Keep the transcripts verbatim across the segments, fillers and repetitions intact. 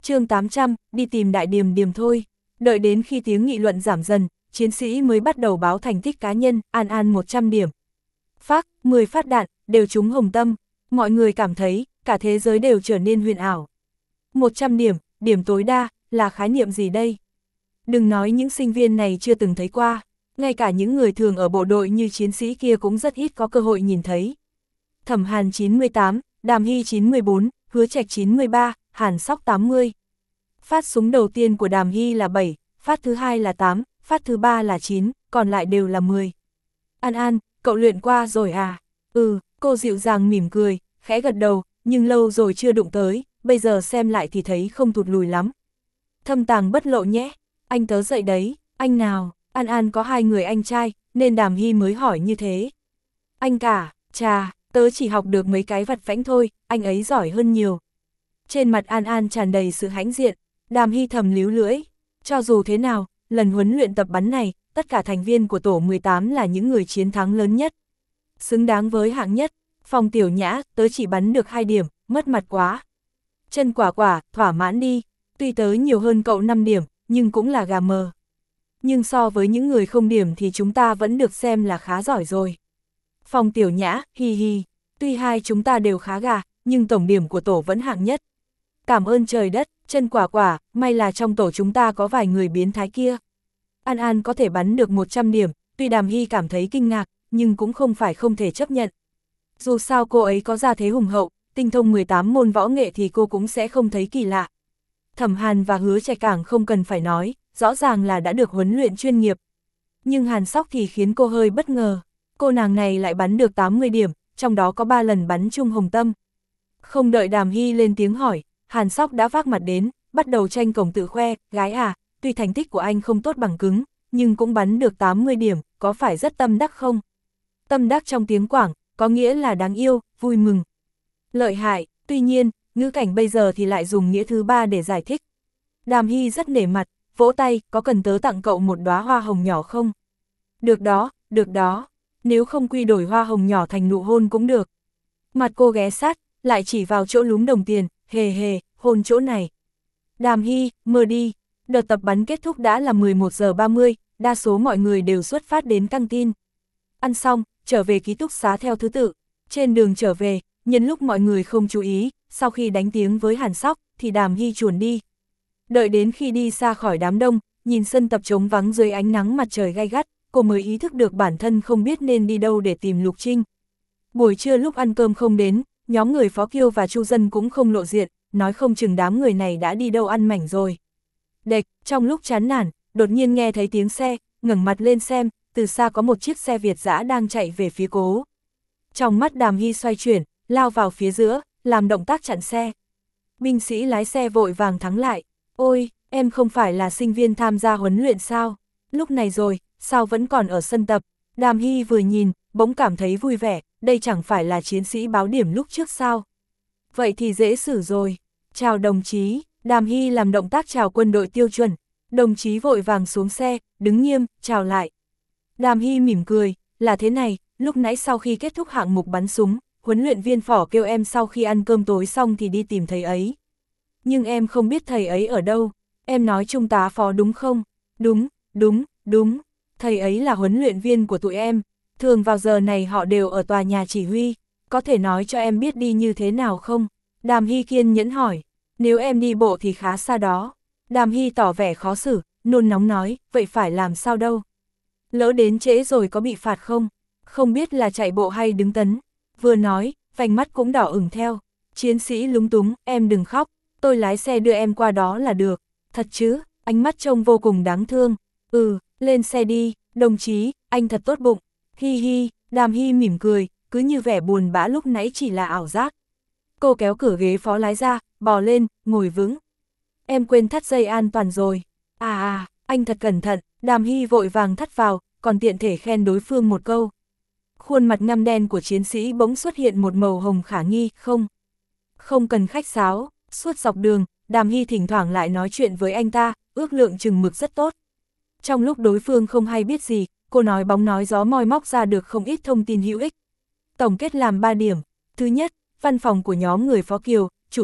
chương tám trăm, đi tìm Đại Điềm Điềm thôi. Đợi đến khi tiếng nghị luận giảm dần, chiến sĩ mới bắt đầu báo thành tích cá nhân, An An một trăm điểm. Phác, mười phát đạn, đều trúng hồng tâm. Mọi người cảm thấy, cả thế giới đều trở nên huyền ảo. một trăm điểm, điểm tối đa, là khái niệm gì đây? Đừng nói những sinh viên này chưa từng thấy qua, ngay cả những người thường ở bộ đội như chiến sĩ kia cũng rất ít có cơ hội nhìn thấy. Thẩm Hàn chín mươi tám, Đàm Hy chín mươi bốn, Hứa Trạch chín mươi ba, Hàn Sóc tám mươi. Phát súng đầu tiên của Đàm Hy là bảy, phát thứ hai là tám, phát thứ ba là chín, còn lại đều là mười. An An, cậu luyện qua rồi à? Ừ, cô dịu dàng mỉm cười, khẽ gật đầu, nhưng lâu rồi chưa đụng tới, bây giờ xem lại thì thấy không thụt lùi lắm. Thâm tàng bất lộ nhé, anh tớ dậy đấy, anh nào? An An có hai người anh trai, nên Đàm Hy mới hỏi như thế. Anh cả, chà, tớ chỉ học được mấy cái vặt vãnh thôi, anh ấy giỏi hơn nhiều. Trên mặt An An tràn đầy sự hãnh diện, Đàm Hy thầm líu lưỡi. Cho dù thế nào, lần huấn luyện tập bắn này, tất cả thành viên của tổ mười tám là những người chiến thắng lớn nhất. Xứng đáng với hạng nhất, Phong Tiểu Nhã, tớ chỉ bắn được hai điểm, mất mặt quá. Chân Quả Quả, thỏa mãn đi, tuy tớ nhiều hơn cậu năm điểm, nhưng cũng là gà mờ. Nhưng so với những người không điểm thì chúng ta vẫn được xem là khá giỏi rồi. Phong Tiểu Nhã, hi hi, tuy hai chúng ta đều khá gà, nhưng tổng điểm của tổ vẫn hạng nhất. Cảm ơn trời đất, Chân Quả Quả, may là trong tổ chúng ta có vài người biến thái kia. An An có thể bắn được một trăm điểm, tuy Đàm Hy cảm thấy kinh ngạc, nhưng cũng không phải không thể chấp nhận. Dù sao cô ấy có gia thế hùng hậu, tinh thông mười tám môn võ nghệ thì cô cũng sẽ không thấy kỳ lạ. Thẩm Hàn và Hứa Trạch càng không cần phải nói, rõ ràng là đã được huấn luyện chuyên nghiệp. Nhưng Hàn Sóc thì khiến cô hơi bất ngờ, cô nàng này lại bắn được tám mươi điểm, trong đó có ba lần bắn trúng hồng tâm. Không đợi Đàm Hy lên tiếng hỏi, Hàn Sóc đã vác mặt đến, bắt đầu tranh cổng tự khoe, gái à, tuy thành tích của anh không tốt bằng cứng, nhưng cũng bắn được tám mươi điểm, có phải rất tâm đắc không? Tâm đắc trong tiếng Quảng, có nghĩa là đáng yêu, vui mừng. Lợi hại, tuy nhiên, ngữ cảnh bây giờ thì lại dùng nghĩa thứ ba để giải thích. Đàm Hy rất nể mặt, vỗ tay, có cần tớ tặng cậu một đóa hoa hồng nhỏ không? Được đó, được đó, nếu không quy đổi hoa hồng nhỏ thành nụ hôn cũng được. Mặt cô ghé sát, lại chỉ vào chỗ lúm đồng tiền, hề hề, hôn chỗ này. Đàm Hy, mơ đi, đợt tập bắn kết thúc đã là mười một giờ ba mươi, đa số mọi người đều xuất phát đến căng tin. Ăn xong, trở về ký túc xá theo thứ tự. Trên đường trở về, nhân lúc mọi người không chú ý, sau khi đánh tiếng với Hàn Sóc, thì Đàm Hy chuồn đi. Đợi đến khi đi xa khỏi đám đông, nhìn sân tập trống vắng dưới ánh nắng mặt trời gay gắt, cô mới ý thức được bản thân không biết nên đi đâu để tìm Lục Trinh. Buổi trưa lúc ăn cơm không đến, nhóm người Phó Kiêu và Chu Dân cũng không lộ diện, nói không chừng đám người này đã đi đâu ăn mảnh rồi. Đệch, trong lúc chán nản, đột nhiên nghe thấy tiếng xe, ngẩng mặt lên xem, từ xa có một chiếc xe Việt dã đang chạy về phía cố. Trong mắt Đàm Hy xoay chuyển, lao vào phía giữa, làm động tác chặn xe. Binh sĩ lái xe vội vàng thắng lại. Ôi, em không phải là sinh viên tham gia huấn luyện sao? Lúc này rồi, sao vẫn còn ở sân tập? Đàm Hy vừa nhìn, bỗng cảm thấy vui vẻ, đây chẳng phải là chiến sĩ báo điểm lúc trước sao? Vậy thì dễ xử rồi. Chào đồng chí, Đàm Hy làm động tác chào quân đội tiêu chuẩn. Đồng chí vội vàng xuống xe, đứng nghiêm, chào lại. Đàm Hy mỉm cười, là thế này, lúc nãy sau khi kết thúc hạng mục bắn súng, huấn luyện viên Phỏ kêu em sau khi ăn cơm tối xong thì đi tìm thầy ấy. Nhưng em không biết thầy ấy ở đâu, em nói Trung tá Phó đúng không? Đúng, đúng, đúng, thầy ấy là huấn luyện viên của tụi em, thường vào giờ này họ đều ở tòa nhà chỉ huy, có thể nói cho em biết đi như thế nào không? Đàm Hy kiên nhẫn hỏi, nếu em đi bộ thì khá xa đó. Đàm Hy tỏ vẻ khó xử, nôn nóng nói, vậy phải làm sao đâu? Lỡ đến trễ rồi có bị phạt không? Không biết là chạy bộ hay đứng tấn. Vừa nói, vành mắt cũng đỏ ửng theo. Chiến sĩ lúng túng, em đừng khóc, tôi lái xe đưa em qua đó là được. Thật chứ, ánh mắt trông vô cùng đáng thương. Ừ, lên xe đi, đồng chí, anh thật tốt bụng. Hi hi, Đàm Hy mỉm cười, cứ như vẻ buồn bã lúc nãy chỉ là ảo giác. Cô kéo cửa ghế phó lái ra, bò lên, ngồi vững. Em quên thắt dây an toàn rồi. À à, anh thật cẩn thận. Đàm Hy vội vàng thắt vào, còn tiện thể khen đối phương một câu. Khuôn mặt ngăm đen của chiến sĩ bỗng xuất hiện một màu hồng khả nghi, không? Không cần khách sáo, suốt dọc đường, Đàm Hy thỉnh thoảng lại nói chuyện với anh ta, ước lượng chừng mực rất tốt. Trong lúc đối phương không hay biết gì, cô nói bóng nói gió moi móc ra được không ít thông tin hữu ích. Tổng kết làm ba điểm. Thứ nhất, văn phòng của nhóm người Phó Kiều, Chủ Dân,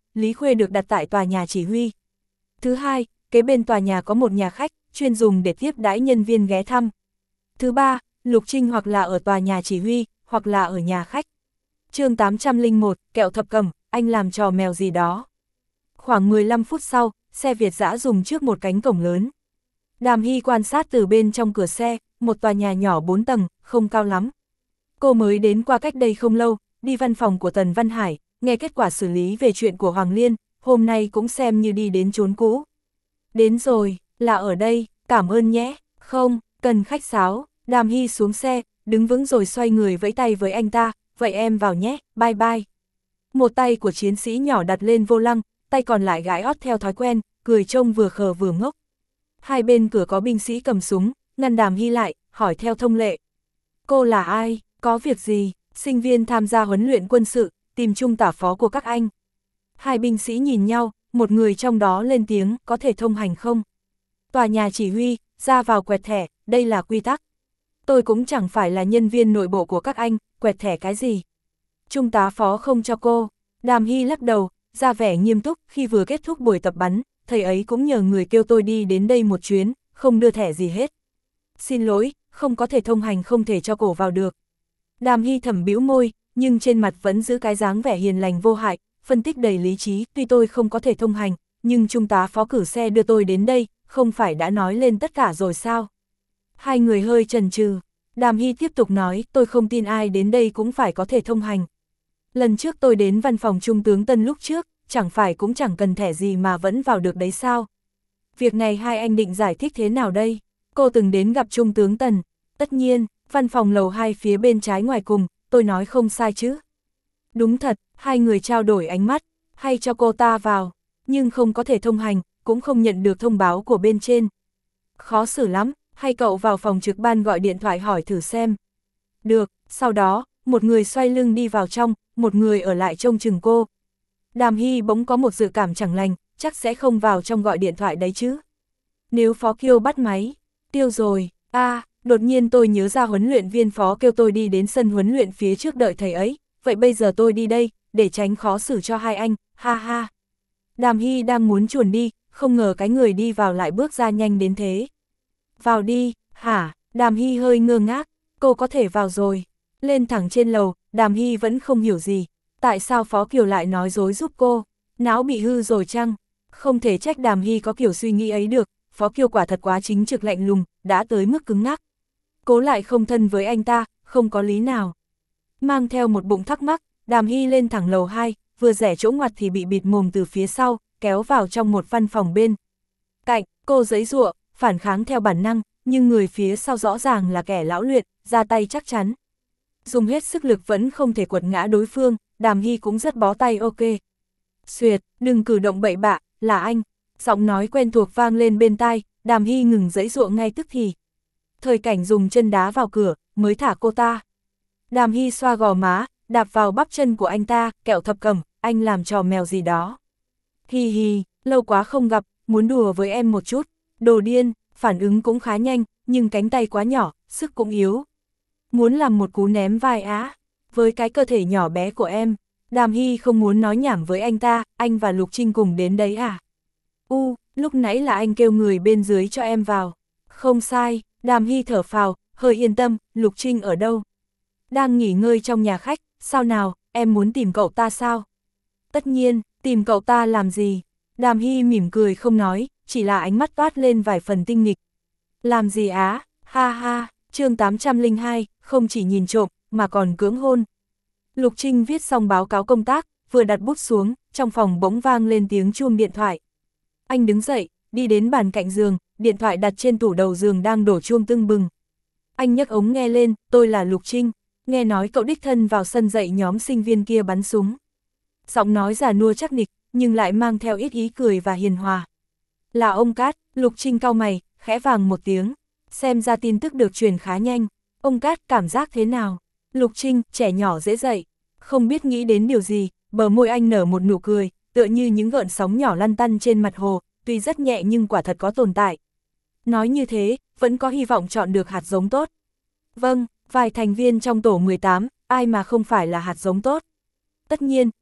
Lý Khuê được đặt tại tòa nhà chỉ huy. Thứ hai, kế bên tòa nhà có một nhà khách, chuyên dùng để tiếp đãi nhân viên ghé thăm. Thứ ba, Lục Trinh hoặc là ở tòa nhà chỉ huy, hoặc là ở nhà khách. chương tám trăm lẻ một, kẹo thập cẩm, anh làm trò mèo gì đó. Khoảng mười lăm phút sau, xe Việt dã dùng trước một cánh cổng lớn. Đàm Hy quan sát từ bên trong cửa xe, một tòa nhà nhỏ bốn tầng, không cao lắm. Cô mới đến qua cách đây không lâu, đi văn phòng của Tần Văn Hải, nghe kết quả xử lý về chuyện của Hoàng Liên, hôm nay cũng xem như đi đến chốn cũ. Đến rồi, là ở đây, cảm ơn nhé, không, cần khách sáo. Đàm Hy xuống xe, đứng vững rồi xoay người vẫy tay với anh ta, vậy em vào nhé, bye bye. Một tay của chiến sĩ nhỏ đặt lên vô lăng, tay còn lại gãi ót theo thói quen, cười trông vừa khờ vừa ngốc. Hai bên cửa có binh sĩ cầm súng, ngăn Đàm Hy lại, hỏi theo thông lệ. Cô là ai, có việc gì? Sinh viên tham gia huấn luyện quân sự, tìm chung tả phó của các anh. Hai binh sĩ nhìn nhau, một người trong đó lên tiếng, có thể thông hành không? Tòa nhà chỉ huy, ra vào quẹt thẻ, đây là quy tắc. Tôi cũng chẳng phải là nhân viên nội bộ của các anh, quẹt thẻ cái gì. Trung tá phó không cho cô. Đàm Hy lắc đầu, ra vẻ nghiêm túc, khi vừa kết thúc buổi tập bắn, thầy ấy cũng nhờ người kêu tôi đi đến đây một chuyến, không đưa thẻ gì hết. Xin lỗi, không có thể thông hành, không thể cho cổ vào được. Đàm Hy thầm bĩu môi, nhưng trên mặt vẫn giữ cái dáng vẻ hiền lành vô hại, phân tích đầy lý trí, tuy tôi không có thể thông hành, nhưng trung tá phó cử xe đưa tôi đến đây, không phải đã nói lên tất cả rồi sao? Hai người hơi chần chừ. Đàm Hy tiếp tục nói, tôi không tin ai đến đây cũng phải có thể thông hành. Lần trước tôi đến văn phòng Trung tướng Tân lúc trước, chẳng phải cũng chẳng cần thẻ gì mà vẫn vào được đấy sao? Việc này hai anh định giải thích thế nào đây? Cô từng đến gặp Trung tướng Tần. Tất nhiên, văn phòng lầu hai phía bên trái ngoài cùng, tôi nói không sai chứ? Đúng thật, hai người trao đổi ánh mắt, hay cho cô ta vào, nhưng không có thể thông hành, cũng không nhận được thông báo của bên trên. Khó xử lắm, hay cậu vào phòng trực ban gọi điện thoại hỏi thử xem. Được, sau đó, một người xoay lưng đi vào trong, một người ở lại trông chừng cô. Đàm Hy bỗng có một dự cảm chẳng lành, chắc sẽ không vào trong gọi điện thoại đấy chứ. Nếu Phó Kiêu bắt máy, tiêu rồi, a à, đột nhiên tôi nhớ ra huấn luyện viên Phó kêu tôi đi đến sân huấn luyện phía trước đợi thầy ấy, vậy bây giờ tôi đi đây, để tránh khó xử cho hai anh, ha ha. Đàm Hy đang muốn chuồn đi, không ngờ cái người đi vào lại bước ra nhanh đến thế. Vào đi, hả? Đàm Hy hơi ngơ ngác, cô có thể vào rồi. Lên thẳng trên lầu, Đàm Hy vẫn không hiểu gì. Tại sao Phó Kiều lại nói dối giúp cô? Não bị hư rồi chăng? Không thể trách Đàm Hy có kiểu suy nghĩ ấy được, Phó Kiều quả thật quá chính trực lạnh lùng, đã tới mức cứng ngắc. Cố lại không thân với anh ta, không có lý nào. Mang theo một bụng thắc mắc, Đàm Hy lên thẳng lầu hai, vừa rẽ chỗ ngoặt thì bị bịt mồm từ phía sau, kéo vào trong một văn phòng bên cạnh. Cô giãy giụa, phản kháng theo bản năng, nhưng người phía sau rõ ràng là kẻ lão luyện, ra tay chắc chắn. Dùng hết sức lực vẫn không thể quật ngã đối phương, Đàm Hy cũng rất bó tay. Ok. Xuyệt, đừng cử động bậy bạ, là anh. Giọng nói quen thuộc vang lên bên tai, Đàm Hy ngừng giãy giụa ngay tức thì. Thời Cảnh dùng chân đá vào cửa, mới thả cô ta. Đàm Hy xoa gò má, đạp vào bắp chân của anh ta, kẹo thập cẩm, anh làm trò mèo gì đó. Hi hi, lâu quá không gặp, muốn đùa với em một chút. Đồ điên, phản ứng cũng khá nhanh, nhưng cánh tay quá nhỏ, sức cũng yếu. Muốn làm một cú ném vai á, với cái cơ thể nhỏ bé của em. Đàm Hy không muốn nói nhảm với anh ta, anh và Lục Trinh cùng đến đấy à? U, lúc nãy là anh kêu người bên dưới cho em vào. Không sai, Đàm Hy thở phào, hơi yên tâm, Lục Trinh ở đâu? Đang nghỉ ngơi trong nhà khách, sao nào, em muốn tìm cậu ta sao? Tất nhiên, tìm cậu ta làm gì? Đàm Hy mỉm cười không nói, chỉ là ánh mắt toát lên vài phần tinh nghịch. Làm gì á, ha ha, chương tám trăm lẻ hai, không chỉ nhìn trộm, mà còn cưỡng hôn. Lục Trinh viết xong báo cáo công tác, vừa đặt bút xuống, trong phòng bỗng vang lên tiếng chuông điện thoại. Anh đứng dậy, đi đến bàn cạnh giường, điện thoại đặt trên tủ đầu giường đang đổ chuông tưng bừng. Anh nhấc ống nghe lên, tôi là Lục Trinh, nghe nói cậu đích thân vào sân dạy nhóm sinh viên kia bắn súng. Giọng nói già nua chắc nịch, nhưng lại mang theo ít ý cười và hiền hòa. Là ông Cát, Lục Trinh cau mày, khẽ vàng một tiếng, xem ra tin tức được truyền khá nhanh. Ông Cát cảm giác thế nào? Lục Trinh, trẻ nhỏ dễ dậy, không biết nghĩ đến điều gì, bờ môi anh nở một nụ cười, tựa như những gợn sóng nhỏ lăn tăn trên mặt hồ, tuy rất nhẹ nhưng quả thật có tồn tại. Nói như thế, vẫn có hy vọng chọn được hạt giống tốt. Vâng, vài thành viên trong tổ mười tám, ai mà không phải là hạt giống tốt. Tất nhiên,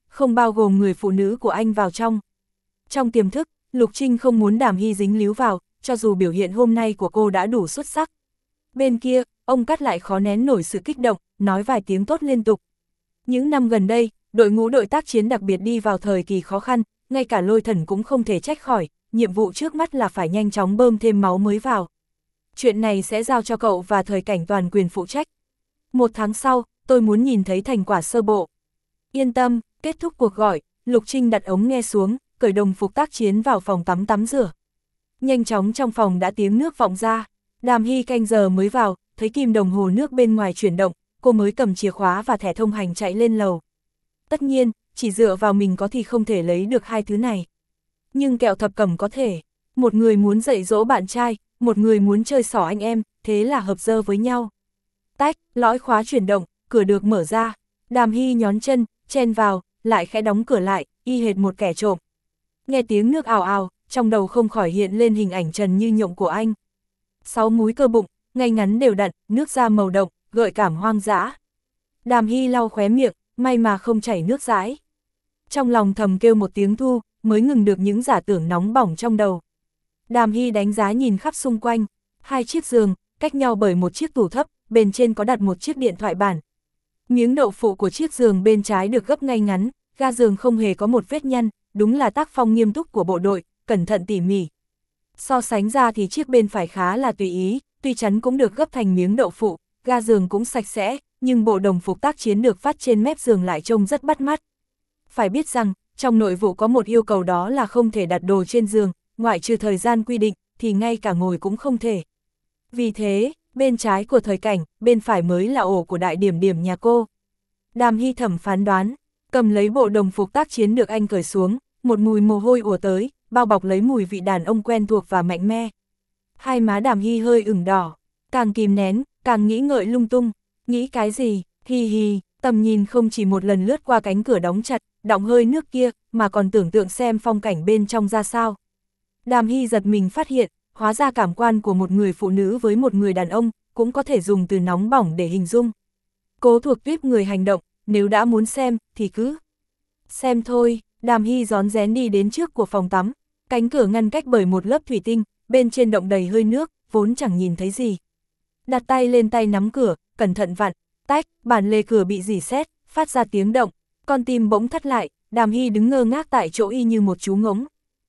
không bao gồm người phụ nữ của anh vào trong. Trong tiềm thức, Lục Trinh không muốn Đàm Hy dính líu vào, cho dù biểu hiện hôm nay của cô đã đủ xuất sắc. Bên kia, ông Cát lại khó nén nổi sự kích động, nói vài tiếng tốt liên tục. Những năm gần đây, đội ngũ đội tác chiến đặc biệt đi vào thời kỳ khó khăn, ngay cả Lôi Thần cũng không thể trách khỏi, nhiệm vụ trước mắt là phải nhanh chóng bơm thêm máu mới vào. Chuyện này sẽ giao cho cậu và Thời Cảnh toàn quyền phụ trách. Một tháng sau, tôi muốn nhìn thấy thành quả sơ bộ. Yên tâm, kết thúc cuộc gọi, Lục Trinh đặt ống nghe xuống, cởi đồng phục tác chiến vào phòng tắm tắm rửa. Nhanh chóng trong phòng đã tiếng nước vọng ra, Đàm Hy canh giờ mới vào, thấy kim đồng hồ nước bên ngoài chuyển động, cô mới cầm chìa khóa và thẻ thông hành chạy lên lầu. Tất nhiên, chỉ dựa vào mình có thì không thể lấy được hai thứ này. Nhưng kẹo thập cẩm có thể, một người muốn dạy dỗ bạn trai, một người muốn chơi xỏ anh em, thế là hợp dơ với nhau. Tách, lõi khóa chuyển động, cửa được mở ra, Đàm Hy nhón chân, chen vào, lại khẽ đóng cửa lại, y hệt một kẻ trộm. Nghe tiếng nước ào ào, trong đầu không khỏi hiện lên hình ảnh Trần Như Nhộng của anh. Sáu múi cơ bụng, ngay ngắn đều đặn, nước da màu đậm, gợi cảm hoang dã. Đàm Hy lau khóe miệng, may mà không chảy nước dãi. Trong lòng thầm kêu một tiếng thu, mới ngừng được những giả tưởng nóng bỏng trong đầu. Đàm Hy đánh giá nhìn khắp xung quanh, hai chiếc giường, cách nhau bởi một chiếc tủ thấp, bên trên có đặt một chiếc điện thoại bản. Miếng đậu phụ của chiếc giường bên trái được gấp ngay ngắn, ga giường không hề có một vết nhăn, đúng là tác phong nghiêm túc của bộ đội, cẩn thận tỉ mỉ. So sánh ra thì chiếc bên phải khá là tùy ý, tuy chắn cũng được gấp thành miếng đậu phụ, ga giường cũng sạch sẽ, nhưng bộ đồng phục tác chiến được vắt trên mép giường lại trông rất bắt mắt. Phải biết rằng, trong nội vụ có một yêu cầu đó là không thể đặt đồ trên giường, ngoại trừ thời gian quy định, thì ngay cả ngồi cũng không thể. Vì thế, bên trái của Thời Cảnh, bên phải mới là ổ của đại điểm điểm nhà cô. Đàm Hy thẩm phán đoán, cầm lấy bộ đồng phục tác chiến được anh cởi xuống, một mùi mồ hôi ùa tới, bao bọc lấy mùi vị đàn ông quen thuộc và mạnh mẽ. Hai má Đàm Hy hơi ửng đỏ, càng kìm nén, càng nghĩ ngợi lung tung, nghĩ cái gì, hi hi, tầm nhìn không chỉ một lần lướt qua cánh cửa đóng chặt, đọng hơi nước kia, mà còn tưởng tượng xem phong cảnh bên trong ra sao. Đàm Hy giật mình phát hiện, hóa ra cảm quan của một người phụ nữ với một người đàn ông, cũng có thể dùng từ nóng bỏng để hình dung. Cố thuộc tuyếp người hành động, nếu đã muốn xem, thì cứ xem thôi. Đàm Hy rón rén đi đến trước của phòng tắm, cánh cửa ngăn cách bởi một lớp thủy tinh, bên trên động đầy hơi nước, vốn chẳng nhìn thấy gì. Đặt tay lên tay nắm cửa, cẩn thận vặn, tách, bản lề cửa bị rỉ sét, phát ra tiếng động, con tim bỗng thắt lại, Đàm Hy đứng ngơ ngác tại chỗ y như một chú ngỗng.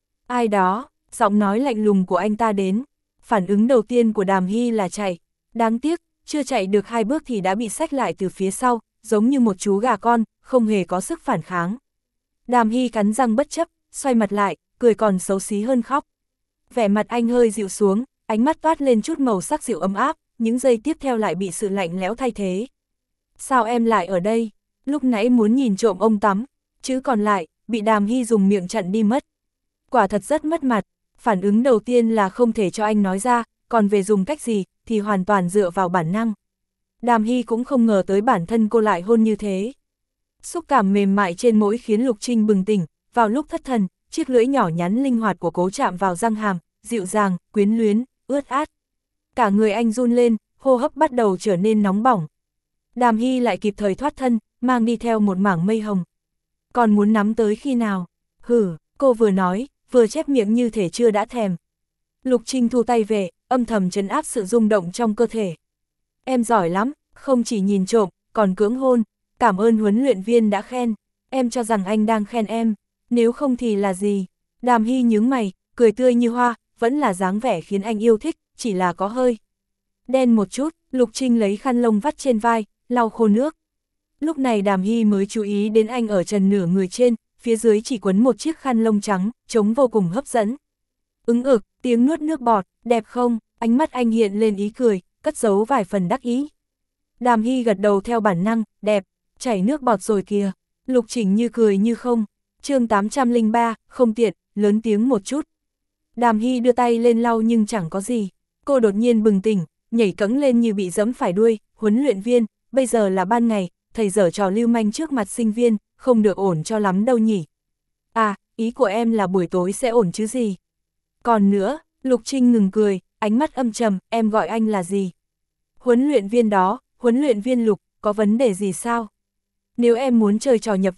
Ai đó, giọng nói lạnh lùng của anh ta đến, phản ứng đầu tiên của Đàm Hy là chạy, đáng tiếc, chưa chạy được hai bước thì đã bị xách lại từ phía sau, giống như một chú gà con, không hề có sức phản kháng. Đàm Hy cắn răng bất chấp, xoay mặt lại, cười còn xấu xí hơn khóc. Vẻ mặt anh hơi dịu xuống, ánh mắt toát lên chút màu sắc dịu ấm áp, những giây tiếp theo lại bị sự lạnh lẽo thay thế. Sao em lại ở đây? Lúc nãy muốn nhìn trộm ông tắm, chứ còn lại, bị Đàm Hy dùng miệng chặn đi mất. Quả thật rất mất mặt, phản ứng đầu tiên là không thể cho anh nói ra, còn về dùng cách gì, thì hoàn toàn dựa vào bản năng. Đàm Hy cũng không ngờ tới bản thân cô lại hôn như thế. Xúc cảm mềm mại trên mũi khiến Lục Trinh bừng tỉnh, vào lúc thất thần, chiếc lưỡi nhỏ nhắn linh hoạt của Cố chạm vào răng hàm, dịu dàng, quyến luyến, ướt át. Cả người anh run lên, hô hấp bắt đầu trở nên nóng bỏng. Đàm Hy lại kịp thời thoát thân, mang đi theo một mảng mây hồng. Còn muốn nắm tới khi nào? Hử, cô vừa nói, vừa chép miệng như thể chưa đã thèm. Lục Trinh thu tay về, âm thầm trấn áp sự rung động trong cơ thể. Em giỏi lắm, không chỉ nhìn trộm, còn cưỡng hôn. Cảm ơn huấn luyện viên đã khen, em cho rằng anh đang khen em, nếu không thì là gì? Đàm Hy nhướng mày, cười tươi như hoa, vẫn là dáng vẻ khiến anh yêu thích, chỉ là có hơi đen một chút. Lục Trinh lấy khăn lông vắt trên vai, lau khô nước. Lúc này Đàm Hy mới chú ý đến anh ở trần nửa người trên, phía dưới chỉ quấn một chiếc khăn lông trắng, trông vô cùng hấp dẫn. Ứng ực, tiếng nuốt nước bọt, đẹp không? Ánh mắt anh hiện lên ý cười, cất giấu vài phần đắc ý. Đàm Hy gật đầu theo bản năng, đẹp, chảy nước bọt rồi kìa. Lục Trình như cười như không. Chương tám trăm lẻ ba, không tiện, lớn tiếng một chút. Đàm Hy đưa tay lên lau nhưng chẳng có gì. Cô đột nhiên bừng tỉnh, nhảy cẫng lên như bị giẫm phải đuôi. Huấn luyện viên, bây giờ là ban ngày, thầy giở trò lưu manh trước mặt sinh viên, không được ổn cho lắm đâu nhỉ. À, ý của em là buổi tối sẽ ổn chứ gì. Còn nữa, Lục Trinh ngừng cười, ánh mắt âm trầm, em gọi anh là gì? Huấn luyện viên đó, huấn luyện viên Lục, có vấn đề gì sao? Nếu em muốn chơi trò nhập vai,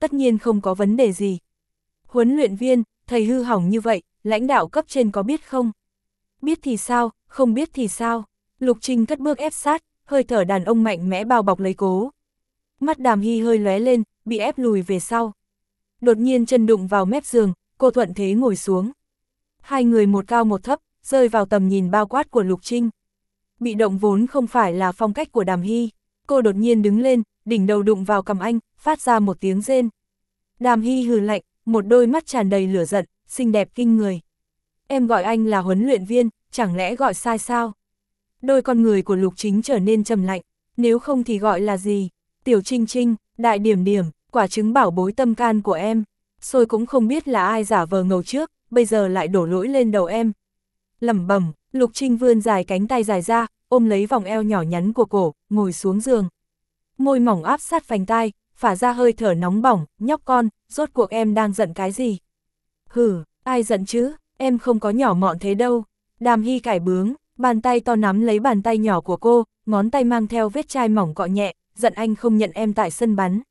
tất nhiên không có vấn đề gì. Huấn luyện viên, thầy hư hỏng như vậy, lãnh đạo cấp trên có biết không? Biết thì sao, không biết thì sao? Lục Trinh cất bước ép sát, hơi thở đàn ông mạnh mẽ bao bọc lấy cố. Mắt Đàm Hy hơi lóe lên, bị ép lùi về sau. Đột nhiên chân đụng vào mép giường, cô thuận thế ngồi xuống. Hai người một cao một thấp, rơi vào tầm nhìn bao quát của Lục Trinh. Bị động vốn không phải là phong cách của Đàm Hy, cô đột nhiên đứng lên, đỉnh đầu đụng vào cằm anh, phát ra một tiếng rên. Đàm Hy hừ lạnh, một đôi mắt tràn đầy lửa giận, xinh đẹp kinh người. Em gọi anh là huấn luyện viên, chẳng lẽ gọi sai sao? Đôi con người của Lục Chính trở nên trầm lạnh, nếu không thì gọi là gì? Tiểu Trinh Trinh, đại điểm điểm, quả trứng bảo bối tâm can của em. Xôi cũng không biết là ai giả vờ ngầu trước, bây giờ lại đổ lỗi lên đầu em. Lẩm bẩm, Lục Trinh vươn dài cánh tay dài ra, ôm lấy vòng eo nhỏ nhắn của cổ, ngồi xuống giường. Môi mỏng áp sát vành tai, phả ra hơi thở nóng bỏng, nhóc con, rốt cuộc em đang giận cái gì? Hừ, ai giận chứ, em không có nhỏ mọn thế đâu. Đàm Hy cải bướng, bàn tay to nắm lấy bàn tay nhỏ của cô, ngón tay mang theo vết chai mỏng cọ nhẹ, giận anh không nhận em tại sân bắn.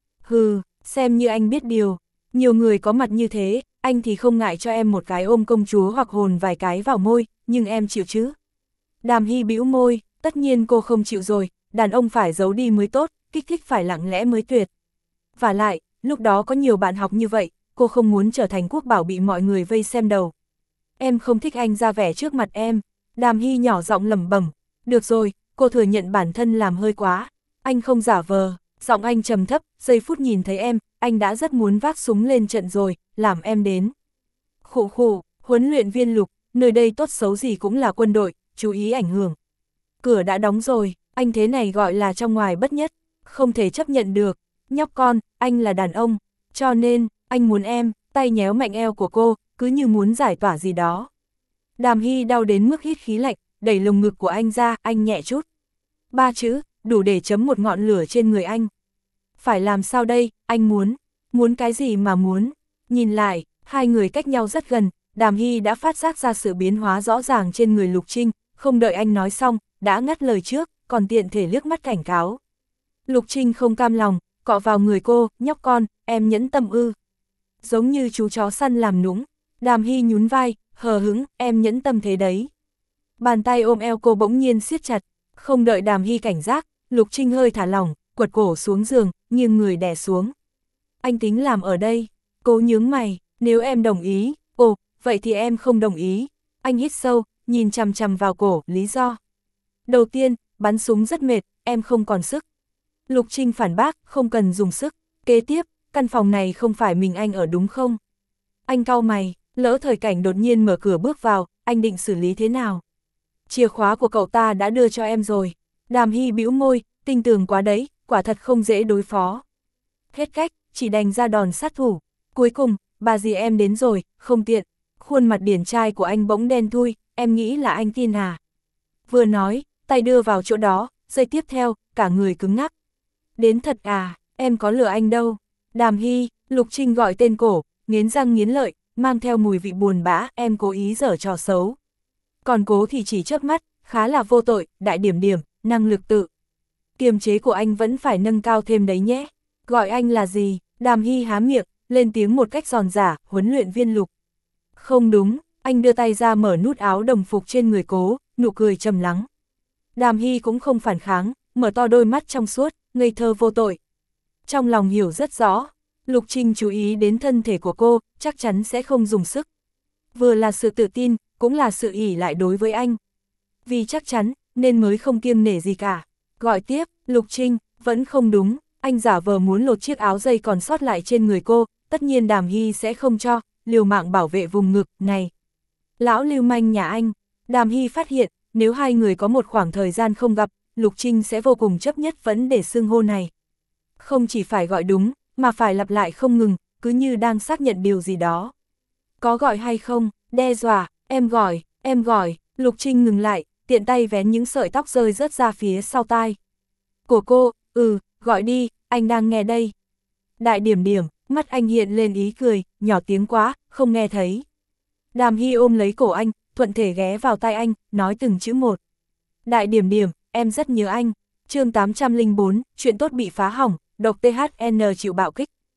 Hừ, xem như anh biết điều, nhiều người có mặt như thế, anh thì không ngại cho em một cái ôm công chúa hoặc hồn vài cái vào môi, nhưng em chịu chứ? Đàm Hy bĩu môi, tất nhiên cô không chịu rồi, đàn ông phải giấu đi mới tốt, kích thích phải lặng lẽ mới tuyệt. Và lại, lúc đó có nhiều bạn học như vậy, cô không muốn trở thành quốc bảo bị mọi người vây xem đầu. Em không thích anh ra vẻ trước mặt em. Đàm Hy nhỏ giọng lẩm bẩm. Được rồi, cô thừa nhận bản thân làm hơi quá. Anh không giả vờ, giọng anh trầm thấp, giây phút nhìn thấy em, anh đã rất muốn vác súng lên trận rồi, làm em đến. Khụ khụ, huấn luyện viên Lục, nơi đây tốt xấu gì cũng là quân đội, chú ý ảnh hưởng. Cửa đã đóng rồi, anh thế này gọi là trong ngoài bất nhất, không thể chấp nhận được. Nhóc con, anh là đàn ông, cho nên, anh muốn em, tay nhéo mạnh eo của cô, cứ như muốn giải tỏa gì đó. Đàm Hy đau đến mức hít khí lạnh, đẩy lồng ngực của anh ra, anh nhẹ chút. Ba chữ, đủ để chấm một ngọn lửa trên người anh. Phải làm sao đây, anh muốn, muốn cái gì mà muốn. Nhìn lại, hai người cách nhau rất gần, Đàm Hy đã phát giác ra sự biến hóa rõ ràng trên người Lục Trinh, không đợi anh nói xong, đã ngắt lời trước, còn tiện thể liếc mắt cảnh cáo. Lục Trinh không cam lòng, cọ vào người cô, nhóc con, em nhẫn tâm ư. Giống như chú chó săn làm nũng. Đàm Hy nhún vai, hờ hững, em nhẫn tâm thế đấy. Bàn tay ôm eo cô bỗng nhiên siết chặt, không đợi Đàm Hy cảnh giác, Lục Trinh hơi thả lỏng, quật cổ xuống giường, nghiêng người đè xuống. Anh tính làm ở đây, cô nhướng mày, nếu em đồng ý, ồ, vậy thì em không đồng ý. Anh hít sâu, nhìn chằm chằm vào cổ, lý do. Đầu tiên, bắn súng rất mệt, em không còn sức. Lục Trinh phản bác, không cần dùng sức. Kế tiếp, căn phòng này không phải mình anh ở đúng không? Anh cau mày, lỡ thời cảnh đột nhiên mở cửa bước vào, anh định xử lý thế nào? Chìa khóa của cậu ta đã đưa cho em rồi. Đàm Hy bĩu môi, tinh tường quá đấy, quả thật không dễ đối phó. Hết cách, chỉ đành ra đòn sát thủ. Cuối cùng, bà dì em đến rồi, không tiện. Khuôn mặt điển trai của anh bỗng đen thui, em nghĩ là anh tin à? Vừa nói, tay đưa vào chỗ đó, giây tiếp theo, cả người cứng ngắc. Đến thật à, em có lừa anh đâu. Đàm Hy, Lục Trinh gọi tên cổ, nghiến răng nghiến lợi, mang theo mùi vị buồn bã, em cố ý giở trò xấu. Còn cố thì chỉ chớp mắt, khá là vô tội, đại điểm điểm, năng lực tự. Kiềm chế của anh vẫn phải nâng cao thêm đấy nhé. Gọi anh là gì? Đàm Hy há miệng, lên tiếng một cách giòn giả, huấn luyện viên Lục. Không đúng, anh đưa tay ra mở nút áo đồng phục trên người cố, nụ cười trầm lắng. Đàm Hy cũng không phản kháng, mở to đôi mắt trong suốt, ngây thơ vô tội. Trong lòng hiểu rất rõ, Lục Trinh chú ý đến thân thể của cô, chắc chắn sẽ không dùng sức. Vừa là sự tự tin, cũng là sự ỷ lại đối với anh. Vì chắc chắn, nên mới không kiêng nể gì cả. Gọi tiếp, Lục Trinh, vẫn không đúng, anh giả vờ muốn lột chiếc áo dây còn sót lại trên người cô, tất nhiên Đàm Hy sẽ không cho, liều mạng bảo vệ vùng ngực, này. Lão lưu manh nhà anh, Đàm Hy phát hiện, nếu hai người có một khoảng thời gian không gặp, Lục Trinh sẽ vô cùng chấp nhất vấn đề xưng hô này. Không chỉ phải gọi đúng, mà phải lặp lại không ngừng, cứ như đang xác nhận điều gì đó. Có gọi hay không, đe dọa, em gọi, em gọi, Lục Trinh ngừng lại, tiện tay vén những sợi tóc rơi rớt ra phía sau tai. Của cô, ừ, gọi đi, anh đang nghe đây. Đại điểm điểm, mắt anh hiện lên ý cười, nhỏ tiếng quá, không nghe thấy. Đàm Hy ôm lấy cổ anh, thuận thể ghé vào tai anh, nói từng chữ một. Đại điểm điểm, em rất nhớ anh. Chương tám trăm lẻ bốn, chuyện tốt bị phá hỏng, độc tê hát en chịu bạo kích.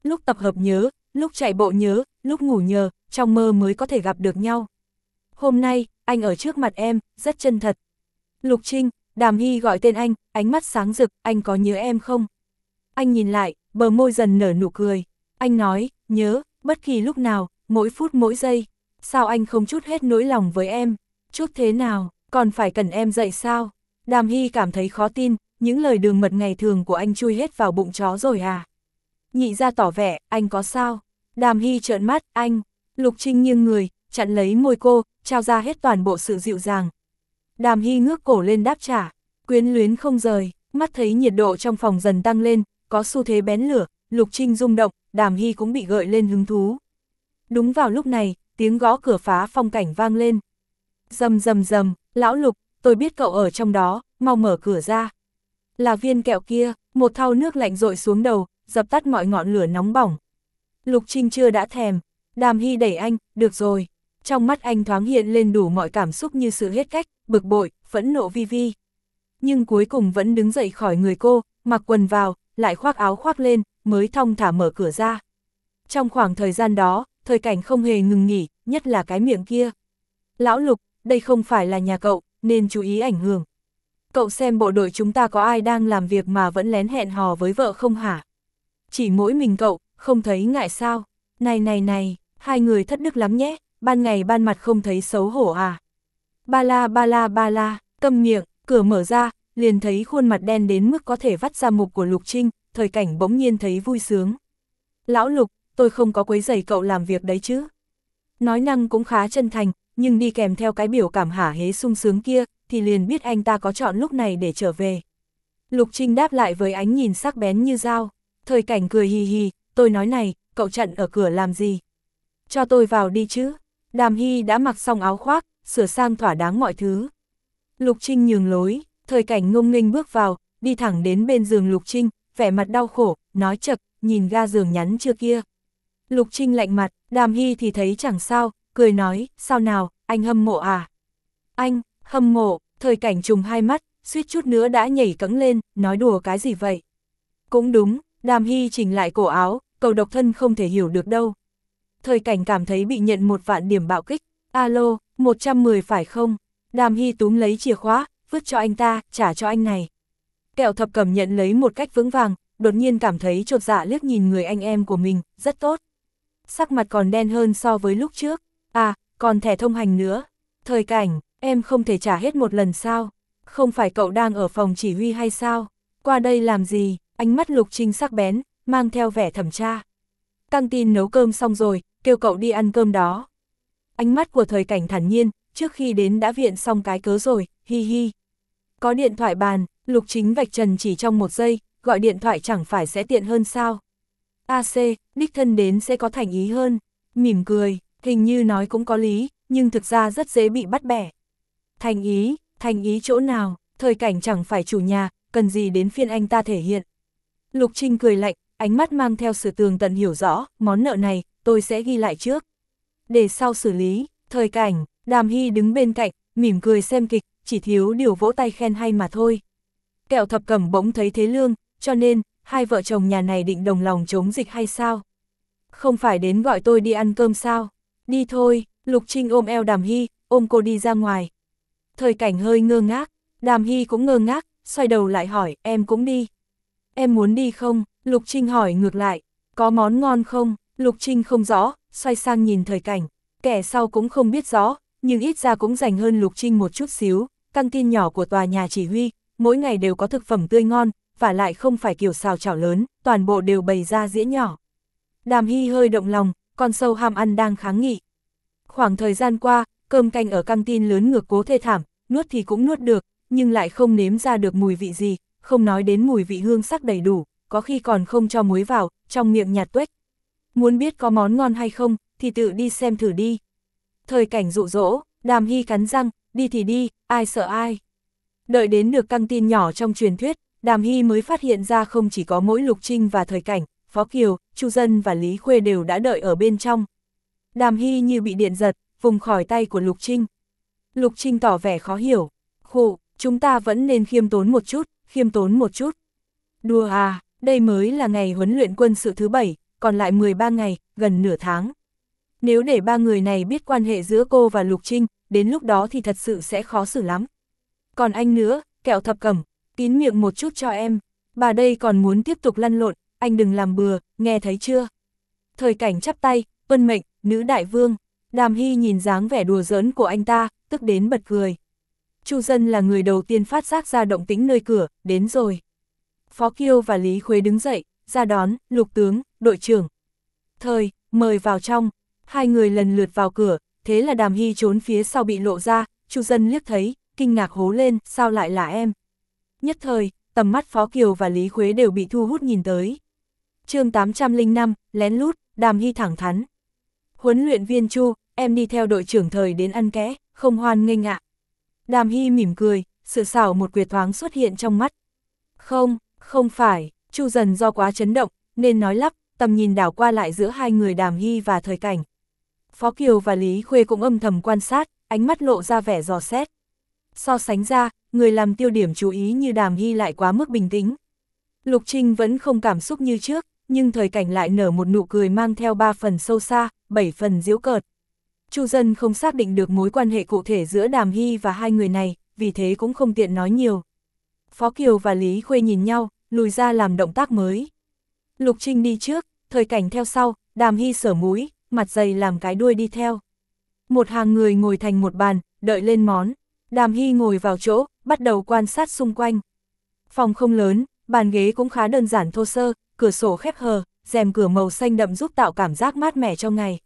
lúc tập hợp nhớ, lúc chạy bộ nhớ, lúc ngủ nhờ, trong mơ mới có thể gặp được nhau. Hôm nay, anh ở trước mặt em, rất chân thật. Lục Trinh, Đàm Hy gọi tên anh, ánh mắt sáng rực, anh có nhớ em không? Anh nhìn lại, bờ môi dần nở nụ cười. Anh nói, nhớ, bất kỳ lúc nào, mỗi phút mỗi giây. Sao anh không chút hết nỗi lòng với em? Chút thế nào, còn phải cần em dạy sao? Đàm Hy cảm thấy khó tin, những lời đường mật ngày thường của anh chui hết vào bụng chó rồi à? Nhị ra tỏ vẻ, anh có sao? Đàm Hy trợn mắt, anh. Lục Trinh nghiêng người, chặn lấy môi cô, trao ra hết toàn bộ sự dịu dàng. Đàm Hy ngước cổ lên đáp trả, quyến luyến không rời, mắt thấy nhiệt độ trong phòng dần tăng lên, có xu thế bén lửa, Lục Trinh rung động, Đàm Hy cũng bị gợi lên hứng thú. Đúng vào lúc này, tiếng gõ cửa phá phong cảnh vang lên. Rầm rầm rầm, lão Lục, tôi biết cậu ở trong đó, mau mở cửa ra. Là viên kẹo kia, một thau nước lạnh rội xuống đầu, dập tắt mọi ngọn lửa nóng bỏng. Lục Trinh chưa đã thèm, Đàm Hy đẩy anh, được rồi. Trong mắt anh thoáng hiện lên đủ mọi cảm xúc như sự hết cách, bực bội, phẫn nộ vi vi. Nhưng cuối cùng vẫn đứng dậy khỏi người cô, mặc quần vào, lại khoác áo khoác lên, mới thong thả mở cửa ra. Trong khoảng thời gian đó, Thời Cảnh không hề ngừng nghỉ, nhất là cái miệng kia. Lão Lục, đây không phải là nhà cậu, nên chú ý ảnh hưởng. Cậu xem bộ đội chúng ta có ai đang làm việc mà vẫn lén hẹn hò với vợ không hả? Chỉ mỗi mình cậu, không thấy ngại sao? Này này này, hai người thất đức lắm nhé, ban ngày ban mặt không thấy xấu hổ à? Ba la ba la ba la, câm miệng, cửa mở ra, liền thấy khuôn mặt đen đến mức có thể vắt ra mục của Lục Trinh, Thời Cảnh bỗng nhiên thấy vui sướng. Lão Lục, tôi không có quấy rầy cậu làm việc đấy chứ? Nói năng cũng khá chân thành, nhưng đi kèm theo cái biểu cảm hả hế sung sướng kia, thì liền biết anh ta có chọn lúc này để trở về. Lục Trinh đáp lại với ánh nhìn sắc bén như dao. Thời Cảnh cười hì hì, tôi nói này, cậu chặn ở cửa làm gì? Cho tôi vào đi chứ. Đàm Hy đã mặc xong áo khoác, sửa sang thỏa đáng mọi thứ. Lục Trinh nhường lối, Thời Cảnh ngông nghênh bước vào, đi thẳng đến bên giường Lục Trinh, vẻ mặt đau khổ, nói chậc, nhìn ga giường nhắn chưa kia. Lục Trinh lạnh mặt, Đàm Hy thì thấy chẳng sao, cười nói, sao nào, anh hâm mộ à? Anh, hâm mộ, Thời Cảnh trùng hai mắt, suýt chút nữa đã nhảy cẫng lên, nói đùa cái gì vậy? Cũng đúng, Đàm Hy chỉnh lại cổ áo, cậu độc thân không thể hiểu được đâu. Thời Cảnh cảm thấy bị nhận một vạn điểm bạo kích, alo, một trăm mười phải không? Đàm Hy túm lấy chìa khóa, vứt cho anh ta, trả cho anh này. Kẹo Thập Cẩm nhận lấy một cách vững vàng, đột nhiên cảm thấy chột dạ liếc nhìn người anh em của mình, rất tốt. Sắc mặt còn đen hơn so với lúc trước, à, còn thẻ thông hành nữa. Thời Cảnh, em không thể trả hết một lần sao? Không phải cậu đang ở phòng chỉ huy hay sao? Qua đây làm gì? Ánh mắt Lục Trinh sắc bén, mang theo vẻ thẩm tra. Căng tin nấu cơm xong rồi, kêu cậu đi ăn cơm đó. Ánh mắt của Thời Cảnh thản nhiên, trước khi đến đã viện xong cái cớ rồi, hi hi. Có điện thoại bàn, Lục Chính vạch trần chỉ trong một giây, gọi điện thoại chẳng phải sẽ tiện hơn sao? a xê, đích thân đến sẽ có thành ý hơn. Mỉm cười, hình như nói cũng có lý, nhưng thực ra rất dễ bị bắt bẻ. Thành ý, thành ý chỗ nào, Thời Cảnh chẳng phải chủ nhà, cần gì đến phiên anh ta thể hiện. Lục Trinh cười lạnh, ánh mắt mang theo sự tường tận hiểu rõ, món nợ này, tôi sẽ ghi lại trước. Để sau xử lý, Thời Cảnh, Đàm Hy đứng bên cạnh, mỉm cười xem kịch, chỉ thiếu điều vỗ tay khen hay mà thôi. Kẹo Thập Cẩm bỗng thấy thế lương, cho nên, hai vợ chồng nhà này định đồng lòng chống dịch hay sao? Không phải đến gọi tôi đi ăn cơm sao? Đi thôi, Lục Trinh ôm eo Đàm Hy, ôm cô đi ra ngoài. Thời Cảnh hơi ngơ ngác, Đàm Hy cũng ngơ ngác, xoay đầu lại hỏi, em cũng đi. Em muốn đi không? Lục Trinh hỏi ngược lại, có món ngon không? Lục Trinh không rõ, xoay sang nhìn Thời Cảnh, kẻ sau cũng không biết rõ, nhưng ít ra cũng dành hơn Lục Trinh một chút xíu, căng tin nhỏ của tòa nhà chỉ huy, mỗi ngày đều có thực phẩm tươi ngon, và lại không phải kiểu xào chảo lớn, toàn bộ đều bày ra dĩa nhỏ. Đàm Hy hơi động lòng, con sâu ham ăn đang kháng nghị. Khoảng thời gian qua, cơm canh ở căng tin lớn ngược cố thê thảm, nuốt thì cũng nuốt được, nhưng lại không nếm ra được mùi vị gì, không nói đến mùi vị hương sắc đầy đủ, có khi còn không cho muối vào, trong miệng nhạt tuếch. Muốn biết có món ngon hay không, thì tự đi xem thử đi. Thời Cảnh dụ dỗ, Đàm Hy cắn răng, đi thì đi, ai sợ ai. Đợi đến được căng tin nhỏ trong truyền thuyết, Đàm Hy mới phát hiện ra không chỉ có mỗi Lục Trinh và Thời Cảnh, Phó Kiều, Chu Dân và Lý Khuê đều đã đợi ở bên trong. Đàm Hy như bị điện giật, vùng khỏi tay của Lục Trinh. Lục Trinh tỏ vẻ khó hiểu, khụ, chúng ta vẫn nên khiêm tốn một chút, khiêm tốn một chút. Đùa à, đây mới là ngày huấn luyện quân sự thứ bảy, còn lại mười ba ngày, gần nửa tháng. Nếu để ba người này biết quan hệ giữa cô và Lục Trinh, đến lúc đó thì thật sự sẽ khó xử lắm. Còn anh nữa, Kẹo Thập Cẩm, kín miệng một chút cho em, bà đây còn muốn tiếp tục lăn lộn, anh đừng làm bừa, nghe thấy chưa? Thời Cảnh chắp tay, tuân mệnh, nữ đại vương. Đàm Hy nhìn dáng vẻ đùa giỡn của anh ta, tức đến bật cười. Chu Dân là người đầu tiên phát giác ra động tĩnh nơi cửa, đến rồi. Phó Kiêu và Lý Khuế đứng dậy, ra đón, Lục tướng, đội trưởng. Thời, mời vào trong. Hai người lần lượt vào cửa, thế là Đàm Hy trốn phía sau bị lộ ra, Chu Dân liếc thấy, kinh ngạc hố lên, sao lại là em? Nhất thời, tầm mắt Phó Kiều và Lý Khuế đều bị thu hút nhìn tới. chương tám trăm lẻ năm, lén lút, Đàm Hy thẳng thắn. Huấn luyện viên Chu, em đi theo đội trưởng Thời đến ăn ké, không hoan nghênh ạ. Đàm Hy mỉm cười, sự xảo một quyệt thoáng xuất hiện trong mắt. Không, không phải, Chu Dần do quá chấn động, nên nói lắp, tầm nhìn đảo qua lại giữa hai người Đàm Hy và Thời Cảnh. Phó Kiều và Lý Khuê cũng âm thầm quan sát, ánh mắt lộ ra vẻ dò xét. So sánh ra, người làm tiêu điểm chú ý như Đàm Hy lại quá mức bình tĩnh. Lục Trinh vẫn không cảm xúc như trước, nhưng Thời Cảnh lại nở một nụ cười mang theo ba phần sâu xa, bảy phần giễu cợt. Chu Dân không xác định được mối quan hệ cụ thể giữa Đàm Hy và hai người này, vì thế cũng không tiện nói nhiều. Phó Kiều và Lý Khuê nhìn nhau, lùi ra làm động tác mới. Lục Trinh đi trước, Thời Cảnh theo sau, Đàm Hy sờ mũi, mặt dày làm cái đuôi đi theo. Một hàng người ngồi thành một bàn, đợi lên món. Đàm Hy ngồi vào chỗ, bắt đầu quan sát xung quanh. Phòng không lớn, bàn ghế cũng khá đơn giản thô sơ, cửa sổ khép hờ, rèm cửa màu xanh đậm giúp tạo cảm giác mát mẻ cho ngày.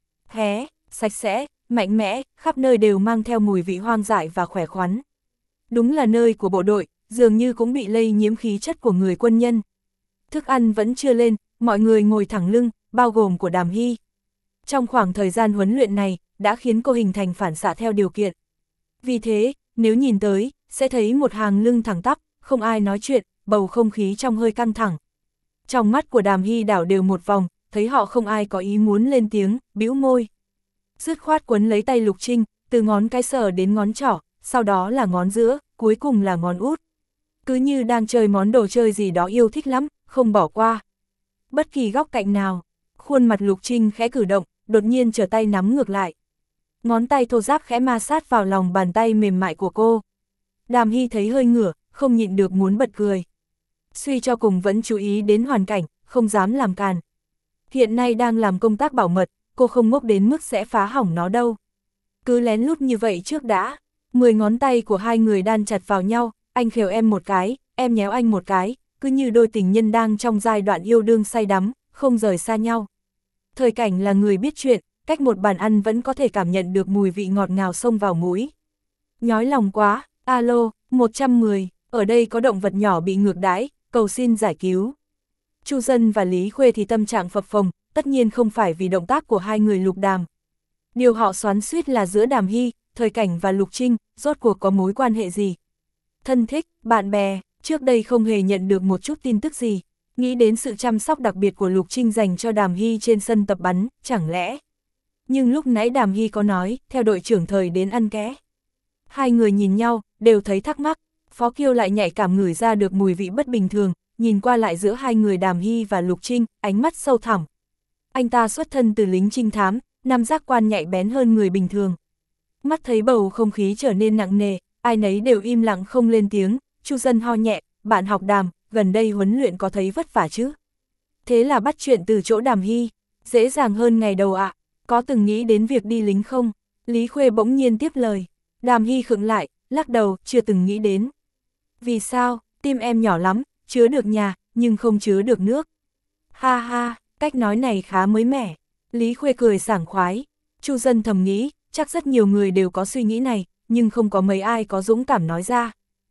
Hé, sạch sẽ, mạnh mẽ, khắp nơi đều mang theo mùi vị hoang dại và khỏe khoắn. Đúng là nơi của bộ đội, dường như cũng bị lây nhiễm khí chất của người quân nhân. Thức ăn vẫn chưa lên, mọi người ngồi thẳng lưng, bao gồm của Đàm Hy. Trong khoảng thời gian huấn luyện này, đã khiến cô hình thành phản xạ theo điều kiện. Vì thế, nếu nhìn tới, sẽ thấy một hàng lưng thẳng tắp, không ai nói chuyện, bầu không khí trong hơi căng thẳng. Trong mắt của Đàm Hy đảo đều một vòng, thấy họ không ai có ý muốn lên tiếng, bĩu môi. Dứt khoát quấn lấy tay Lục Trinh, từ ngón cái sờ đến ngón trỏ, sau đó là ngón giữa, cuối cùng là ngón út. Cứ như đang chơi món đồ chơi gì đó yêu thích lắm, không bỏ qua. Bất kỳ góc cạnh nào, khuôn mặt Lục Trinh khẽ cử động, đột nhiên trở tay nắm ngược lại. Ngón tay thô ráp khẽ ma sát vào lòng bàn tay mềm mại của cô. Đàm Hy thấy hơi ngửa, không nhịn được muốn bật cười. Suy cho cùng vẫn chú ý đến hoàn cảnh, không dám làm càn. Hiện nay đang làm công tác bảo mật, cô không ngốc đến mức sẽ phá hỏng nó đâu. Cứ lén lút như vậy trước đã. Mười ngón tay của hai người đan chặt vào nhau, anh khều em một cái, em nhéo anh một cái, cứ như đôi tình nhân đang trong giai đoạn yêu đương say đắm, không rời xa nhau. Thời Cảnh là người biết chuyện, cách một bàn ăn vẫn có thể cảm nhận được mùi vị ngọt ngào xông vào mũi. Nhói lòng quá, alo, một trăm mười, ở đây có động vật nhỏ bị ngược đãi, cầu xin giải cứu. Chu Dân và Lý Khuê thì tâm trạng phập phồng, tất nhiên không phải vì động tác của hai người Lục Đàm. Điều họ xoắn xuýt là giữa Đàm Hy, Thời Cảnh và Lục Trinh, rốt cuộc có mối quan hệ gì? Thân thích, bạn bè, trước đây không hề nhận được một chút tin tức gì. Nghĩ đến sự chăm sóc đặc biệt của Lục Trinh dành cho Đàm Hy trên sân tập bắn, chẳng lẽ? Nhưng lúc nãy Đàm Hy có nói, theo đội trưởng Thời đến ăn ké. Hai người nhìn nhau, đều thấy thắc mắc, Phó Kiêu lại nhạy cảm ngửi ra được mùi vị bất bình thường, nhìn qua lại giữa hai người Đàm Hy và Lục Trinh, ánh mắt sâu thẳm. Anh ta xuất thân từ lính trinh thám, năm giác quan nhạy bén hơn người bình thường. Mắt thấy bầu không khí trở nên nặng nề, ai nấy đều im lặng không lên tiếng. Chu Dân ho nhẹ, bạn học Đàm, gần đây huấn luyện có thấy vất vả chứ? Thế là bắt chuyện từ chỗ Đàm Hy, dễ dàng hơn ngày đầu ạ, à. Có từng nghĩ đến việc đi lính không? Lý Khuê bỗng nhiên tiếp lời. Đàm Hy khựng lại, lắc đầu, chưa từng nghĩ đến. Vì sao? Tim em nhỏ lắm, chứa được nhà, nhưng không chứa được nước. Ha ha, cách nói này khá mới mẻ. Lý Khuê cười sảng khoái. Chu Dân thầm nghĩ, chắc rất nhiều người đều có suy nghĩ này, nhưng không có mấy ai có dũng cảm nói ra.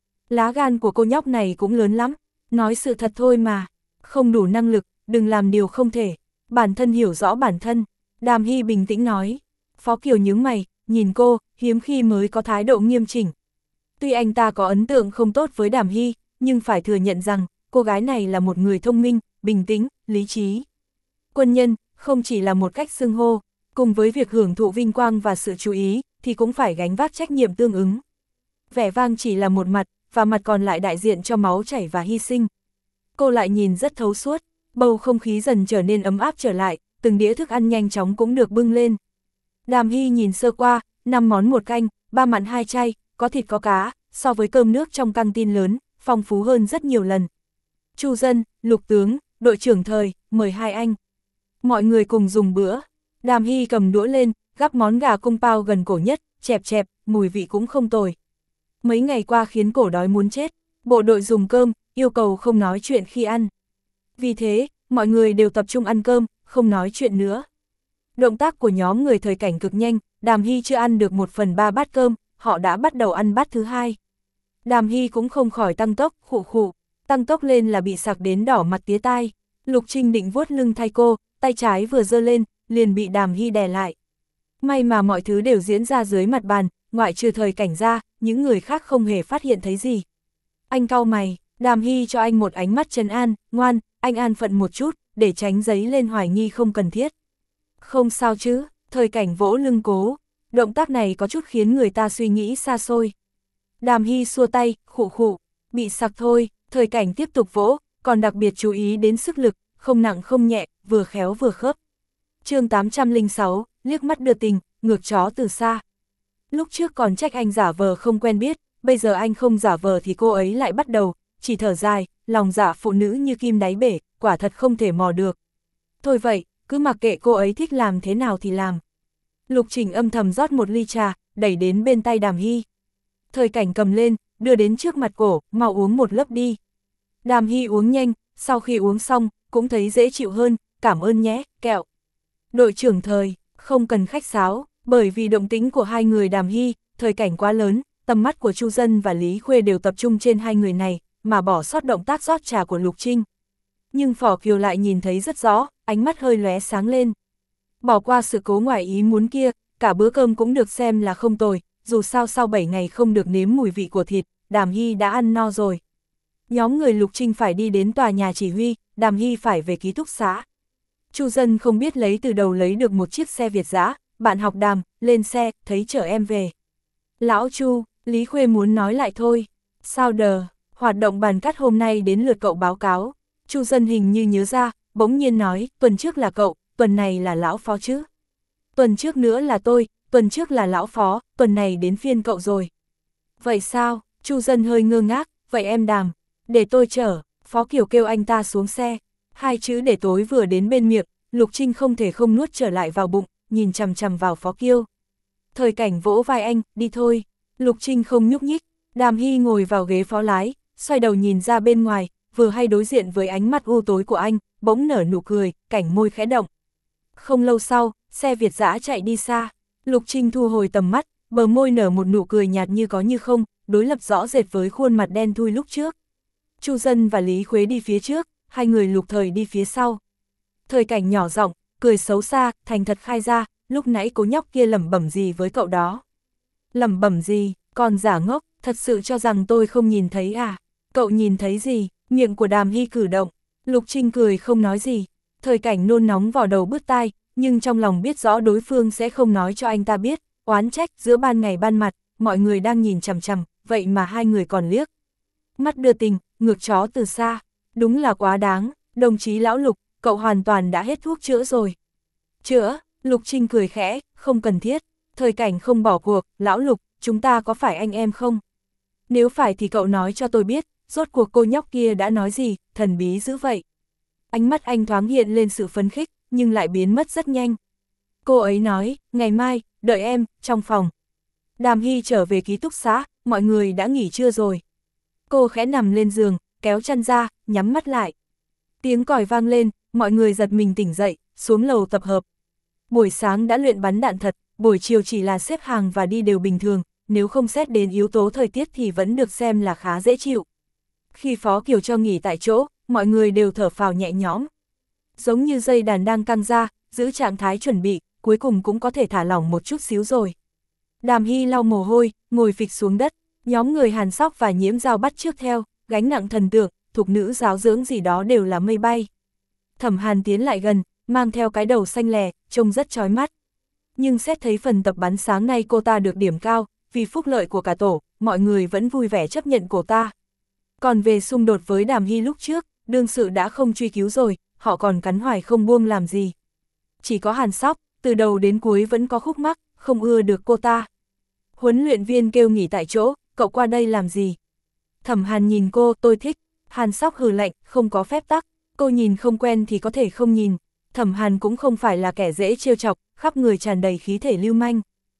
Lá gan của cô nhóc này cũng lớn lắm, nói sự thật thôi mà. Không đủ năng lực, đừng làm điều không thể. Bản thân hiểu rõ bản thân. Đàm Hy bình tĩnh nói. Phó Kiều nhướng mày, nhìn cô, hiếm khi mới có thái độ nghiêm chỉnh. Tuy anh ta có ấn tượng không tốt với Đàm Hy, nhưng phải thừa nhận rằng, cô gái này là một người thông minh, bình tĩnh, lý trí. Quân nhân, không chỉ là một cách xưng hô, cùng với việc hưởng thụ vinh quang và sự chú ý, thì cũng phải gánh vác trách nhiệm tương ứng. Vẻ vang chỉ là một mặt, và mặt còn lại đại diện cho máu chảy và hy sinh. Cô lại nhìn rất thấu suốt, Bầu không khí dần trở nên ấm áp trở lại, từng đĩa thức ăn nhanh chóng cũng được bưng lên. Đàm Hy nhìn sơ qua, năm món một canh, ba mặn hai chay, có thịt có cá, so với cơm nước trong căng tin lớn, phong phú hơn rất nhiều lần. Chu Dân, Lục Tướng, đội trưởng Thời, mời hai anh. Mọi người cùng dùng bữa. Đàm Hy cầm đũa lên, gắp món gà cung pao gần cổ nhất, chẹp chẹp, mùi vị cũng không tồi. Mấy ngày qua khiến cổ đói muốn chết, bộ đội dùng cơm, yêu cầu không nói chuyện khi ăn. Vì thế, mọi người đều tập trung ăn cơm, không nói chuyện nữa. Động tác của nhóm người Thời Cảnh cực nhanh, Đàm Hy chưa ăn được một phần ba bát cơm, họ đã bắt đầu ăn bát thứ hai. Đàm Hy cũng không khỏi tăng tốc, khụ khụ, tăng tốc lên là bị sặc đến đỏ mặt tía tai. Lục Trinh định vuốt lưng thay cô, tay trái vừa giơ lên, liền bị Đàm Hy đè lại. May mà mọi thứ đều diễn ra dưới mặt bàn, ngoại trừ Thời Cảnh ra, những người khác không hề phát hiện thấy gì. Anh cau mày, Đàm Hy cho anh một ánh mắt trấn an, ngoan, anh an phận một chút, để tránh dấy lên hoài nghi không cần thiết. Không sao chứ, Thời Cảnh vỗ lưng cố, động tác này có chút khiến người ta suy nghĩ xa xôi. Đàm Hy xua tay, khụ khụ, bị sặc thôi, Thời Cảnh tiếp tục vỗ, còn đặc biệt chú ý đến sức lực, không nặng không nhẹ, vừa khéo vừa khớp. chương tám trăm lẻ sáu, liếc mắt đưa tình, ngược chó từ xa. Lúc trước còn trách anh giả vờ không quen biết, bây giờ anh không giả vờ thì cô ấy lại bắt đầu, chỉ thở dài, lòng dạ phụ nữ như kim đáy bể, quả thật không thể mò được. Thôi vậy, cứ mặc kệ cô ấy thích làm thế nào thì làm. Lục Trình âm thầm rót một ly trà, đẩy đến bên tay Đàm Hy. Thời Cảnh cầm lên, đưa đến trước mặt cổ, mau uống một lớp đi. Đàm Hy uống nhanh, sau khi uống xong, cũng thấy dễ chịu hơn, cảm ơn nhé, kẹo. Đội trưởng Thời, không cần khách sáo, bởi vì động tĩnh của hai người Đàm Hy, Thời Cảnh quá lớn, tầm mắt của Chu Dân và Lý Khuê đều tập trung trên hai người này, mà bỏ sót động tác rót trà của Lục Trinh. Nhưng Phỏ Kiều lại nhìn thấy rất rõ, ánh mắt hơi lóe sáng lên. Bỏ qua sự cố ngoài ý muốn kia, cả bữa cơm cũng được xem là không tồi, dù sao sau bảy ngày không được nếm mùi vị của thịt, Đàm Hy đã ăn no rồi. Nhóm người Lục Trinh phải đi đến tòa nhà chỉ huy, Đàm Hy phải về ký túc xá. Chu Dân không biết lấy từ đầu lấy được một chiếc xe Việt dã, bạn học Đàm, lên xe, thấy chở em về. Lão Chu, Lý Khuê muốn nói lại thôi. Sao đờ, hoạt động bàn cắt hôm nay đến lượt cậu báo cáo. Chu Dân hình như nhớ ra, bỗng nhiên nói, tuần trước là cậu, tuần này là lão phó chứ. Tuần trước nữa là tôi, tuần trước là lão phó, tuần này đến phiên cậu rồi. Vậy sao, Chu Dân hơi ngơ ngác, vậy em Đàm, để tôi chở. Phó Kiều kêu anh ta xuống xe. Hai chữ để tối vừa đến bên miệng, Lục Trinh không thể không nuốt trở lại vào bụng, nhìn chằm chằm vào Phó Kiêu. Thời Cảnh vỗ vai anh, đi thôi. Lục Trinh không nhúc nhích, Đàm Hy ngồi vào ghế phó lái, xoay đầu nhìn ra bên ngoài, vừa hay đối diện với ánh mắt u tối của anh, bỗng nở nụ cười, Cảnh môi khẽ động. Không lâu sau, xe Việt dã chạy đi xa, Lục Trinh thu hồi tầm mắt, bờ môi nở một nụ cười nhạt như có như không, đối lập rõ rệt với khuôn mặt đen thui lúc trước. Chu Dân và Lý Khuế đi phía trước, hai người Lục Thời đi phía sau. Thời Cảnh nhỏ giọng, cười xấu xa, thành thật khai ra, lúc nãy cô nhóc kia lẩm bẩm gì với cậu đó. Lẩm bẩm gì, còn giả ngốc, thật sự cho rằng tôi không nhìn thấy à? Cậu nhìn thấy gì? Miệng của Đàm Hy cử động. Lục Trinh cười không nói gì. Thời Cảnh nôn nóng vào đầu bứt tai, nhưng trong lòng biết rõ đối phương sẽ không nói cho anh ta biết, oán trách giữa ban ngày ban mặt, mọi người đang nhìn chằm chằm, vậy mà hai người còn liếc. Mắt đưa tình, ngược chó từ xa, đúng là quá đáng, đồng chí lão Lục, cậu hoàn toàn đã hết thuốc chữa rồi. Chữa, Lục Trinh cười khẽ, không cần thiết. Thời Cảnh không bỏ cuộc, lão Lục, chúng ta có phải anh em không? Nếu phải thì cậu nói cho tôi biết, rốt cuộc cô nhóc kia đã nói gì, thần bí dữ vậy. Ánh mắt anh thoáng hiện lên sự phấn khích, nhưng lại biến mất rất nhanh. Cô ấy nói, ngày mai, đợi em, trong phòng. Đàm Hy trở về ký túc xá, mọi người đã nghỉ trưa rồi. Cô khẽ nằm lên giường, kéo chăn ra, nhắm mắt lại. Tiếng còi vang lên, mọi người giật mình tỉnh dậy, xuống lầu tập hợp. Buổi sáng đã luyện bắn đạn thật, buổi chiều chỉ là xếp hàng và đi đều bình thường, nếu không xét đến yếu tố thời tiết thì vẫn được xem là khá dễ chịu. Khi Phó Kiều cho nghỉ tại chỗ, mọi người đều thở phào nhẹ nhõm. Giống như dây đàn đang căng ra, giữ trạng thái chuẩn bị, cuối cùng cũng có thể thả lỏng một chút xíu rồi. Đàm Hy lau mồ hôi, ngồi phịch xuống đất, nhóm người Hàn Sóc và Nhiễm Giao bắt trước theo, gánh nặng thần tượng, thục nữ giáo dưỡng gì đó đều là mây bay. Thẩm Hàn tiến lại gần, mang theo cái đầu xanh lè, trông rất chói mắt. Nhưng xét thấy phần tập bắn sáng nay cô ta được điểm cao, vì phúc lợi của cả tổ, mọi người vẫn vui vẻ chấp nhận cô ta. Còn về xung đột với Đàm Hy lúc trước, đương sự đã không truy cứu rồi, họ còn cắn hoài không buông làm gì. Chỉ có Hàn Sóc, từ đầu đến cuối vẫn có khúc mắc, không ưa được cô ta. Huấn luyện viên kêu nghỉ tại chỗ, cậu qua đây làm gì? Thẩm Hàn nhìn cô, tôi thích. Hàn Sóc hừ lạnh, không có phép tắc, cô nhìn không quen thì có thể không nhìn. Thẩm Hàn cũng không phải là kẻ dễ trêu chọc, khắp người tràn đầy khí thể lưu manh.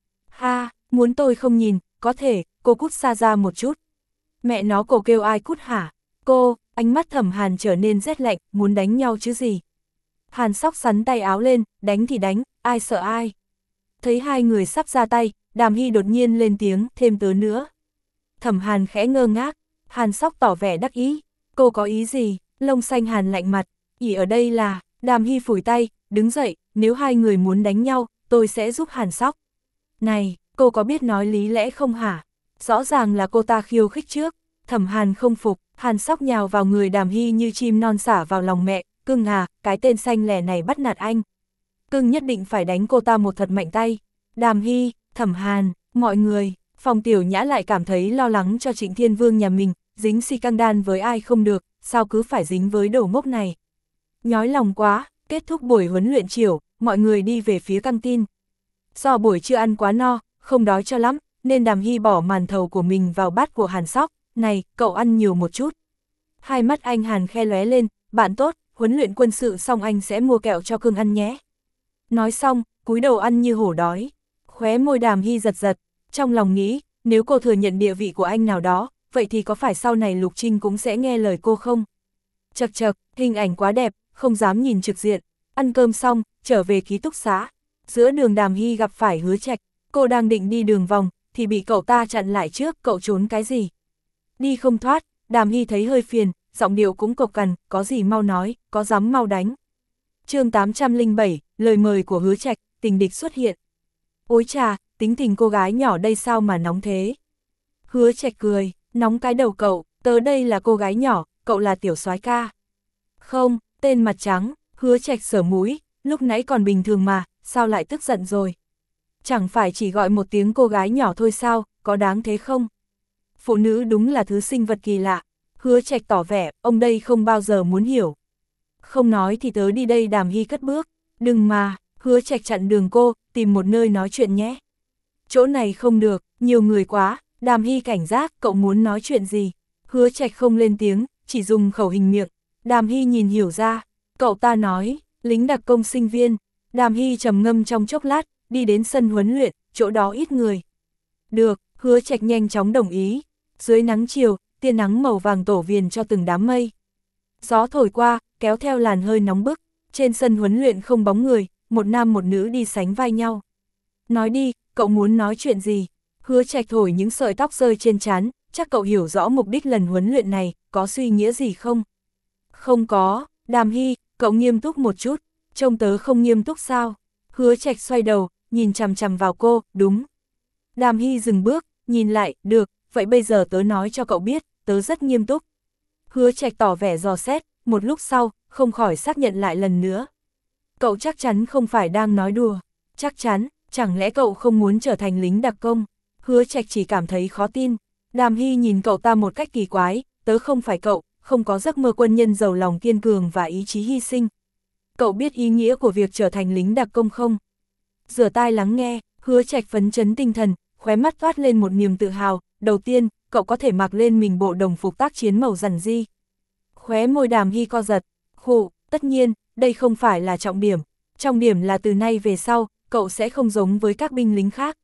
Ha, muốn tôi không nhìn, có thể, cô cút xa ra một chút. Mẹ nó, cô kêu ai cút hả? Cô, ánh mắt Thẩm Hàn trở nên rét lạnh, muốn đánh nhau chứ gì? Hàn Sóc sắn tay áo lên, đánh thì đánh, ai sợ ai? Thấy hai người sắp ra tay, Đàm Hy đột nhiên lên tiếng, thêm tớ nữa. Thẩm Hàn khẽ ngơ ngác, Hàn Sóc tỏ vẻ đắc ý, cô có ý gì? Lông xanh Hàn lạnh mặt, ý ở đây là, Đàm Hy phủi tay, đứng dậy, nếu hai người muốn đánh nhau, tôi sẽ giúp Hàn Sóc. Này, cô có biết nói lý lẽ không hả? Rõ ràng là cô ta khiêu khích trước. Thẩm Hàn không phục, Hàn Sóc nhào vào người Đàm Hy như chim non xả vào lòng mẹ, cưng à, cái tên xanh lẻ này bắt nạt anh. Cưng nhất định phải đánh cô ta một thật mạnh tay. Đàm Hy, Thẩm Hàn, mọi người, Phòng Tiểu Nhã lại cảm thấy lo lắng cho Trịnh Thiên Vương nhà mình, dính si căng đan với ai không được, sao cứ phải dính với đồ ngốc này. Nhói lòng quá, kết thúc buổi huấn luyện chiều, mọi người đi về phía căng tin. Do buổi trưa ăn quá no, không đói cho lắm, nên Đàm Hy bỏ màn thầu của mình vào bát của Hàn Sóc. Này, cậu ăn nhiều một chút. Hai mắt anh Hàn khe lóe lên, bạn tốt, huấn luyện quân sự xong anh sẽ mua kẹo cho cưng ăn nhé. Nói xong, cúi đầu ăn như hổ đói. Khóe môi Đàm Hy giật giật, trong lòng nghĩ, nếu cô thừa nhận địa vị của anh nào đó, vậy thì có phải sau này Lục Trinh cũng sẽ nghe lời cô không? Chật chật, hình ảnh quá đẹp, không dám nhìn trực diện. Ăn cơm xong, trở về ký túc xá. Giữa đường Đàm Hy gặp phải Hứa Trạch, cô đang định đi đường vòng, thì bị cậu ta chặn lại trước, cậu trốn cái gì? Đi không thoát, Đàm Hy thấy hơi phiền, giọng điệu cũng cộc cằn, có gì mau nói, có dám mau đánh. chương tám trăm lẻ bảy, lời mời của Hứa Trạch, tình địch xuất hiện. Ôi chà, tính tình cô gái nhỏ đây sao mà nóng thế? Hứa Trạch cười, nóng cái đầu cậu, tớ đây là cô gái nhỏ, cậu là tiểu soái ca. Không, tên mặt trắng, Hứa Trạch sờ mũi, lúc nãy còn bình thường mà, sao lại tức giận rồi? Chẳng phải chỉ gọi một tiếng cô gái nhỏ thôi sao, có đáng thế không? Phụ nữ đúng là thứ sinh vật kỳ lạ. Hứa Trạch tỏ vẻ, ông đây không bao giờ muốn hiểu. Không nói thì tớ đi đây. Đàm Hy cất bước. Đừng mà, Hứa Trạch chặn đường cô, tìm một nơi nói chuyện nhé. Chỗ này không được, nhiều người quá. Đàm Hy cảnh giác, cậu muốn nói chuyện gì? Hứa Trạch không lên tiếng, chỉ dùng khẩu hình miệng. Đàm Hy nhìn hiểu ra. Cậu ta nói, lính đặc công sinh viên. Đàm Hy trầm ngâm trong chốc lát, đi đến sân huấn luyện, chỗ đó ít người. Được, Hứa Trạch nhanh chóng đồng ý. Dưới nắng chiều, tia nắng màu vàng tổ viền cho từng đám mây. Gió thổi qua, kéo theo làn hơi nóng bức. Trên sân huấn luyện không bóng người, một nam một nữ đi sánh vai nhau. Nói đi, cậu muốn nói chuyện gì? Hứa Trạch thổi những sợi tóc rơi trên trán, chắc cậu hiểu rõ mục đích lần huấn luyện này, có suy nghĩa gì không? Không có, Đàm Hy, cậu nghiêm túc một chút, trông tớ không nghiêm túc sao? Hứa Trạch xoay đầu, nhìn chằm chằm vào cô, đúng. Đàm Hy dừng bước, nhìn lại, được, vậy bây giờ tớ nói cho cậu biết, tớ rất nghiêm túc. Hứa Trạch tỏ vẻ dò xét, một lúc sau, không khỏi xác nhận lại lần nữa. Cậu chắc chắn không phải đang nói đùa, chắc chắn, chẳng lẽ cậu không muốn trở thành lính đặc công? Hứa Trạch chỉ cảm thấy khó tin. Đàm Hy nhìn cậu ta một cách kỳ quái, tớ không phải cậu, không có giấc mơ quân nhân giàu lòng kiên cường và ý chí hy sinh. Cậu biết ý nghĩa của việc trở thành lính đặc công không? Rửa tai lắng nghe, Hứa Trạch phấn chấn tinh thần, khóe mắt toát lên một niềm tự hào. Đầu tiên, cậu có thể mặc lên mình bộ đồng phục tác chiến màu rằn ri. Khóe môi Đàm Hy co giật, khụ, tất nhiên, đây không phải là trọng điểm. Trọng điểm là từ nay về sau, cậu sẽ không giống với các binh lính khác.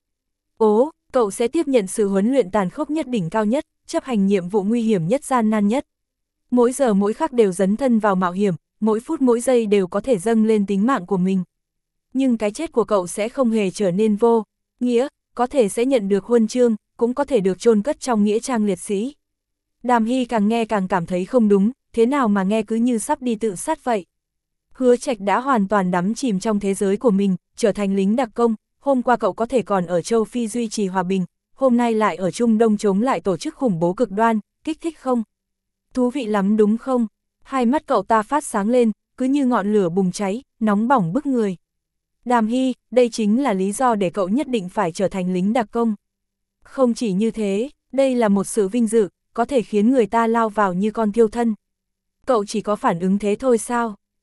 Ố, cậu sẽ tiếp nhận sự huấn luyện tàn khốc nhất, đỉnh cao nhất, chấp hành nhiệm vụ nguy hiểm nhất, gian nan nhất. Mỗi giờ mỗi khắc đều dấn thân vào mạo hiểm, mỗi phút mỗi giây đều có thể dâng lên tính mạng của mình. Nhưng cái chết của cậu sẽ không hề trở nên vô nghĩa, có thể sẽ nhận được huân chương, cũng có thể được chôn cất trong nghĩa trang liệt sĩ. Đàm Hy càng nghe càng cảm thấy không đúng, thế nào mà nghe cứ như sắp đi tự sát vậy. Hứa Trạch đã hoàn toàn đắm chìm trong thế giới của mình, trở thành lính đặc công. Hôm qua cậu có thể còn ở châu Phi duy trì hòa bình, hôm nay lại ở Trung Đông chống lại tổ chức khủng bố cực đoan, kích thích không? Thú vị lắm đúng không? Hai mắt cậu ta phát sáng lên, cứ như ngọn lửa bùng cháy, nóng bỏng bức người. Đàm Hy, đây chính là lý do để cậu nhất định phải trở thành lính đặc công. Không chỉ như thế, đây là một sự vinh dự, có thể khiến người ta lao vào như con thiêu thân. Cậu chỉ có phản ứng thế thôi sao?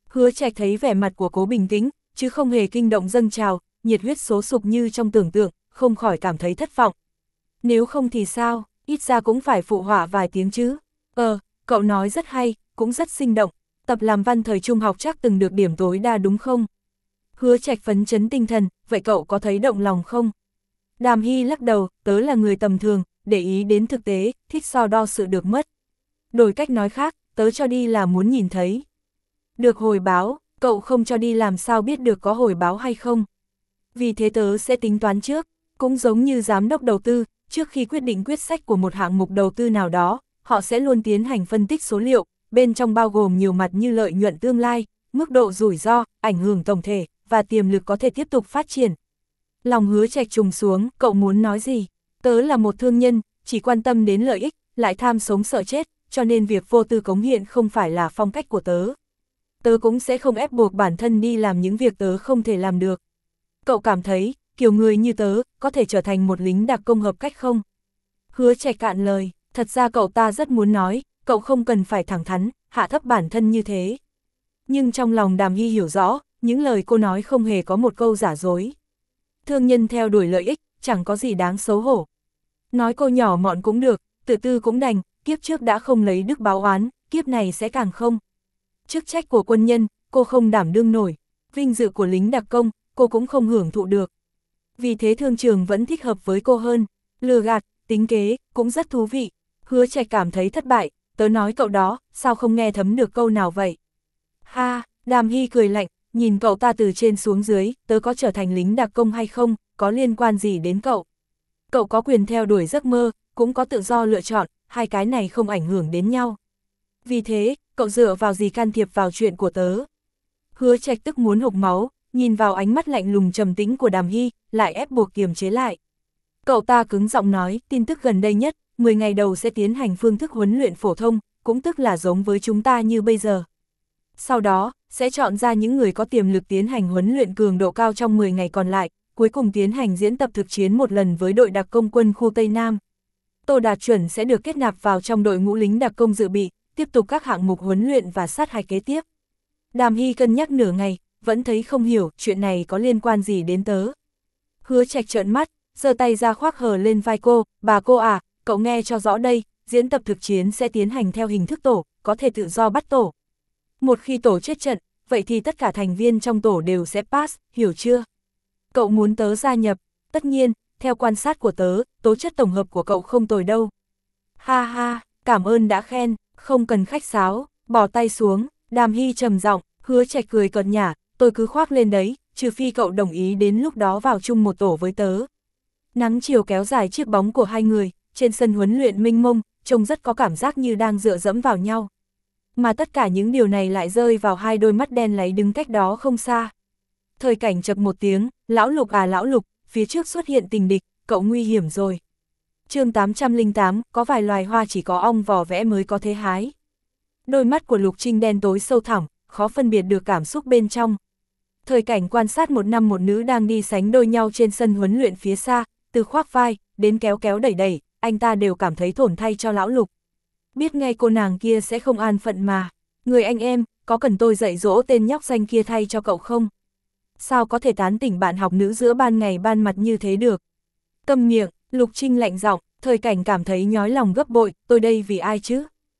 Hứa Trạch thấy vẻ mặt của Cố bình tĩnh, chứ không hề kinh động dâng trào, nhiệt huyết số sục như trong tưởng tượng, không khỏi cảm thấy thất vọng. Nếu không thì sao, ít ra cũng phải phụ họa vài tiếng chứ. Ờ, cậu nói rất hay, cũng rất sinh động, tập làm văn thời trung học chắc từng được điểm tối đa đúng không? Hứa Trạch phấn chấn tinh thần, vậy cậu có thấy động lòng không? Đàm Hy lắc đầu, tớ là người tầm thường, để ý đến thực tế, thích so đo sự được mất. Đổi cách nói khác, tớ cho đi là muốn nhìn thấy. Được hồi báo, cậu không cho đi làm sao biết được có hồi báo hay không? Vì thế tớ sẽ tính toán trước, cũng giống như giám đốc đầu tư, trước khi quyết định quyết sách của một hạng mục đầu tư nào đó, họ sẽ luôn tiến hành phân tích số liệu, bên trong bao gồm nhiều mặt như lợi nhuận tương lai, mức độ rủi ro, ảnh hưởng tổng thể, và tiềm lực có thể tiếp tục phát triển. Lòng Hứa Trạch trùng xuống, cậu muốn nói gì? Tớ là một thương nhân, chỉ quan tâm đến lợi ích, lại tham sống sợ chết, cho nên việc vô tư cống hiến không phải là phong cách của tớ. Tớ cũng sẽ không ép buộc bản thân đi làm những việc tớ không thể làm được. Cậu cảm thấy, kiểu người như tớ, có thể trở thành một lính đặc công hợp cách không? Hứa Trạch cạn lời, thật ra cậu ta rất muốn nói, cậu không cần phải thẳng thắn, hạ thấp bản thân như thế. Nhưng trong lòng Đàm Hy hiểu rõ, những lời cô nói không hề có một câu giả dối. Thương nhân theo đuổi lợi ích, chẳng có gì đáng xấu hổ. Nói cô nhỏ mọn cũng được, tự tư cũng đành, kiếp trước đã không lấy đức báo oán, kiếp này sẽ càng không. Chức trách của quân nhân, cô không đảm đương nổi, vinh dự của lính đặc công, cô cũng không hưởng thụ được. Vì thế thương trường vẫn thích hợp với cô hơn, lừa gạt, tính kế, cũng rất thú vị. Hứa Trạch cảm thấy thất bại, tớ nói cậu đó, sao không nghe thấm được câu nào vậy? Ha, Đàm Hy cười lạnh, nhìn cậu ta từ trên xuống dưới, tớ có trở thành lính đặc công hay không, có liên quan gì đến cậu? Cậu có quyền theo đuổi giấc mơ, cũng có tự do lựa chọn, hai cái này không ảnh hưởng đến nhau. Vì thế, cậu dựa vào gì can thiệp vào chuyện của tớ? Hứa Trạch tức muốn hộc máu, nhìn vào ánh mắt lạnh lùng trầm tĩnh của Đàm Hy, lại ép buộc kiềm chế lại. Cậu ta cứng giọng nói, tin tức gần đây nhất, mười ngày đầu sẽ tiến hành phương thức huấn luyện phổ thông, cũng tức là giống với chúng ta như bây giờ. Sau đó, sẽ chọn ra những người có tiềm lực tiến hành huấn luyện cường độ cao trong mười ngày còn lại, cuối cùng tiến hành diễn tập thực chiến một lần với đội đặc công quân khu Tây Nam. Tô đạt chuẩn sẽ được kết nạp vào trong đội ngũ lính đặc công dự bị, tiếp tục các hạng mục huấn luyện và sát hạch kế tiếp. Đàm Hy cân nhắc nửa ngày, vẫn thấy không hiểu chuyện này có liên quan gì đến tớ. Hứa Trạch trợn mắt, giơ tay ra khoác hờ lên vai cô, bà cô à, cậu nghe cho rõ đây, diễn tập thực chiến sẽ tiến hành theo hình thức tổ, có thể tự do bắt tổ. Một khi tổ chết trận, vậy thì tất cả thành viên trong tổ đều sẽ pass, hiểu chưa? Cậu muốn tớ gia nhập, tất nhiên, theo quan sát của tớ, tố chất tổng hợp của cậu không tồi đâu. Ha ha, cảm ơn đã khen, không cần khách sáo, bỏ tay xuống, Đàm Hy trầm giọng, Hứa Trạch cười cợt nhả, tôi cứ khoác lên đấy, trừ phi cậu đồng ý đến lúc đó vào chung một tổ với tớ. Nắng chiều kéo dài chiếc bóng của hai người, trên sân huấn luyện mênh mông, trông rất có cảm giác như đang dựa dẫm vào nhau. Mà tất cả những điều này lại rơi vào hai đôi mắt đen láy đứng cách đó không xa. Thời Cảnh chập một tiếng, lão Lục à lão Lục, phía trước xuất hiện tình địch, cậu nguy hiểm rồi. chương tám trăm lẻ tám, có vài loài hoa chỉ có ong vò vẽ mới có thể hái. Đôi mắt của Lục Trinh đen tối sâu thẳm, khó phân biệt được cảm xúc bên trong. Thời Cảnh quan sát một nam một nữ đang đi sánh đôi nhau trên sân huấn luyện phía xa, từ khoác vai, đến kéo kéo đẩy đẩy, anh ta đều cảm thấy thổn thay cho lão Lục. Biết ngay cô nàng kia sẽ không an phận mà. Người anh em, có cần tôi dạy dỗ tên nhóc xanh kia thay cho cậu không? Sao có thể tán tỉnh bạn học nữ giữa ban ngày ban mặt như thế được? Câm miệng, Lục Trinh lạnh giọng, Thời Cảnh cảm thấy nhói lòng gấp bội, tôi đây vì ai chứ?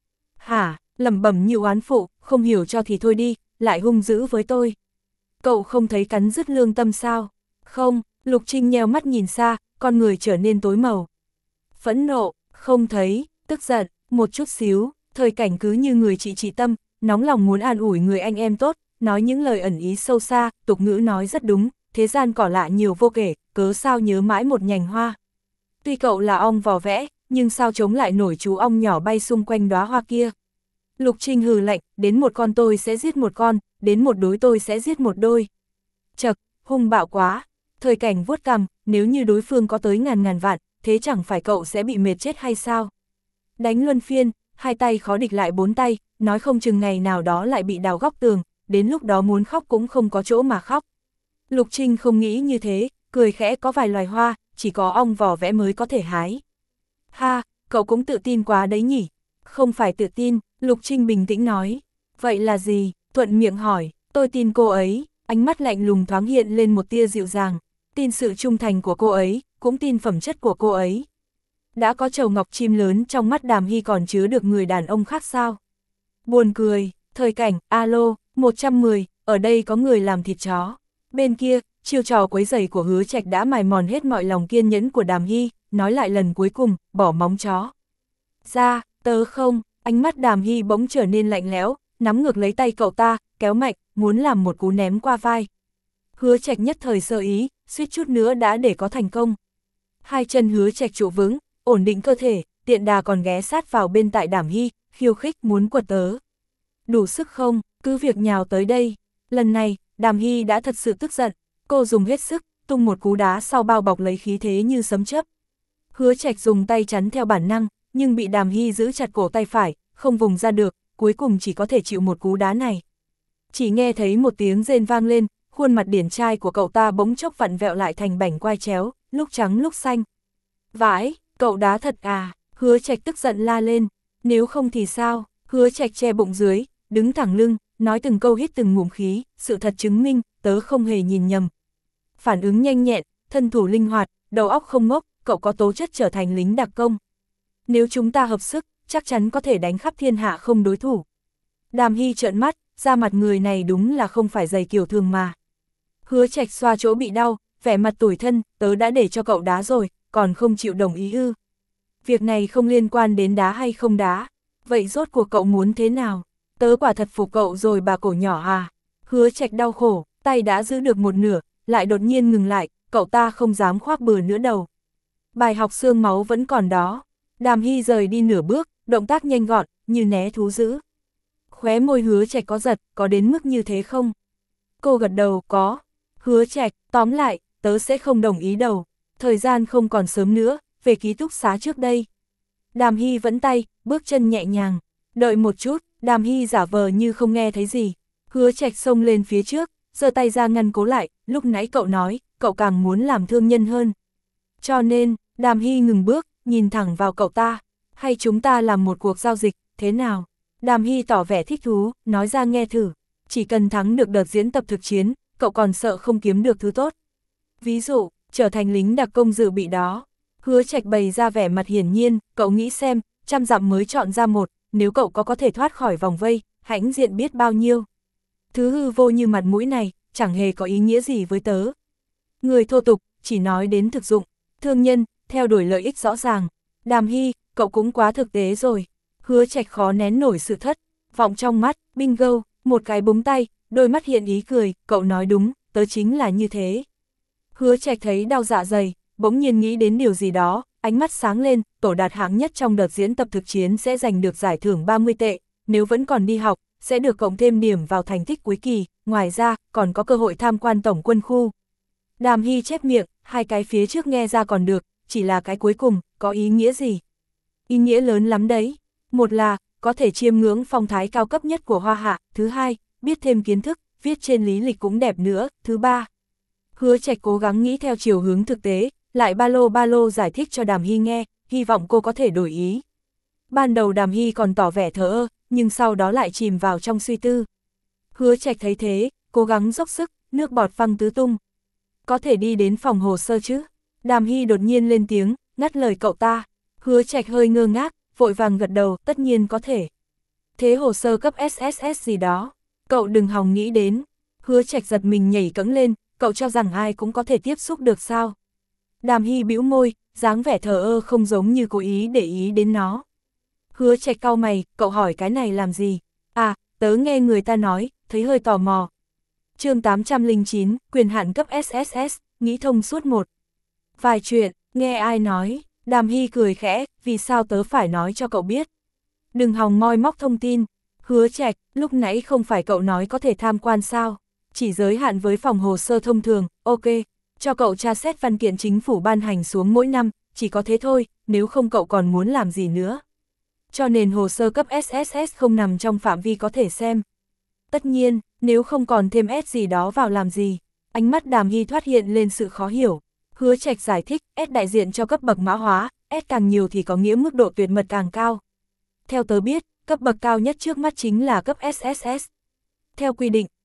Hả, lẩm bẩm như oán phụ, không hiểu cho thì thôi đi, lại hung dữ với tôi. Cậu không thấy cắn rứt lương tâm sao? Không, Lục Trinh nheo mắt nhìn xa, con người trở nên tối màu. Phẫn nộ, không thấy, tức giận, một chút xíu, Thời Cảnh cứ như người chị trị tâm, nóng lòng muốn an ủi người anh em tốt, nói những lời ẩn ý sâu xa, tục ngữ nói rất đúng, thế gian cỏ lạ nhiều vô kể, cớ sao nhớ mãi một nhành hoa. Tuy cậu là ong vò vẽ, nhưng sao chống lại nổi chú ong nhỏ bay xung quanh đóa hoa kia. Lục Trinh hừ lạnh, đến một con tôi sẽ giết một con, đến một đối tôi sẽ giết một đôi. Chật, hung bạo quá. Thời Cảnh vuốt cằm, nếu như đối phương có tới ngàn ngàn vạn, thế chẳng phải cậu sẽ bị mệt chết hay sao? Đánh luân phiên, hai tay khó địch lại bốn tay, nói không chừng ngày nào đó lại bị đào góc tường, đến lúc đó muốn khóc cũng không có chỗ mà khóc. Lục Trinh không nghĩ như thế, cười khẽ, có vài loài hoa, chỉ có ong vò vẽ mới có thể hái. Ha, cậu cũng tự tin quá đấy nhỉ? Không phải tự tin, Lục Trinh bình tĩnh nói. Vậy là gì? Thuận miệng hỏi, Tôi tin cô ấy, ánh mắt lạnh lùng thoáng hiện lên một tia dịu dàng, tin sự trung thành của cô ấy, cũng tin phẩm chất của cô ấy. Đã có chầu ngọc chim lớn trong mắt Đàm Hy còn chứa được người đàn ông khác sao? Buồn cười, thời cảnh, alo, một trăm mười, ở đây có người làm thịt chó. Bên kia, chiêu trò quấy rầy của Hứa Trạch đã mài mòn hết mọi lòng kiên nhẫn của Đàm Hy, nói lại lần cuối cùng, bỏ móng chó. Ra, tớ không, ánh mắt Đàm Hy bỗng trở nên lạnh lẽo, nắm ngược lấy tay cậu ta, kéo mạnh, muốn làm một cú ném qua vai. Hứa Trạch nhất thời sơ ý, suýt chút nữa đã để có thành công. Hai chân Hứa Trạch trụ vững, ổn định cơ thể, tiện đà còn ghé sát vào bên tại Đàm Hy, khiêu khích muốn quật tớ. Đủ sức không, cứ việc nhào tới đây. Lần này, Đàm Hy đã thật sự tức giận, cô dùng hết sức, tung một cú đá sau bao bọc lấy khí thế như sấm chớp. Hứa Trạch dùng tay chắn theo bản năng, nhưng bị Đàm Hy giữ chặt cổ tay phải, không vùng ra được, cuối cùng chỉ có thể chịu một cú đá này. Chỉ nghe thấy một tiếng rên vang lên, khuôn mặt điển trai của cậu ta bỗng chốc vặn vẹo lại thành bảnh quai chéo, lúc trắng lúc xanh. Vãi, cậu đá thật à, Hứa Trạch tức giận la lên, nếu không thì sao? Hứa Trạch che bụng dưới, đứng thẳng lưng, nói từng câu hít từng ngụm khí, sự thật chứng minh, tớ không hề nhìn nhầm. Phản ứng nhanh nhẹn, thân thủ linh hoạt, đầu óc không ngốc, cậu có tố chất trở thành lính đặc công. Nếu chúng ta hợp sức, chắc chắn có thể đánh khắp thiên hạ không đối thủ. Đàm Hy trợn mắt, da mặt người này đúng là không phải dày kiểu thường mà. Hứa Trạch xoa chỗ bị đau, vẻ mặt tủi thân, tớ đã để cho cậu đá rồi, còn không chịu đồng ý ư. Việc này không liên quan đến đá hay không đá, vậy rốt cuộc cậu muốn thế nào? Tớ quả thật phục cậu rồi bà cổ nhỏ à? Hứa Trạch đau khổ, tay đã giữ được một nửa, lại đột nhiên ngừng lại, cậu ta không dám khoác bừa nữa đâu. Bài học xương máu vẫn còn đó. Đàm Hy rời đi nửa bước, động tác nhanh gọn, như né thú dữ. Khóe môi Hứa Trạch có giật, có đến mức như thế không? Cô gật đầu, có. Hứa Trạch, tóm lại, tớ sẽ không đồng ý đâu. Thời gian không còn sớm nữa, về ký túc xá trước đây. Đàm Hy vẫn tay, bước chân nhẹ nhàng. Đợi một chút, Đàm Hy giả vờ như không nghe thấy gì. Hứa Trạch xông lên phía trước, giơ tay ra ngăn cố lại, lúc nãy cậu nói, cậu càng muốn làm thương nhân hơn. Cho nên, Đàm Hy ngừng bước, nhìn thẳng vào cậu ta. Hay chúng ta làm một cuộc giao dịch, thế nào? Đàm Hy tỏ vẻ thích thú, nói ra nghe thử. Chỉ cần thắng được đợt diễn tập thực chiến, cậu còn sợ không kiếm được thứ tốt. Ví dụ, trở thành lính đặc công dự bị đó. Hứa Trạch bày ra vẻ mặt hiển nhiên, cậu nghĩ xem, trăm dặm mới chọn ra một, nếu cậu có có thể thoát khỏi vòng vây, hãnh diện biết bao nhiêu. Thứ hư vô như mặt mũi này, chẳng hề có ý nghĩa gì với tớ. Người thô tục, chỉ nói đến thực dụng, thương nhân, theo đuổi lợi ích rõ ràng. Đàm Hy, cậu cũng quá thực tế rồi. Hứa Trạch khó nén nổi sự thất, vọng trong mắt, bingo, một cái búng tay, đôi mắt hiện ý cười, cậu nói đúng, tớ chính là như thế. Hứa Trạch thấy đau dạ dày, bỗng nhiên nghĩ đến điều gì đó, ánh mắt sáng lên, tổ đạt hạng nhất trong đợt diễn tập thực chiến sẽ giành được giải thưởng ba mươi tệ, nếu vẫn còn đi học, sẽ được cộng thêm điểm vào thành tích cuối kỳ, ngoài ra, còn có cơ hội tham quan tổng quân khu. Đàm Hy chép miệng, hai cái phía trước nghe ra còn được, chỉ là cái cuối cùng, có ý nghĩa gì? Ý nghĩa lớn lắm đấy. Một là, có thể chiêm ngưỡng phong thái cao cấp nhất của Hoa Hạ, thứ hai, biết thêm kiến thức, viết trên lý lịch cũng đẹp nữa, thứ ba. Hứa Trạch cố gắng nghĩ theo chiều hướng thực tế, lại ba lô ba lô giải thích cho Đàm Hy nghe, hy vọng cô có thể đổi ý. Ban đầu Đàm Hy còn tỏ vẻ thờ ơ, nhưng sau đó lại chìm vào trong suy tư. Hứa Trạch thấy thế, cố gắng dốc sức, nước bọt văng tứ tung. Có thể đi đến phòng hồ sơ chứ? Đàm Hy đột nhiên lên tiếng, ngắt lời cậu ta. Hứa Trạch hơi ngơ ngác, vội vàng gật đầu, tất nhiên có thể. Thế hồ sơ cấp ét ét ét gì đó, cậu đừng hòng nghĩ đến. Hứa Trạch giật mình nhảy cẫng lên, cậu cho rằng ai cũng có thể tiếp xúc được sao? Đàm Hy bĩu môi, dáng vẻ thờ ơ không giống như cố ý để ý đến nó. Hứa Trạch cau mày, cậu hỏi cái này làm gì? À, tớ nghe người ta nói, thấy hơi tò mò. Chương tám trăm lẻ chín, quyền hạn cấp ét ét ét, nghĩ thông suốt một. Vài chuyện, nghe ai nói? Đàm Hy cười khẽ, vì sao tớ phải nói cho cậu biết? Đừng hòng moi móc thông tin. Hứa Trạch, lúc nãy không phải cậu nói có thể tham quan sao? Chỉ giới hạn với phòng hồ sơ thông thường, ok. Cho cậu tra xét văn kiện chính phủ ban hành xuống mỗi năm, chỉ có thế thôi, nếu không cậu còn muốn làm gì nữa. Cho nên hồ sơ cấp ét ét ét không nằm trong phạm vi có thể xem. Tất nhiên, nếu không còn thêm S gì đó vào làm gì. Ánh mắt Đàm Hy thoát hiện lên sự khó hiểu. Hứa Trạch giải thích, S đại diện cho cấp bậc mã hóa, S càng nhiều thì có nghĩa mức độ tuyệt mật càng cao. Theo tớ biết, cấp bậc cao nhất trước mắt chính là cấp ét ét ét. Theo quy định,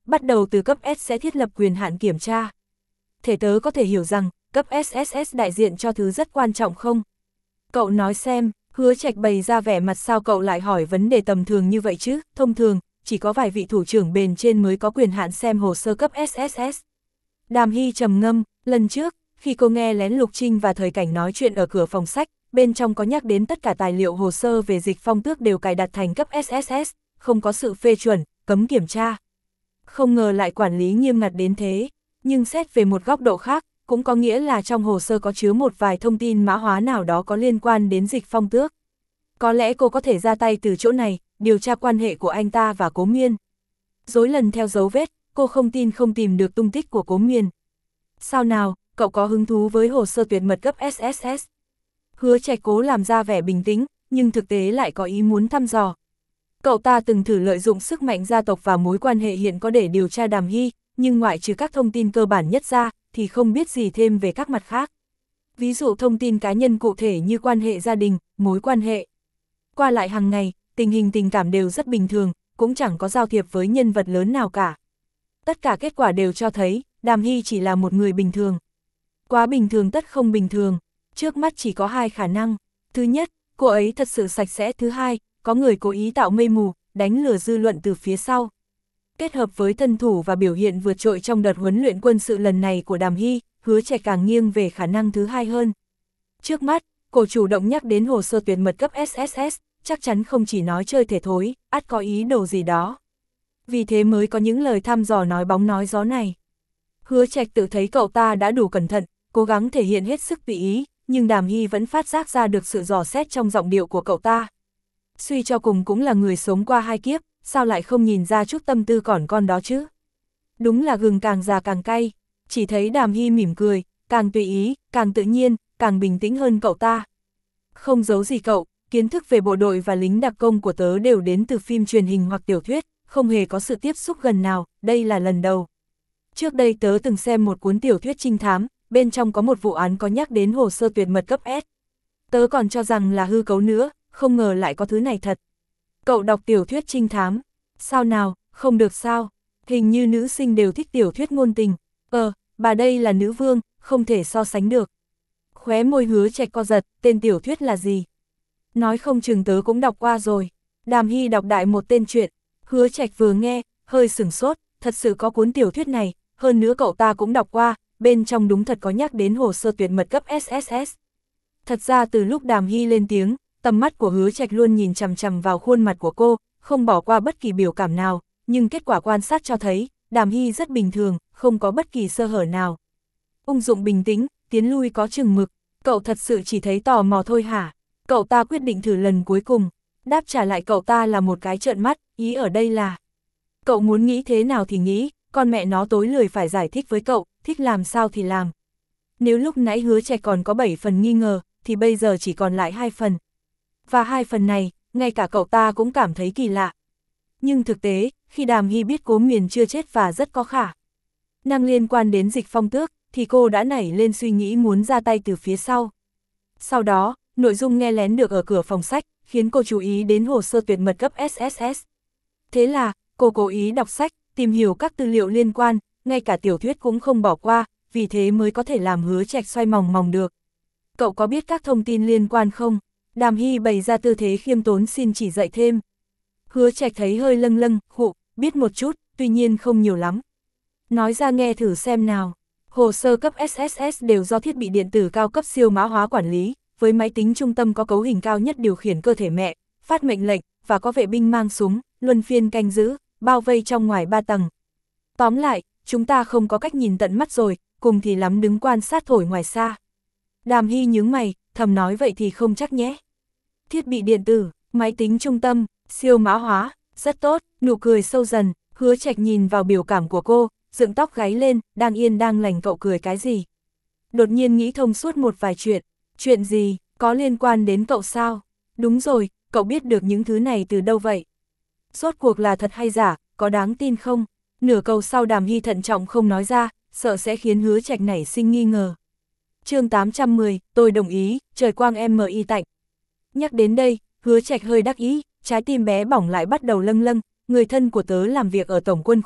bắt đầu từ cấp S sẽ thiết lập quyền hạn kiểm tra. Thể tớ có thể hiểu rằng, cấp ét ét ét đại diện cho thứ rất quan trọng không? Cậu nói xem, Hứa Trạch bày ra vẻ mặt sao cậu lại hỏi vấn đề tầm thường như vậy chứ, thông thường, chỉ có vài vị thủ trưởng bền trên mới có quyền hạn xem hồ sơ cấp ét ét ét. Đàm Hy trầm ngâm, lần trước, khi cô nghe lén Lục Trinh và Thời Cảnh nói chuyện ở cửa phòng sách, bên trong có nhắc đến tất cả tài liệu hồ sơ về Dịch Phong Tước đều cài đặt thành cấp ét ét ét, không có sự phê chuẩn, cấm kiểm tra. Không ngờ lại quản lý nghiêm ngặt đến thế, nhưng xét về một góc độ khác, cũng có nghĩa là trong hồ sơ có chứa một vài thông tin mã hóa nào đó có liên quan đến Dịch Phong Tước. Có lẽ cô có thể ra tay từ chỗ này, điều tra quan hệ của anh ta và Cố Miên. Dối lần theo dấu vết, cô không tin không tìm được tung tích của Cố Miên. Sao nào, cậu có hứng thú với hồ sơ tuyệt mật cấp ét ét ét? Hứa Trạch cố làm ra vẻ bình tĩnh, nhưng thực tế lại có ý muốn thăm dò. Cậu ta từng thử lợi dụng sức mạnh gia tộc và mối quan hệ hiện có để điều tra Đàm Hy, nhưng ngoại trừ các thông tin cơ bản nhất ra, thì không biết gì thêm về các mặt khác. Ví dụ thông tin cá nhân cụ thể như quan hệ gia đình, mối quan hệ. Qua lại hàng ngày, tình hình tình cảm đều rất bình thường, cũng chẳng có giao thiệp với nhân vật lớn nào cả. Tất cả kết quả đều cho thấy, Đàm Hy chỉ là một người bình thường. Quá bình thường tất không bình thường, trước mắt chỉ có hai khả năng. Thứ nhất, cô ấy thật sự sạch sẽ. Thứ hai, có người cố ý tạo mây mù, đánh lừa dư luận từ phía sau. Kết hợp với thân thủ và biểu hiện vượt trội trong đợt huấn luyện quân sự lần này của Đàm Hy, Hứa Trạch càng nghiêng về khả năng thứ hai hơn. Trước mắt, cô chủ động nhắc đến hồ sơ tuyệt mật cấp ét ét ét, chắc chắn không chỉ nói chơi thể thối, ắt có ý đồ gì đó. Vì thế mới có những lời thăm dò nói bóng nói gió này. Hứa Trạch tự thấy cậu ta đã đủ cẩn thận, cố gắng thể hiện hết sức tùy ý, nhưng Đàm Hy vẫn phát giác ra được sự dò xét trong giọng điệu của cậu ta. Suy cho cùng cũng là người sống qua hai kiếp, sao lại không nhìn ra chút tâm tư còn con đó chứ? Đúng là gừng càng già càng cay, chỉ thấy Đàm Hy mỉm cười, càng tùy ý, càng tự nhiên, càng bình tĩnh hơn cậu ta. Không giấu gì cậu, kiến thức về bộ đội và lính đặc công của tớ đều đến từ phim truyền hình hoặc tiểu thuyết, không hề có sự tiếp xúc gần nào, đây là lần đầu. Trước đây tớ từng xem một cuốn tiểu thuyết trinh thám, bên trong có một vụ án có nhắc đến hồ sơ tuyệt mật cấp S. Tớ còn cho rằng là hư cấu nữa, không ngờ lại có thứ này thật. Cậu đọc tiểu thuyết trinh thám, sao nào, không được sao, hình như nữ sinh đều thích tiểu thuyết ngôn tình, ờ, bà đây là nữ vương, không thể so sánh được. Khóe môi Hứa Trạch co giật, tên tiểu thuyết là gì? Nói không chừng tớ cũng đọc qua rồi. Đàm Hy đọc đại một tên truyện, Hứa Trạch vừa nghe, hơi sửng sốt, thật sự có cuốn tiểu thuyết này, hơn nữa cậu ta cũng đọc qua, bên trong đúng thật có nhắc đến hồ sơ tuyệt mật cấp ét ét ét. Thật ra từ lúc Đàm Hy lên tiếng, tầm mắt của Hứa Trạch luôn nhìn chằm chằm vào khuôn mặt của cô, không bỏ qua bất kỳ biểu cảm nào, nhưng kết quả quan sát cho thấy, Đàm Hy rất bình thường, không có bất kỳ sơ hở nào. Ung dung bình tĩnh, tiến lui có chừng mực, cậu thật sự chỉ thấy tò mò thôi hả? Cậu ta quyết định thử lần cuối cùng, đáp trả lại cậu ta là một cái trợn mắt, ý ở đây là cậu muốn nghĩ thế nào thì nghĩ, con mẹ nó tối lười phải giải thích với cậu, thích làm sao thì làm. Nếu lúc nãy Hứa Trạch còn có bảy phần nghi ngờ, thì bây giờ chỉ còn lại hai phần. Và hai phần này, ngay cả cậu ta cũng cảm thấy kỳ lạ. Nhưng thực tế, khi Đàm Hy biết Cố Miền chưa chết và rất có khả năng liên quan đến Dịch Phong Tước, thì cô đã nảy lên suy nghĩ muốn ra tay từ phía sau. Sau đó, nội dung nghe lén được ở cửa phòng sách, khiến cô chú ý đến hồ sơ tuyệt mật cấp ét ét ét. Thế là, cô cố ý đọc sách, tìm hiểu các tư liệu liên quan, ngay cả tiểu thuyết cũng không bỏ qua, vì thế mới có thể làm Hứa Trạch xoay mòng mòng được. Cậu có biết các thông tin liên quan không? Đàm Hy bày ra tư thế khiêm tốn xin chỉ dạy thêm. Hứa Trạch thấy hơi lâng lâng, khụ, biết một chút, tuy nhiên không nhiều lắm. Nói ra nghe thử xem nào. Hồ sơ cấp ét ét ét đều do thiết bị điện tử cao cấp siêu mã hóa quản lý, với máy tính trung tâm có cấu hình cao nhất điều khiển cơ thể mẹ, phát mệnh lệnh, và có vệ binh mang súng, luân phiên canh giữ, bao vây trong ngoài ba tầng. Tóm lại, chúng ta không có cách nhìn tận mắt rồi, cùng thì lắm đứng quan sát thổi ngoài xa. Đàm Hy nhướng mày, thầm nói vậy thì không chắc nhé. Thiết bị điện tử, máy tính trung tâm, siêu mã hóa, rất tốt, nụ cười sâu dần, Hứa Trạch nhìn vào biểu cảm của cô, dựng tóc gáy lên, đang yên đang lành cậu cười cái gì. Đột nhiên nghĩ thông suốt một vài chuyện, chuyện gì, có liên quan đến cậu sao? Đúng rồi, cậu biết được những thứ này từ đâu vậy? Rốt cuộc là thật hay giả, có đáng tin không? Nửa câu sau Đàm Hy thận trọng không nói ra, sợ sẽ khiến Hứa Trạch nảy sinh nghi ngờ. Chương tám trăm mười, tôi đồng ý, trời quang em mờ y tạnh. Nhắc đến đây, Hứa Trạch hơi đắc ý, trái tim bé bỏng lại bắt đầu lâng lâng, người thân của tớ làm việc ở tổng quân khu,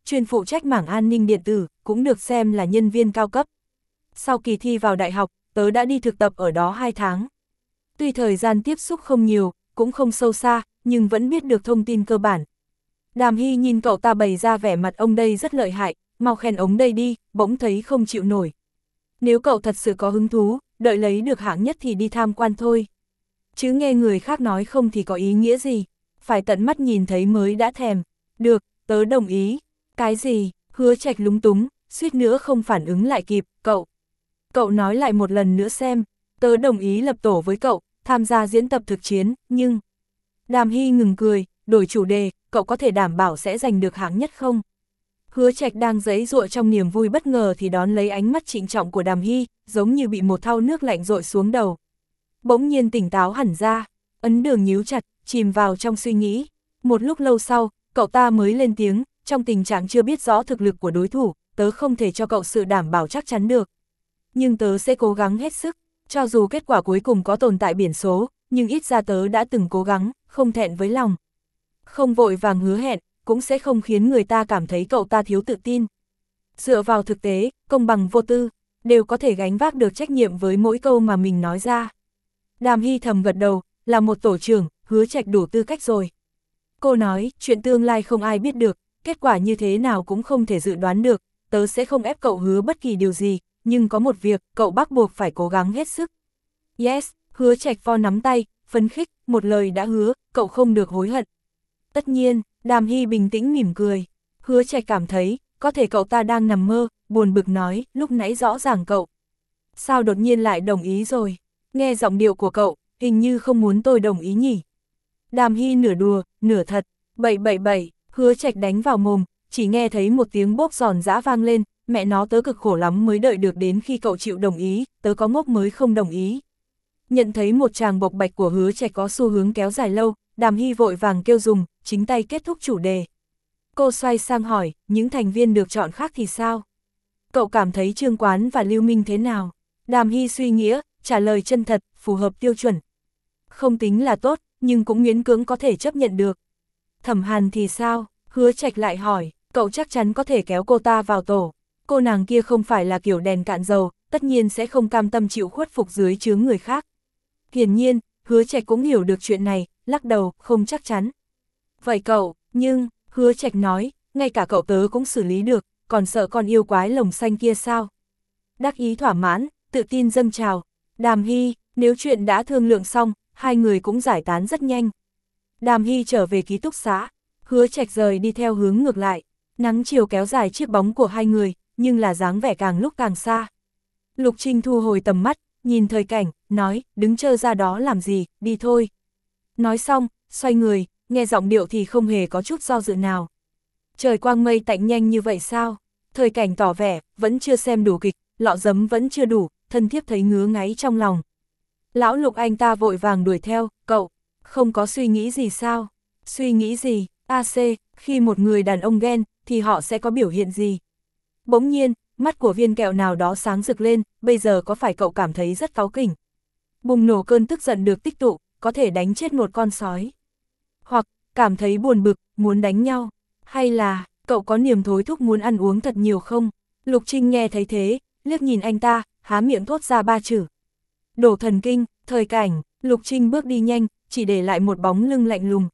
chuyên phụ trách mảng an ninh điện tử, cũng được xem là nhân viên cao cấp. Sau kỳ thi vào đại học, tớ đã đi thực tập ở đó hai tháng. Tuy thời gian tiếp xúc không nhiều, cũng không sâu xa, nhưng vẫn biết được thông tin cơ bản. Đàm Hy nhìn cậu ta bày ra vẻ mặt ông đây rất lợi hại, mau khen ông đây đi, bỗng thấy không chịu nổi. Nếu cậu thật sự có hứng thú, đợi lấy được hạng nhất thì đi tham quan thôi. Chứ nghe người khác nói không thì có ý nghĩa gì, phải tận mắt nhìn thấy mới đã thèm. Được, tớ đồng ý. Cái gì? Hứa Trạch lúng túng, suýt nữa không phản ứng lại kịp, cậu. Cậu nói lại một lần nữa xem, tớ đồng ý lập tổ với cậu, tham gia diễn tập thực chiến, nhưng... Đàm Hy ngừng cười, đổi chủ đề, cậu có thể đảm bảo sẽ giành được hạng nhất không? Hứa Trạch đang giãy giụa trong niềm vui bất ngờ thì đón lấy ánh mắt trịnh trọng của Đàm Hy, giống như bị một thau nước lạnh dội xuống đầu. Bỗng nhiên tỉnh táo hẳn ra, ấn đường nhíu chặt, chìm vào trong suy nghĩ. Một lúc lâu sau, cậu ta mới lên tiếng, trong tình trạng chưa biết rõ thực lực của đối thủ, tớ không thể cho cậu sự đảm bảo chắc chắn được. Nhưng tớ sẽ cố gắng hết sức, cho dù kết quả cuối cùng có tồn tại biển số, nhưng ít ra tớ đã từng cố gắng, không thẹn với lòng. Không vội vàng hứa hẹn, cũng sẽ không khiến người ta cảm thấy cậu ta thiếu tự tin. Dựa vào thực tế, công bằng vô tư, đều có thể gánh vác được trách nhiệm với mỗi câu mà mình nói ra. Đàm Hy thầm gật đầu, là một tổ trưởng, Hứa Trạch đủ tư cách rồi. Cô nói, chuyện tương lai không ai biết được, kết quả như thế nào cũng không thể dự đoán được, tớ sẽ không ép cậu hứa bất kỳ điều gì, nhưng có một việc, cậu bắt buộc phải cố gắng hết sức. Yes, Hứa Trạch vo nắm tay, phấn khích, một lời đã hứa, cậu không được hối hận. Tất nhiên, Đàm Hy bình tĩnh mỉm cười. Hứa Trạch cảm thấy, có thể cậu ta đang nằm mơ, buồn bực nói, lúc nãy rõ ràng cậu. Sao đột nhiên lại đồng ý rồi? Nghe giọng điệu của cậu, hình như không muốn tôi đồng ý nhỉ? Đàm Hy nửa đùa, nửa thật, bậy bậy bậy, Hứa Trạch đánh vào mồm, chỉ nghe thấy một tiếng bốp giòn giã vang lên, mẹ nó tớ cực khổ lắm mới đợi được đến khi cậu chịu đồng ý, tớ có ngốc mới không đồng ý. Nhận thấy một tràng bộc bạch của Hứa Trạch có xu hướng kéo dài lâu, Đàm Hy vội vàng kêu dùng, chính tay kết thúc chủ đề. Cô xoay sang hỏi, những thành viên được chọn khác thì sao? Cậu cảm thấy Trương Quán và Lưu Minh thế nào? Đàm Hy suy nghĩa, trả lời chân thật, phù hợp tiêu chuẩn. Không tính là tốt, nhưng cũng miễn cưỡng có thể chấp nhận được. Thẩm Hàn thì sao? Hứa Trạch lại hỏi, cậu chắc chắn có thể kéo cô ta vào tổ. Cô nàng kia không phải là kiểu đèn cạn dầu, tất nhiên sẽ không cam tâm chịu khuất phục dưới chướng người khác. Hiển nhiên, Hứa Trạch cũng hiểu được chuyện này, lắc đầu, không chắc chắn. Vậy cậu, nhưng, Hứa Trạch nói, ngay cả cậu tớ cũng xử lý được, còn sợ con yêu quái lồng xanh kia sao? Đắc ý thỏa mãn, tự tin dâng trào. Đàm Hy, nếu chuyện đã thương lượng xong, hai người cũng giải tán rất nhanh. Đàm Hy trở về ký túc xá, Hứa Trạch rời đi theo hướng ngược lại. Nắng chiều kéo dài chiếc bóng của hai người, nhưng là dáng vẻ càng lúc càng xa. Lục Trinh thu hồi tầm mắt, nhìn thời cảnh, nói, đứng chơ ra đó làm gì, đi thôi. Nói xong, xoay người, nghe giọng điệu thì không hề có chút do dự nào. Trời quang mây tạnh nhanh như vậy sao? Thời cảnh tỏ vẻ, vẫn chưa xem đủ kịch, lọ giấm vẫn chưa đủ, thân thiếp thấy ngứa ngáy trong lòng. Lão Lục anh ta vội vàng đuổi theo, cậu, không có suy nghĩ gì sao? Suy nghĩ gì? a xê, khi một người đàn ông ghen, thì họ sẽ có biểu hiện gì? Bỗng nhiên, mắt của viên kẹo nào đó sáng rực lên, bây giờ có phải cậu cảm thấy rất cáu kỉnh? Bùng nổ cơn tức giận được tích tụ, có thể đánh chết một con sói. Hoặc, cảm thấy buồn bực, muốn đánh nhau. Hay là, cậu có niềm thối thúc muốn ăn uống thật nhiều không? Lục Trinh nghe thấy thế, liếc nhìn anh ta, há miệng thốt ra ba chữ. Đổ thần kinh, thời cảnh, Lục Trinh bước đi nhanh, chỉ để lại một bóng lưng lạnh lùng.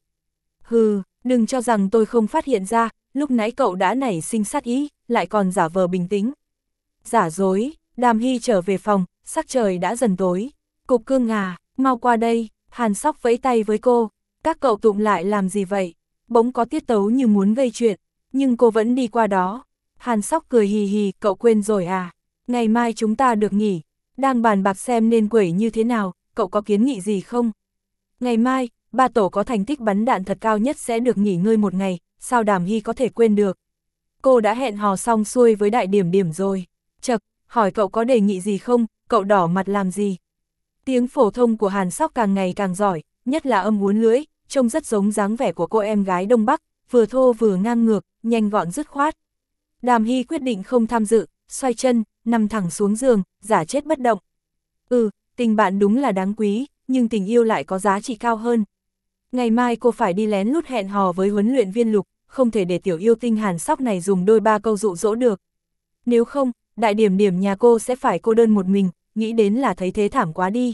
Hừ, đừng cho rằng tôi không phát hiện ra, lúc nãy cậu đã nảy sinh sát ý, lại còn giả vờ bình tĩnh. Giả dối, Đàm Hy trở về phòng, sắc trời đã dần tối. Cục Cương à, mau qua đây, Hàn Sóc vẫy tay với cô. Các cậu tụm lại làm gì vậy? Bỗng có tiết tấu như muốn gây chuyện, nhưng cô vẫn đi qua đó. Hàn Sóc cười hì hì, cậu quên rồi à? Ngày mai chúng ta được nghỉ, đang bàn bạc xem nên quẩy như thế nào, cậu có kiến nghị gì không? Ngày mai, ba tổ có thành tích bắn đạn thật cao nhất sẽ được nghỉ ngơi một ngày, sao Đàm Hy có thể quên được? Cô đã hẹn hò xong xuôi với Đại Điểm Điểm rồi. Chậc, hỏi cậu có đề nghị gì không, cậu đỏ mặt làm gì? Tiếng phổ thông của Hàn Sóc càng ngày càng giỏi, nhất là âm uốn lưỡi, trông rất giống dáng vẻ của cô em gái Đông Bắc, vừa thô vừa ngang ngược, nhanh gọn dứt khoát. Đàm Hy quyết định không tham dự, xoay chân, nằm thẳng xuống giường, giả chết bất động. Ừ, tình bạn đúng là đáng quý, nhưng tình yêu lại có giá trị cao hơn. Ngày mai cô phải đi lén lút hẹn hò với huấn luyện viên Lục, không thể để tiểu yêu tinh Hàn Sóc này dùng đôi ba câu dụ dỗ được. Nếu không, đại điểm điểm nhà cô sẽ phải cô đơn một mình, nghĩ đến là thấy thế thảm quá đi.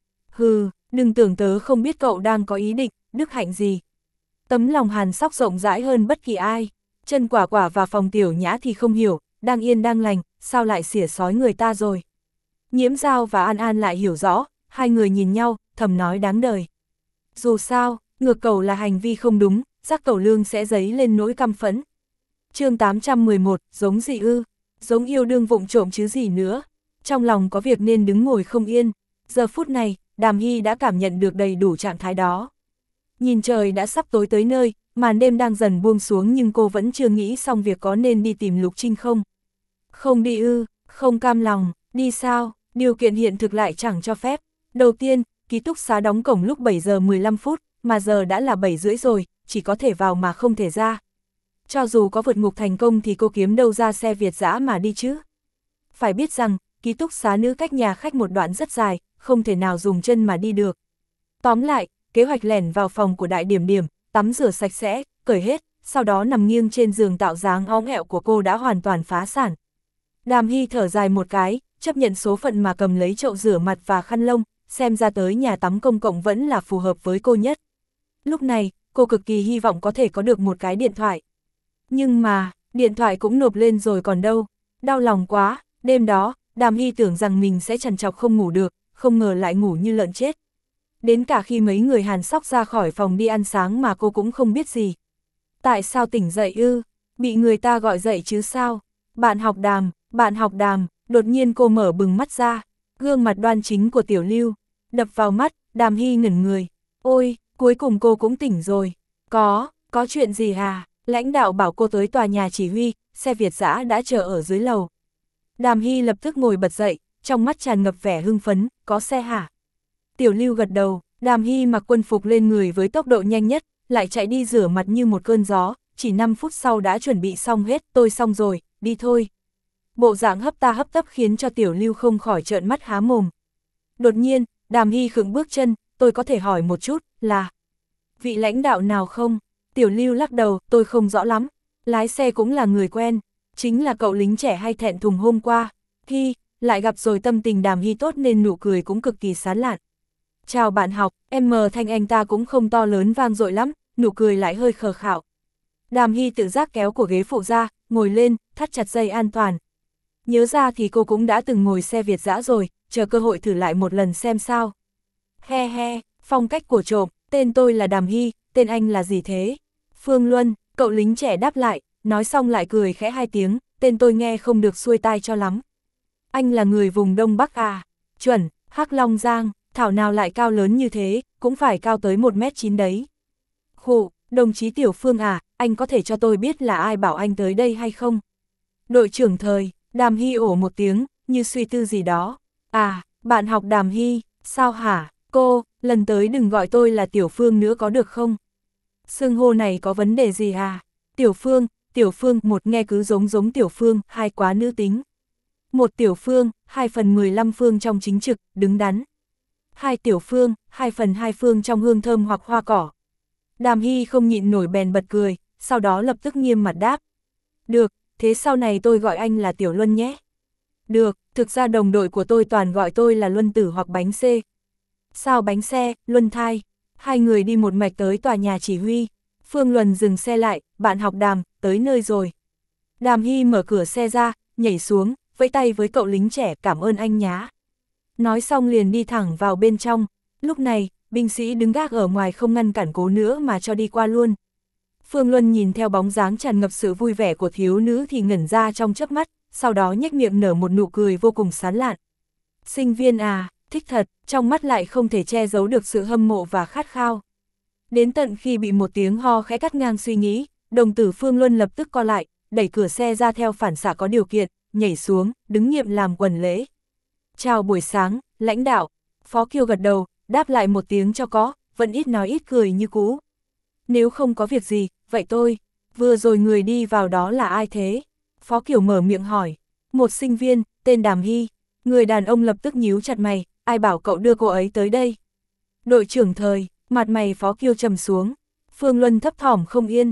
Hừ, đừng tưởng tớ không biết cậu đang có ý định, đức hạnh gì. Tấm lòng Hàn Sóc rộng rãi hơn bất kỳ ai. Chân Quả Quả và Phòng Tiểu Nhã thì không hiểu, đang yên đang lành, sao lại xỉa sói người ta rồi. Nhiễm Giao và An An lại hiểu rõ, hai người nhìn nhau, thầm nói đáng đời. Dù sao, ngược cầu là hành vi không đúng, giác cầu lương sẽ dấy lên nỗi căm phẫn. Chương tám trăm mười một, giống gì ư? Giống yêu đương vụng trộm chứ gì nữa. Trong lòng có việc nên đứng ngồi không yên. Giờ phút này, Đàm Hy đã cảm nhận được đầy đủ trạng thái đó. Nhìn trời đã sắp tối tới nơi, màn đêm đang dần buông xuống nhưng cô vẫn chưa nghĩ xong việc có nên đi tìm Lục Trinh không. Không đi ư, không cam lòng, đi sao, điều kiện hiện thực lại chẳng cho phép. Đầu tiên, ký túc xá đóng cổng lúc bảy giờ mười lăm phút, mà giờ đã là bảy rưỡi rồi, chỉ có thể vào mà không thể ra. Cho dù có vượt ngục thành công thì cô kiếm đâu ra xe Việt dã mà đi chứ. Phải biết rằng, ký túc xá nữ cách nhà khách một đoạn rất dài, không thể nào dùng chân mà đi được. Tóm lại, kế hoạch lẻn vào phòng của Đại Điểm Điểm, tắm rửa sạch sẽ, cởi hết, sau đó nằm nghiêng trên giường tạo dáng óng ẹo của cô đã hoàn toàn phá sản. Đàm Hy thở dài một cái, chấp nhận số phận mà cầm lấy chậu rửa mặt và khăn lông, xem ra tới nhà tắm công cộng vẫn là phù hợp với cô nhất. Lúc này, cô cực kỳ hy vọng có thể có được một cái điện thoại. Nhưng mà, điện thoại cũng nộp lên rồi còn đâu, đau lòng quá, đêm đó, Đàm Hy tưởng rằng mình sẽ trằn trọc không ngủ được, không ngờ lại ngủ như lợn chết. Đến cả khi mấy người Hàn Sóc ra khỏi phòng đi ăn sáng mà cô cũng không biết gì. Tại sao tỉnh dậy ư? Bị người ta gọi dậy chứ sao? Bạn học Đàm, bạn học Đàm, đột nhiên cô mở bừng mắt ra, gương mặt đoan chính của Tiểu Lưu, đập vào mắt, Đàm Hy ngẩn người. Ôi, cuối cùng cô cũng tỉnh rồi. Có, có chuyện gì hả? Lãnh đạo bảo cô tới tòa nhà chỉ huy, xe Việt dã đã chờ ở dưới lầu. Đàm Hy lập tức ngồi bật dậy, trong mắt tràn ngập vẻ hưng phấn, có xe hả? Tiểu Lưu gật đầu, Đàm Hy mặc quân phục lên người với tốc độ nhanh nhất, lại chạy đi rửa mặt như một cơn gió, chỉ năm phút sau đã chuẩn bị xong hết, tôi xong rồi, đi thôi. Bộ dạng hấp ta hấp tấp khiến cho Tiểu Lưu không khỏi trợn mắt há mồm. Đột nhiên, Đàm Hy khựng bước chân, tôi có thể hỏi một chút, là vị lãnh đạo nào không? Tiểu Lưu lắc đầu, tôi không rõ lắm, lái xe cũng là người quen, chính là cậu lính trẻ hay thẹn thùng hôm qua. Hi, lại gặp rồi, tâm tình Đàm Hy tốt nên nụ cười cũng cực kỳ sán lạn. Chào bạn học, em mờ thanh anh ta cũng không to lớn vang dội lắm, nụ cười lại hơi khờ khạo. Đàm Hy tự giác kéo của ghế phụ ra, ngồi lên, thắt chặt dây an toàn. Nhớ ra thì cô cũng đã từng ngồi xe Việt dã rồi, chờ cơ hội thử lại một lần xem sao. He he, phong cách của trộm, tên tôi là Đàm Hy, tên anh là gì thế? Phương Luân, cậu lính trẻ đáp lại, nói xong lại cười khẽ hai tiếng, tên tôi nghe không được xuôi tai cho lắm. Anh là người vùng Đông Bắc à? Chuẩn, Hắc Long Giang, thảo nào lại cao lớn như thế, cũng phải cao tới một mét chín đấy. Khụ, đồng chí Tiểu Phương à, anh có thể cho tôi biết là ai bảo anh tới đây hay không? Đội trưởng Thời, Đàm Hy ổ một tiếng, như suy tư gì đó. À, bạn học Đàm Hy, sao hả? Cô, lần tới đừng gọi tôi là Tiểu Phương nữa có được không? Xưng hô này có vấn đề gì à? Tiểu Phương, Tiểu Phương, một nghe cứ giống giống Tiểu Phương, hai quá nữ tính. Một Tiểu Phương, hai phần mười lăm phương trong chính trực, đứng đắn. Hai Tiểu Phương, hai phần hai phương trong hương thơm hoặc hoa cỏ. Đàm Hy không nhịn nổi bèn bật cười, sau đó lập tức nghiêm mặt đáp. Được, thế sau này tôi gọi anh là Tiểu Luân nhé. Được, thực ra đồng đội của tôi toàn gọi tôi là Luân Tử hoặc Bánh Xe. Sao Bánh Xe, Luân Thai? Hai người đi một mạch tới tòa nhà chỉ huy. Phương Luân dừng xe lại, bạn học Đàm, tới nơi rồi. Đàm Hy mở cửa xe ra, nhảy xuống, vẫy tay với cậu lính trẻ, cảm ơn anh nhá. Nói xong liền đi thẳng vào bên trong. Lúc này, binh sĩ đứng gác ở ngoài không ngăn cản cố nữa mà cho đi qua luôn. Phương Luân nhìn theo bóng dáng tràn ngập sự vui vẻ của thiếu nữ thì ngẩn ra trong chớp mắt, sau đó nhếch miệng nở một nụ cười vô cùng sán lạn. Sinh viên à, thích thật, trong mắt lại không thể che giấu được sự hâm mộ và khát khao. Đến tận khi bị một tiếng ho khẽ cắt ngang suy nghĩ, đồng tử Phương Luân lập tức co lại, đẩy cửa xe ra theo phản xạ có điều kiện, nhảy xuống, đứng nhiệm làm quần lễ. Chào buổi sáng, lãnh đạo. Phó Kiều gật đầu, đáp lại một tiếng cho có, vẫn ít nói ít cười như cũ. Nếu không có việc gì, vậy tôi, vừa rồi người đi vào đó là ai thế? Phó Kiều mở miệng hỏi. Một sinh viên, tên Đàm Hy. Người đàn ông lập tức nhíu chặt mày, ai bảo cậu đưa cô ấy tới đây? Đội trưởng Thời, mặt mày Phó Kiều trầm xuống. Phương Luân thấp thỏm không yên.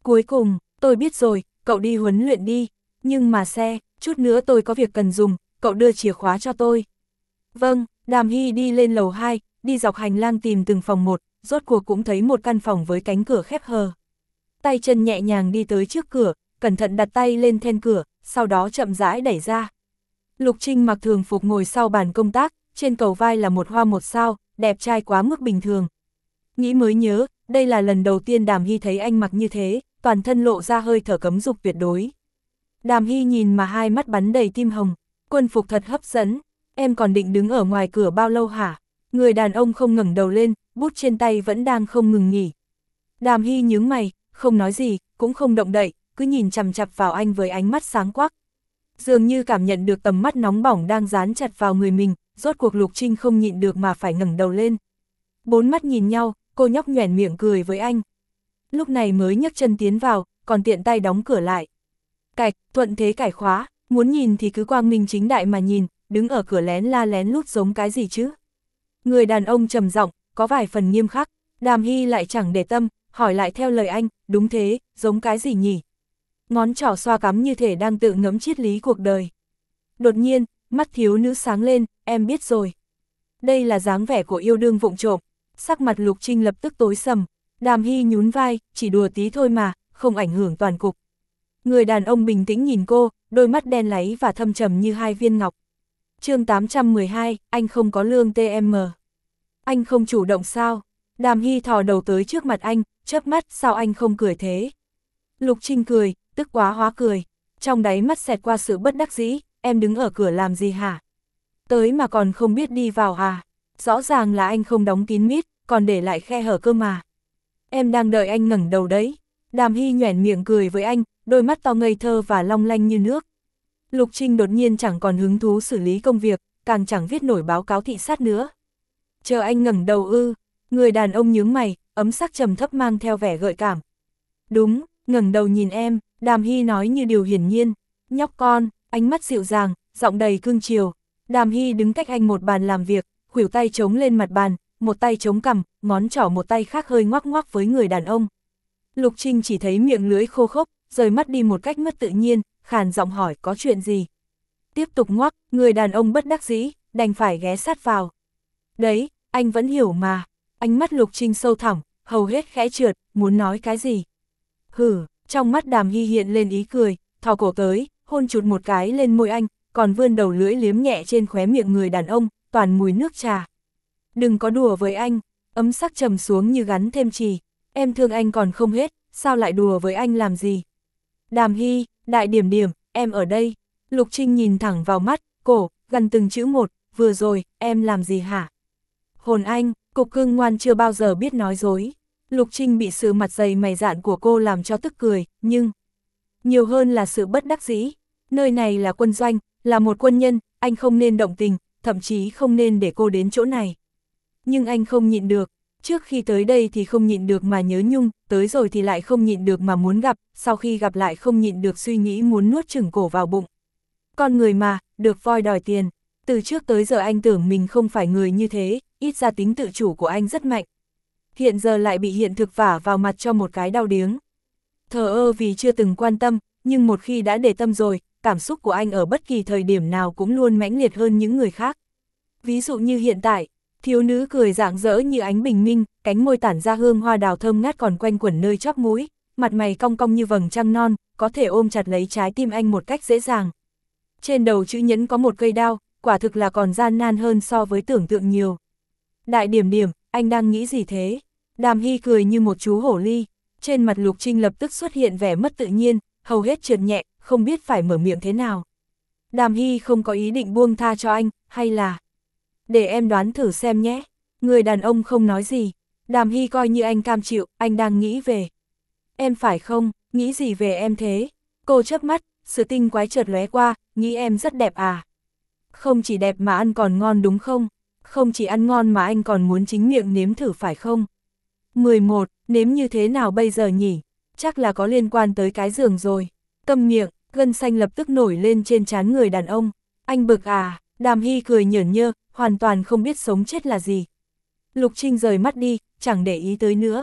Cuối cùng, tôi biết rồi, cậu đi huấn luyện đi, nhưng mà xe, chút nữa tôi có việc cần dùng, cậu đưa chìa khóa cho tôi. Vâng, Đàm Hy đi lên lầu hai, đi dọc hành lang tìm từng phòng một, rốt cuộc cũng thấy một căn phòng với cánh cửa khép hờ. Tay chân nhẹ nhàng đi tới trước cửa, cẩn thận đặt tay lên then cửa, sau đó chậm rãi đẩy ra. Lục Trinh mặc thường phục ngồi sau bàn công tác, trên cầu vai là một hoa một sao, đẹp trai quá mức bình thường. Nghĩ mới nhớ, đây là lần đầu tiên Đàm Hy thấy anh mặc như thế, toàn thân lộ ra hơi thở cấm dục tuyệt đối. Đàm Hy nhìn mà hai mắt bắn đầy tim hồng, quân phục thật hấp dẫn, em còn định đứng ở ngoài cửa bao lâu hả? Người đàn ông không ngẩng đầu lên, bút trên tay vẫn đang không ngừng nghỉ. Đàm Hy nhướng mày, không nói gì, cũng không động đậy, cứ nhìn chằm chằm vào anh với ánh mắt sáng quắc. Dường như cảm nhận được tầm mắt nóng bỏng đang dán chặt vào người mình, rốt cuộc Lục Trinh không nhịn được mà phải ngẩng đầu lên. Bốn mắt nhìn nhau, cô nhóc nhoẻn miệng cười với anh. Lúc này mới nhấc chân tiến vào, còn tiện tay đóng cửa lại. Cạch, thuận thế cải khóa, muốn nhìn thì cứ quang minh chính đại mà nhìn, đứng ở cửa lén la lén lút giống cái gì chứ? Người đàn ông trầm giọng, có vài phần nghiêm khắc. Đàm Hy lại chẳng để tâm, hỏi lại theo lời anh, đúng thế, giống cái gì nhỉ? Ngón trỏ xoa cắm như thể đang tự ngẫm triết lý cuộc đời. Đột nhiên, mắt thiếu nữ sáng lên, em biết rồi. Đây là dáng vẻ của yêu đương vụng trộm. Sắc mặt Lục Trinh lập tức tối sầm. Đàm Hy nhún vai, chỉ đùa tí thôi mà, không ảnh hưởng toàn cục. Người đàn ông bình tĩnh nhìn cô, đôi mắt đen láy và thâm trầm như hai viên ngọc. chương tám trăm mười hai, anh không có lương tê em em. Anh không chủ động sao? Đàm Hy thò đầu tới trước mặt anh, chớp mắt, sao anh không cười thế? Lục Trinh cười, tức quá hóa cười. Trong đáy mắt xẹt qua sự bất đắc dĩ, em đứng ở cửa làm gì hả? Tới mà còn không biết đi vào à? Rõ ràng là anh không đóng kín mít, còn để lại khe hở cơ mà. Em đang đợi anh ngẩng đầu đấy. Đàm Hy nhoẻn miệng cười với anh, đôi mắt to ngây thơ và long lanh như nước. Lục Trinh đột nhiên chẳng còn hứng thú xử lý công việc, càng chẳng viết nổi báo cáo thị sát nữa. Chờ anh ngẩng đầu ư? Người đàn ông nhướng mày, ấm sắc trầm thấp mang theo vẻ gợi cảm. Đúng, ngẩng đầu nhìn em, Đàm Hy nói như điều hiển nhiên. Nhóc con, ánh mắt dịu dàng, giọng đầy cương chiều. Đàm Hy đứng cách anh một bàn làm việc, khuỷu tay chống lên mặt bàn, một tay chống cằm, ngón trỏ một tay khác hơi ngoắc ngoắc với người đàn ông. Lục Trinh chỉ thấy miệng lưỡi khô khốc, rời mắt đi một cách mất tự nhiên, khàn giọng hỏi có chuyện gì. Tiếp tục ngoắc, người đàn ông bất đắc dĩ, đành phải ghé sát vào. Đấy, anh vẫn hiểu mà. Ánh mắt Lục Trinh sâu thẳm, hầu hết khẽ trượt, muốn nói cái gì. Hử, trong mắt Đàm Hy hiện lên ý cười, thò cổ tới, hôn chụt một cái lên môi anh, còn vươn đầu lưỡi liếm nhẹ trên khóe miệng người đàn ông, toàn mùi nước trà. Đừng có đùa với anh, ấm sắc trầm xuống như gắn thêm chì. Em thương anh còn không hết, sao lại đùa với anh làm gì? Đàm Hy, đại điểm điểm, em ở đây. Lục Trinh nhìn thẳng vào mắt, cổ, gần từng chữ một, vừa rồi, em làm gì hả? Hồn anh, cục cưng ngoan chưa bao giờ biết nói dối. Lục Trinh bị sự mặt dày mày dạn của cô làm cho tức cười, nhưng nhiều hơn là sự bất đắc dĩ. Nơi này là quân doanh, là một quân nhân, anh không nên động tình, thậm chí không nên để cô đến chỗ này. Nhưng anh không nhịn được, trước khi tới đây thì không nhịn được mà nhớ nhung, tới rồi thì lại không nhịn được mà muốn gặp, sau khi gặp lại không nhịn được suy nghĩ muốn nuốt chửng cổ vào bụng. Con người mà, được voi đòi tiền, từ trước tới giờ anh tưởng mình không phải người như thế, ít ra tính tự chủ của anh rất mạnh. Hiện giờ lại bị hiện thực vả vào mặt cho một cái đau điếng. Thờ ơ vì chưa từng quan tâm, nhưng một khi đã để tâm rồi, cảm xúc của anh ở bất kỳ thời điểm nào cũng luôn mãnh liệt hơn những người khác. Ví dụ như hiện tại, thiếu nữ cười rạng rỡ như ánh bình minh, cánh môi tản ra hương hoa đào thơm ngát còn quanh quẩn nơi chóp mũi, mặt mày cong cong như vầng trăng non, có thể ôm chặt lấy trái tim anh một cách dễ dàng. Trên đầu chữ nhẫn có một cây đao, quả thực là còn gian nan hơn so với tưởng tượng nhiều. Đại điểm điểm, anh đang nghĩ gì thế? Đàm Hy cười như một chú hổ ly, trên mặt Lục Trinh lập tức xuất hiện vẻ mất tự nhiên, hầu hết trượt nhẹ, không biết phải mở miệng thế nào. Đàm Hy không có ý định buông tha cho anh, hay là... Để em đoán thử xem nhé. Người đàn ông không nói gì. Đàm Hy coi như anh cam chịu, anh đang nghĩ về. Em phải không, nghĩ gì về em thế? Cô chớp mắt, sự tinh quái chợt lóe qua, nghĩ em rất đẹp à? Không chỉ đẹp mà ăn còn ngon đúng không? Không chỉ ăn ngon mà anh còn muốn chính miệng nếm thử phải không? mười một, nếm như thế nào bây giờ nhỉ? Chắc là có liên quan tới cái giường rồi. Câm miệng, gân xanh lập tức nổi lên trên trán người đàn ông. Anh bực à? Đàm Hy cười nhởn nhơ, hoàn toàn không biết sống chết là gì. Lục Trinh rời mắt đi, chẳng để ý tới nữa.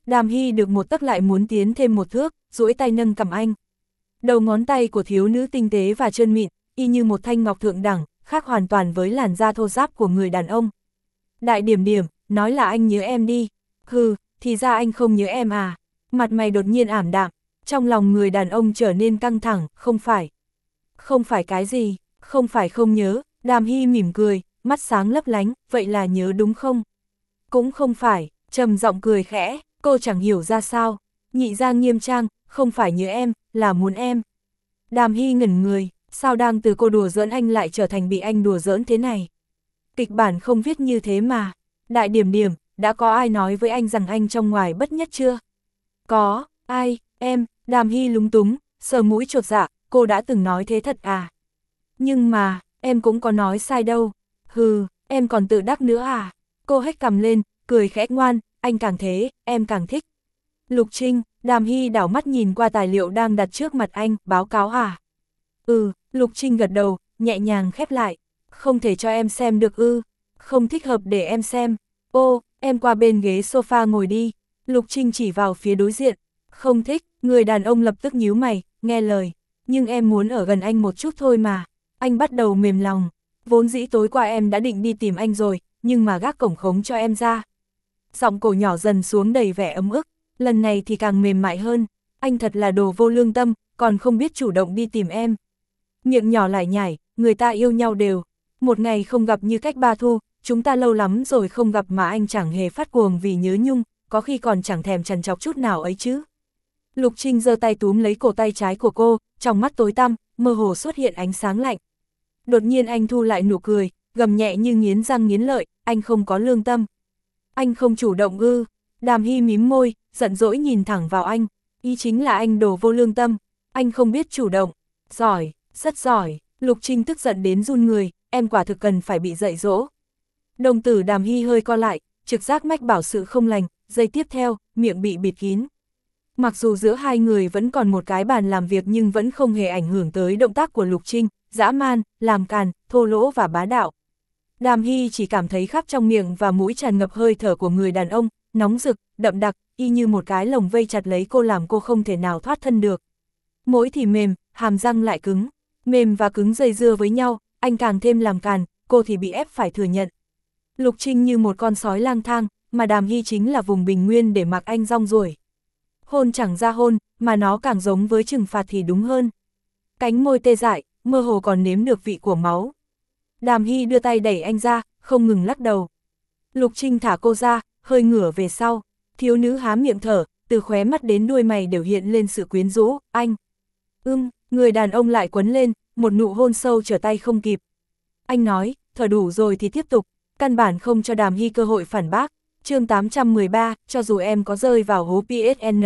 Đàm Hy được một tấc lại muốn tiến thêm một thước, duỗi tay nâng cầm anh. Đầu ngón tay của thiếu nữ tinh tế và trơn mịn, y như một thanh ngọc thượng đẳng, khác hoàn toàn với làn da thô ráp của người đàn ông. Đại Điểm Điểm, nói là anh nhớ em đi. Hừ, thì ra anh không nhớ em à. Mặt mày đột nhiên ảm đạm, trong lòng người đàn ông trở nên căng thẳng, không phải. Không phải cái gì, không phải không nhớ. Đàm Hy mỉm cười, mắt sáng lấp lánh, vậy là nhớ đúng không? Cũng không phải, trầm giọng cười khẽ, cô chẳng hiểu ra sao. Nhị ra nghiêm trang, không phải nhớ em, là muốn em. Đàm Hy ngẩn người, sao đang từ cô đùa giỡn anh lại trở thành bị anh đùa giỡn thế này? Kịch bản không viết như thế mà. Đại Điểm Điểm, đã có ai nói với anh rằng anh trong ngoài bất nhất chưa? Có, ai, em. Đàm Hy lúng túng, sờ mũi chột dạ, cô đã từng nói thế thật à? Nhưng mà, em cũng có nói sai đâu. Hừ, em còn tự đắc nữa à? Cô hét cằm lên, cười khẽ ngoan, anh càng thế, em càng thích. Lục Trinh, Đàm Hy đảo mắt nhìn qua tài liệu đang đặt trước mặt anh, báo cáo à? Ừ, Lục Trinh gật đầu, nhẹ nhàng khép lại. Không thể cho em xem được ư, không thích hợp để em xem. Ô, em qua bên ghế sofa ngồi đi. Lục Trinh chỉ vào phía đối diện. Không thích, người đàn ông lập tức nhíu mày, nghe lời. Nhưng em muốn ở gần anh một chút thôi mà. Anh bắt đầu mềm lòng. Vốn dĩ tối qua em đã định đi tìm anh rồi, nhưng mà gác cổng khống cho em ra. Giọng cổ nhỏ dần xuống đầy vẻ ấm ức, lần này thì càng mềm mại hơn. Anh thật là đồ vô lương tâm, còn không biết chủ động đi tìm em. Miệng nhỏ lải nhải, người ta yêu nhau đều. Một ngày không gặp như cách ba thu, chúng ta lâu lắm rồi không gặp mà anh chẳng hề phát cuồng vì nhớ nhung, có khi còn chẳng thèm trằn trọc chút nào ấy chứ. Lục Trinh giơ tay túm lấy cổ tay trái của cô, trong mắt tối tăm, mơ hồ xuất hiện ánh sáng lạnh. Đột nhiên anh thu lại nụ cười, gầm nhẹ như nghiến răng nghiến lợi, anh không có lương tâm. Anh không chủ động ư? Đàm Hy mím môi, giận dỗi nhìn thẳng vào anh, ý chính là anh đồ vô lương tâm, anh không biết chủ động. Giỏi, rất giỏi. Lục Trinh tức giận đến run người, em quả thực cần phải bị dạy dỗ. Đồng tử Đàm Hy hơi co lại, trực giác mách bảo sự không lành, giây tiếp theo, miệng bị bịt kín. Mặc dù giữa hai người vẫn còn một cái bàn làm việc nhưng vẫn không hề ảnh hưởng tới động tác của Lục Trinh, dã man, làm càn, thô lỗ và bá đạo. Đàm Hy chỉ cảm thấy khắp trong miệng và mũi tràn ngập hơi thở của người đàn ông, nóng rực, đậm đặc, y như một cái lồng vây chặt lấy cô làm cô không thể nào thoát thân được. Mũi thì mềm, hàm răng lại cứng, mềm và cứng dây dưa với nhau, anh càng thêm làm càn, cô thì bị ép phải thừa nhận. Lục Trinh như một con sói lang thang, mà Đàm Hy chính là vùng bình nguyên để mặc anh rong ruổi. Hôn chẳng ra hôn, mà nó càng giống với trừng phạt thì đúng hơn. Cánh môi tê dại, mơ hồ còn nếm được vị của máu. Đàm Hy đưa tay đẩy anh ra, không ngừng lắc đầu. Lục Trinh thả cô ra, hơi ngửa về sau. Thiếu nữ há miệng thở, từ khóe mắt đến đuôi mày đều hiện lên sự quyến rũ. Anh. Ưm, người đàn ông lại quấn lên, một nụ hôn sâu trở tay không kịp. Anh nói, thở đủ rồi thì tiếp tục, căn bản không cho Đàm Hy cơ hội phản bác. Chương tám trăm mười ba, cho dù em có rơi vào hố pê ét en.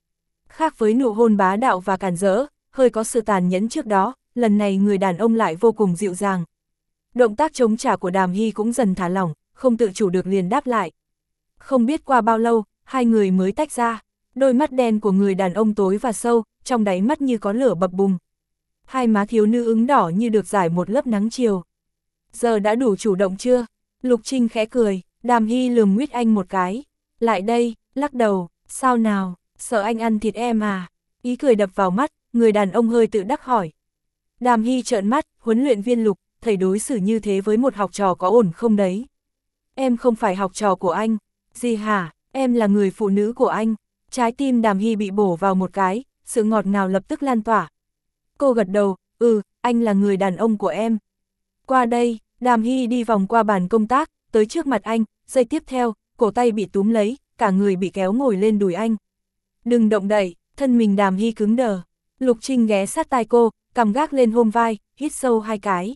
Khác với nụ hôn bá đạo và càn rỡ, hơi có sự tàn nhẫn trước đó, lần này người đàn ông lại vô cùng dịu dàng. Động tác chống trả của Đàm Hy cũng dần thả lỏng, không tự chủ được liền đáp lại. Không biết qua bao lâu, hai người mới tách ra. Đôi mắt đen của người đàn ông tối và sâu, trong đáy mắt như có lửa bập bùng. Hai má thiếu nữ ửng đỏ như được rải một lớp nắng chiều. Giờ đã đủ chủ động chưa? Lục Trinh khẽ cười, Đàm Hy lườm nguyết anh một cái. Lại đây, lắc đầu, sao nào, sợ anh ăn thịt em à? Ý cười đập vào mắt, người đàn ông hơi tự đắc hỏi. Đàm Hy trợn mắt, huấn luyện viên Lục, thầy đối xử như thế với một học trò có ổn không đấy? Em không phải học trò của anh. Gì hả, em là người phụ nữ của anh. Trái tim Đàm Hy bị bổ vào một cái, sự ngọt ngào lập tức lan tỏa. Cô gật đầu, ừ, anh là người đàn ông của em. Qua đây, Đàm Hy đi vòng qua bàn công tác, tới trước mặt anh, giây tiếp theo, cổ tay bị túm lấy, cả người bị kéo ngồi lên đùi anh. Đừng động đậy, thân mình Đàm Hy cứng đờ. Lục Trinh ghé sát tai cô, cầm gác lên hôm vai, hít sâu hai cái.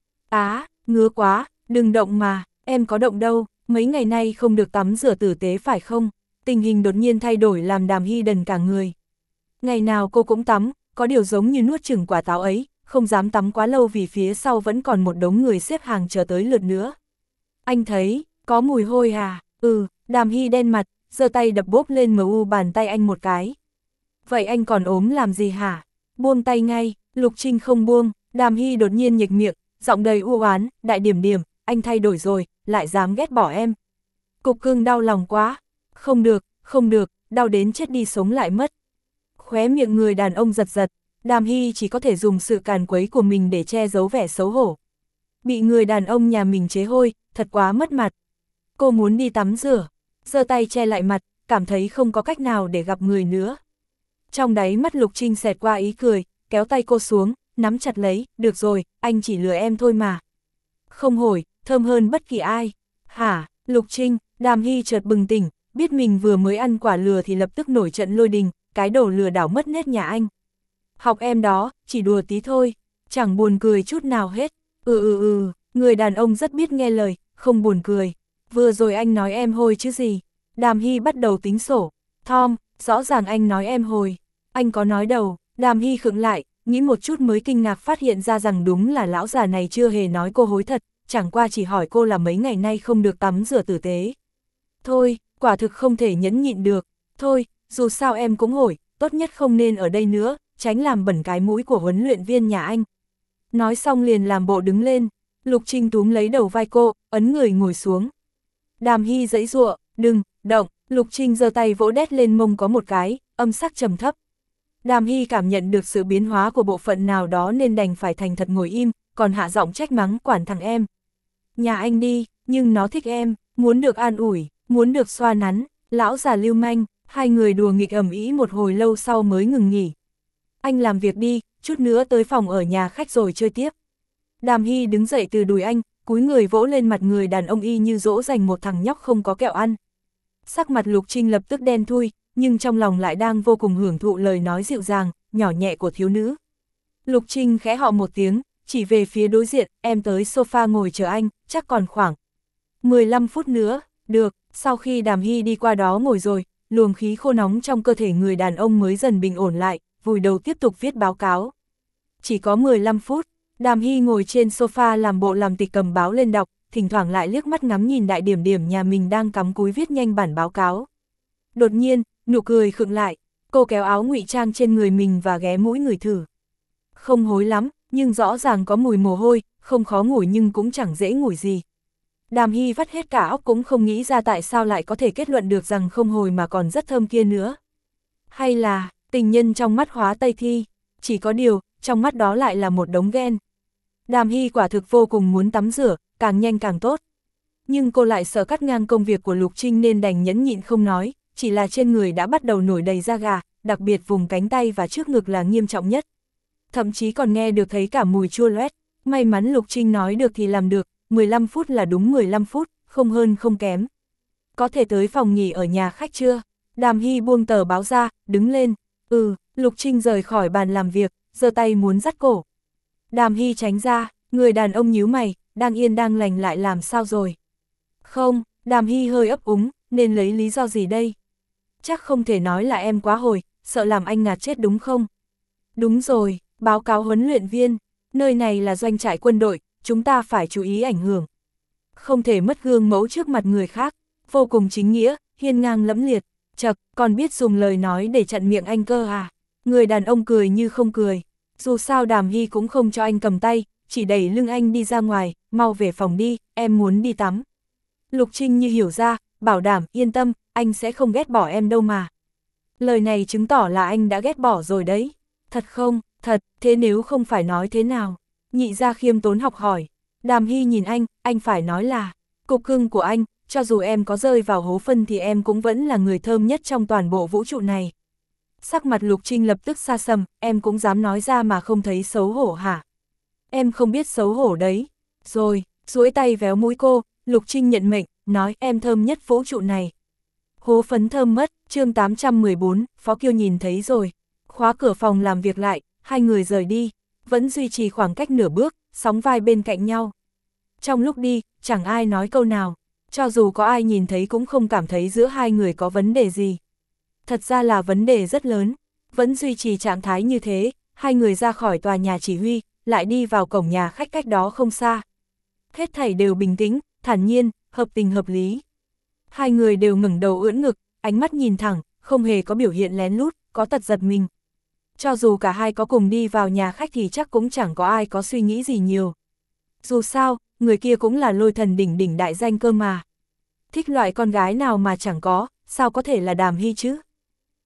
Á, ngứa quá, đừng động mà, em có động đâu, mấy ngày nay không được tắm rửa tử tế phải không? Tình hình đột nhiên thay đổi làm Đàm Hy đần cả người. Ngày nào cô cũng tắm, có điều giống như nuốt chửng quả táo ấy, không dám tắm quá lâu vì phía sau vẫn còn một đống người xếp hàng chờ tới lượt nữa. Anh thấy, có mùi hôi à? Ừ, Đàm Hy đen mặt, giơ tay đập bốp lên mờ u bàn tay anh một cái. Vậy anh còn ốm làm gì hả? Buông tay ngay. Lục Trinh không buông, Đàm Hy đột nhiên nhếch miệng, giọng đầy u oán, Đại Điểm Điểm, anh thay đổi rồi, lại dám ghét bỏ em. Cục cưng đau lòng quá. Không được, không được, đau đến chết đi sống lại mất. Khóe miệng người đàn ông giật giật, Đàm Hy chỉ có thể dùng sự càn quấy của mình để che giấu vẻ xấu hổ. Bị người đàn ông nhà mình chế hôi, thật quá mất mặt. Cô muốn đi tắm rửa, giơ tay che lại mặt, cảm thấy không có cách nào để gặp người nữa. Trong đáy mắt Lục Trinh xẹt qua ý cười, kéo tay cô xuống, nắm chặt lấy, được rồi, anh chỉ lừa em thôi mà. Không hổi, thơm hơn bất kỳ ai. Hả, Lục Trinh, Đàm Hy chợt bừng tỉnh, biết mình vừa mới ăn quả lừa thì lập tức nổi trận lôi đình, cái đồ lừa đảo mất nét nhà anh. Học em đó, chỉ đùa tí thôi, chẳng buồn cười chút nào hết. Ừ ừ ừ, người đàn ông rất biết nghe lời, không buồn cười. Vừa rồi anh nói em hôi chứ gì. Đàm Hy bắt đầu tính sổ. Tom, rõ ràng anh nói em hồi. Anh có nói đâu. Đàm Hy khựng lại, nghĩ một chút mới kinh ngạc phát hiện ra rằng đúng là lão già này chưa hề nói cô hối thật, chẳng qua chỉ hỏi cô là mấy ngày nay không được tắm rửa tử tế. Thôi, quả thực không thể nhẫn nhịn được. Thôi, dù sao em cũng hổi, tốt nhất không nên ở đây nữa, tránh làm bẩn cái mũi của huấn luyện viên nhà anh. Nói xong liền làm bộ đứng lên, Lục Trinh túm lấy đầu vai cô, ấn người ngồi xuống. Đàm Hy giãy giụa, đừng, động, Lục Trinh giơ tay vỗ đét lên mông có một cái, âm sắc trầm thấp. Đàm Hy cảm nhận được sự biến hóa của bộ phận nào đó nên đành phải thành thật ngồi im, còn hạ giọng trách mắng quản thằng em. Nhà anh đi, nhưng nó thích em, muốn được an ủi, muốn được xoa nắn, lão già lưu manh, hai người đùa nghịch ầm ĩ một hồi lâu sau mới ngừng nghỉ. Anh làm việc đi, chút nữa tới phòng ở nhà khách rồi chơi tiếp. Đàm Hy đứng dậy từ đùi anh, cúi người vỗ lên mặt người đàn ông y như dỗ dành một thằng nhóc không có kẹo ăn. Sắc mặt Lục Trinh lập tức đen thui, nhưng trong lòng lại đang vô cùng hưởng thụ lời nói dịu dàng, nhỏ nhẹ của thiếu nữ. Lục Trinh khẽ họ một tiếng, chỉ về phía đối diện, em tới sofa ngồi chờ anh, chắc còn khoảng mười lăm phút nữa, được. Sau khi Đàm Hy đi qua đó ngồi rồi, luồng khí khô nóng trong cơ thể người đàn ông mới dần bình ổn lại, vùi đầu tiếp tục viết báo cáo. Chỉ có mười lăm phút, Đàm Hy ngồi trên sofa làm bộ làm tịch cầm báo lên đọc, thỉnh thoảng lại liếc mắt ngắm nhìn đại điểm điểm nhà mình đang cắm cúi viết nhanh bản báo cáo. Đột nhiên, nụ cười khựng lại, cô kéo áo ngụy trang trên người mình và ghé mũi ngửi thử. Không hối lắm, nhưng rõ ràng có mùi mồ hôi, không khó ngửi nhưng cũng chẳng dễ ngửi gì. Đàm Hy vắt hết cả óc cũng không nghĩ ra tại sao lại có thể kết luận được rằng không hồi mà còn rất thơm kia nữa. Hay là, tình nhân trong mắt Hóa Tây Thi, chỉ có điều, trong mắt đó lại là một đống ghen. Đàm Hy quả thực vô cùng muốn tắm rửa, càng nhanh càng tốt. Nhưng cô lại sợ cắt ngang công việc của Lục Trinh nên đành nhẫn nhịn không nói, chỉ là trên người đã bắt đầu nổi đầy da gà, đặc biệt vùng cánh tay và trước ngực là nghiêm trọng nhất. Thậm chí còn nghe được thấy cả mùi chua loét. May mắn Lục Trinh nói được thì làm được, mười lăm phút là đúng mười lăm phút, không hơn không kém. Có thể tới phòng nghỉ ở nhà khách chưa? Đàm Hy buông tờ báo ra, đứng lên. Ừ, Lục Trinh rời khỏi bàn làm việc, giơ tay muốn dắt cổ. Đàm Hy tránh ra, người đàn ông nhíu mày, đang yên đang lành lại làm sao rồi? Không, Đàm Hy hơi ấp úng, nên lấy lý do gì đây? Chắc không thể nói là em quá hồi, sợ làm anh ngạt chết đúng không? Đúng rồi, báo cáo huấn luyện viên, nơi này là doanh trại quân đội, chúng ta phải chú ý ảnh hưởng. Không thể mất gương mẫu trước mặt người khác, vô cùng chính nghĩa, hiên ngang lẫm liệt, chật, còn biết dùng lời nói để chặn miệng anh cơ à? Người đàn ông cười như không cười, dù sao Đàm Hy cũng không cho anh cầm tay, chỉ đẩy lưng anh đi ra ngoài, mau về phòng đi, em muốn đi tắm. Lục Trinh như hiểu ra, bảo đảm, yên tâm, anh sẽ không ghét bỏ em đâu mà. Lời này chứng tỏ là anh đã ghét bỏ rồi đấy. Thật không, thật, thế nếu không phải nói thế nào? Nhị gia khiêm tốn học hỏi. Đàm Hy nhìn anh, anh phải nói là, cục cưng của anh, cho dù em có rơi vào hố phân thì em cũng vẫn là người thơm nhất trong toàn bộ vũ trụ này. Sắc mặt Lục Trinh lập tức xa sầm, em cũng dám nói ra mà không thấy xấu hổ hả? Em không biết xấu hổ đấy. Rồi, duỗi tay véo mũi cô, Lục Trinh nhận mệnh, nói em thơm nhất vũ trụ này. Hố phấn thơm mất, chương tám trăm mười bốn, Phó Kiêu nhìn thấy rồi. Khóa cửa phòng làm việc lại, hai người rời đi, vẫn duy trì khoảng cách nửa bước, sóng vai bên cạnh nhau. Trong lúc đi, chẳng ai nói câu nào, cho dù có ai nhìn thấy cũng không cảm thấy giữa hai người có vấn đề gì. Thật ra là vấn đề rất lớn, vẫn duy trì trạng thái như thế, hai người ra khỏi tòa nhà chỉ huy, lại đi vào cổng nhà khách cách đó không xa. Hết thảy đều bình tĩnh, thản nhiên, hợp tình hợp lý. Hai người đều ngẩng đầu ưỡn ngực, ánh mắt nhìn thẳng, không hề có biểu hiện lén lút, có tật giật mình. Cho dù cả hai có cùng đi vào nhà khách thì chắc cũng chẳng có ai có suy nghĩ gì nhiều. Dù sao, người kia cũng là lôi thần đỉnh đỉnh đại danh cơ mà. Thích loại con gái nào mà chẳng có, sao có thể là Đàm Hy chứ?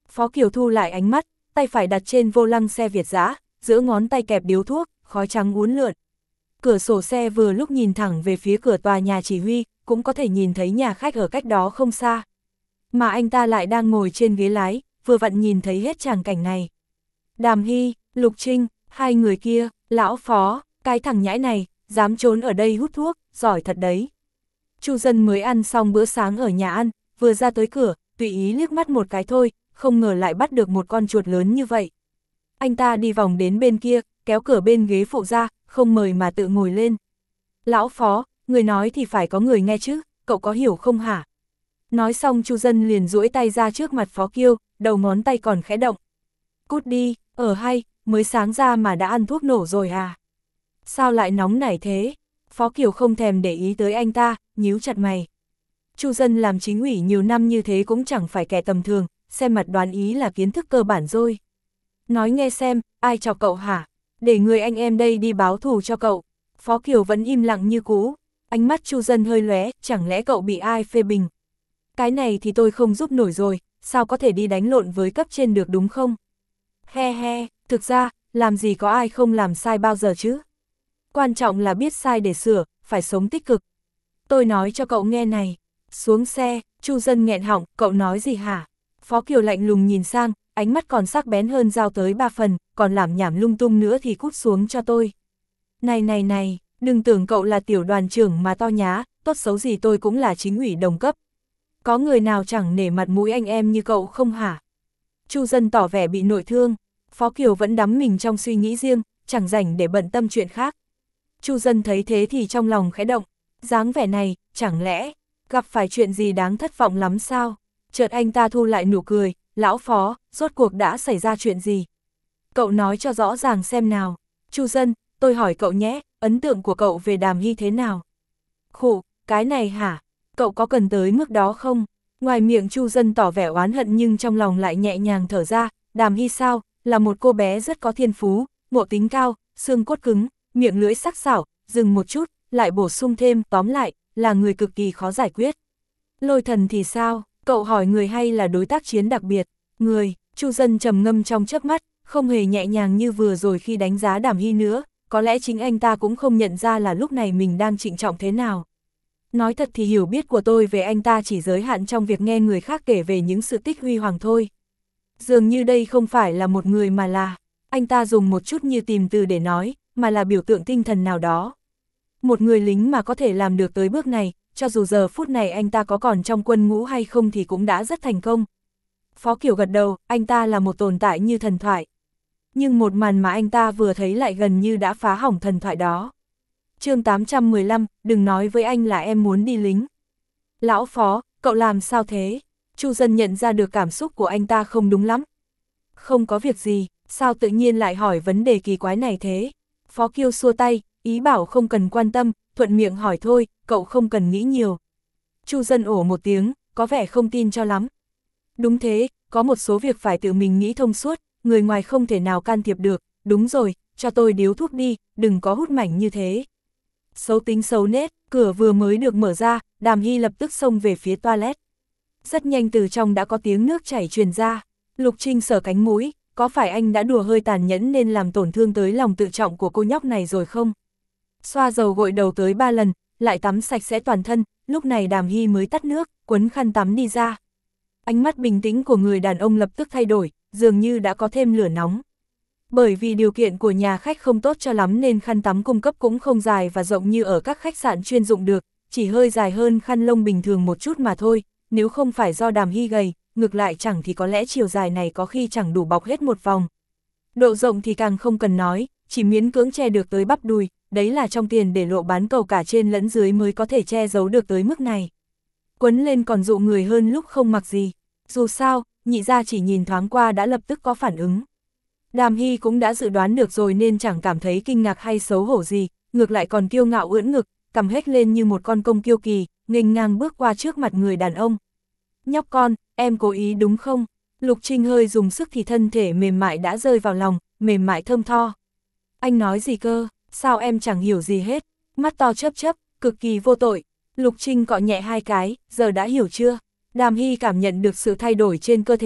Phó Kiều thu lại ánh mắt, tay phải đặt trên vô lăng xe Việt dã, giữa ngón tay kẹp điếu thuốc, khói trắng uốn lượn. Cửa sổ xe vừa lúc nhìn thẳng về phía cửa tòa nhà chỉ huy, cũng có thể nhìn thấy nhà khách ở cách đó không xa. Mà anh ta lại đang ngồi trên ghế lái, vừa vặn nhìn thấy hết tràng cảnh này. Đàm Hy, Lục Trinh, hai người kia, lão Phó, cái thằng nhãi này, dám trốn ở đây hút thuốc, giỏi thật đấy. Chu Dân mới ăn xong bữa sáng ở nhà ăn, vừa ra tới cửa, tùy ý liếc mắt một cái thôi, không ngờ lại bắt được một con chuột lớn như vậy. Anh ta đi vòng đến bên kia, kéo cửa bên ghế phụ ra, không mời mà tự ngồi lên. Lão Phó, người nói thì phải có người nghe chứ, cậu có hiểu không hả? Nói xong Chu Dân liền duỗi tay ra trước mặt Phó Kiêu, đầu ngón tay còn khẽ động. Cút đi, ở hay, mới sáng ra mà đã ăn thuốc nổ rồi à? Sao lại nóng nảy thế? Phó Kiều không thèm để ý tới anh ta, nhíu chặt mày. Chu Dân làm chính ủy nhiều năm như thế cũng chẳng phải kẻ tầm thường, xem mặt đoán ý là kiến thức cơ bản rồi. Nói nghe xem, ai chọc cậu hả? Để người anh em đây đi báo thù cho cậu. Phó Kiều vẫn im lặng như cũ, ánh mắt Chu Dân hơi lóe, chẳng lẽ cậu bị ai phê bình? Cái này thì tôi không giúp nổi rồi, sao có thể đi đánh lộn với cấp trên được đúng không? He he, thực ra, làm gì có ai không làm sai bao giờ chứ? Quan trọng là biết sai để sửa, phải sống tích cực. Tôi nói cho cậu nghe này. Xuống xe, Chu Dân nghẹn họng, cậu nói gì hả? Phó Kiều lạnh lùng nhìn sang, ánh mắt còn sắc bén hơn dao tới ba phần, còn làm nhảm lung tung nữa thì cút xuống cho tôi. Này này này, đừng tưởng cậu là tiểu đoàn trưởng mà to nhá, tốt xấu gì tôi cũng là chính ủy đồng cấp. Có người nào chẳng nể mặt mũi anh em như cậu không hả? Chu Dân tỏ vẻ bị nội thương, Phó Kiều vẫn đắm mình trong suy nghĩ riêng, chẳng rảnh để bận tâm chuyện khác. Chu Dân thấy thế thì trong lòng khẽ động, dáng vẻ này, chẳng lẽ gặp phải chuyện gì đáng thất vọng lắm sao? Chợt anh ta thu lại nụ cười, lão Phó, rốt cuộc đã xảy ra chuyện gì? Cậu nói cho rõ ràng xem nào. Chu Dân, tôi hỏi cậu nhé, ấn tượng của cậu về Đàm Hy thế nào? Khụ, cái này hả? Cậu có cần tới mức đó không? Ngoài miệng Chu Dân tỏ vẻ oán hận nhưng trong lòng lại nhẹ nhàng thở ra, Đàm Hy sao, là một cô bé rất có thiên phú, ngộ tính cao, xương cốt cứng, miệng lưỡi sắc sảo, dừng một chút, lại bổ sung thêm, tóm lại, là người cực kỳ khó giải quyết. Lôi Thần thì sao, cậu hỏi người hay là đối tác chiến đặc biệt? Người, Chu Dân trầm ngâm trong chớp mắt, không hề nhẹ nhàng như vừa rồi khi đánh giá Đàm Hy nữa, có lẽ chính anh ta cũng không nhận ra là lúc này mình đang trịnh trọng thế nào. Nói thật thì hiểu biết của tôi về anh ta chỉ giới hạn trong việc nghe người khác kể về những sự tích huy hoàng thôi. Dường như đây không phải là một người mà là, anh ta dùng một chút như tìm từ để nói, mà là biểu tượng tinh thần nào đó. Một người lính mà có thể làm được tới bước này, cho dù giờ phút này anh ta có còn trong quân ngũ hay không thì cũng đã rất thành công. Phó Kiều gật đầu, anh ta là một tồn tại như thần thoại. Nhưng một màn mà anh ta vừa thấy lại gần như đã phá hỏng thần thoại đó. Chương tám trăm mười lăm, đừng nói với anh là em muốn đi lính. Lão Phó, cậu làm sao thế? Chu Dân nhận ra được cảm xúc của anh ta không đúng lắm. Không có việc gì, sao tự nhiên lại hỏi vấn đề kỳ quái này thế? Phó Kiêu xua tay, ý bảo không cần quan tâm, thuận miệng hỏi thôi, cậu không cần nghĩ nhiều. Chu Dân ổ một tiếng, có vẻ không tin cho lắm. Đúng thế, có một số việc phải tự mình nghĩ thông suốt, người ngoài không thể nào can thiệp được, đúng rồi, cho tôi điếu thuốc đi, đừng có hút mảnh như thế. Xấu tính xấu nết, cửa vừa mới được mở ra, Đàm Hy lập tức xông về phía toilet. Rất nhanh từ trong đã có tiếng nước chảy truyền ra, Lục Trinh sờ cánh mũi, có phải anh đã đùa hơi tàn nhẫn nên làm tổn thương tới lòng tự trọng của cô nhóc này rồi không? Xoa dầu gội đầu tới ba lần, lại tắm sạch sẽ toàn thân, lúc này Đàm Hy mới tắt nước, quấn khăn tắm đi ra. Ánh mắt bình tĩnh của người đàn ông lập tức thay đổi, dường như đã có thêm lửa nóng. Bởi vì điều kiện của nhà khách không tốt cho lắm nên khăn tắm cung cấp cũng không dài và rộng như ở các khách sạn chuyên dụng được, chỉ hơi dài hơn khăn lông bình thường một chút mà thôi, nếu không phải do Đàm Hy gầy, ngược lại chẳng thì có lẽ chiều dài này có khi chẳng đủ bọc hết một vòng. Độ rộng thì càng không cần nói, chỉ miễn cưỡng che được tới bắp đùi, đấy là trong tiền để lộ bán cầu cả trên lẫn dưới mới có thể che giấu được tới mức này. Quấn lên còn dụ người hơn lúc không mặc gì, dù sao, nhị gia chỉ nhìn thoáng qua đã lập tức có phản ứng. Đàm Hy cũng đã dự đoán được rồi nên chẳng cảm thấy kinh ngạc hay xấu hổ gì, ngược lại còn kiêu ngạo ưỡn ngực, cầm hết lên như một con công kiêu kỳ, nghênh ngang bước qua trước mặt người đàn ông. Nhóc con, em cố ý đúng không? Lục Trinh hơi dùng sức thì thân thể mềm mại đã rơi vào lòng, mềm mại thơm tho. Anh nói gì cơ, sao em chẳng hiểu gì hết, mắt to chớp chớp, cực kỳ vô tội. Lục Trinh cọ nhẹ hai cái, giờ đã hiểu chưa? Đàm Hy cảm nhận được sự thay đổi trên cơ thể anh,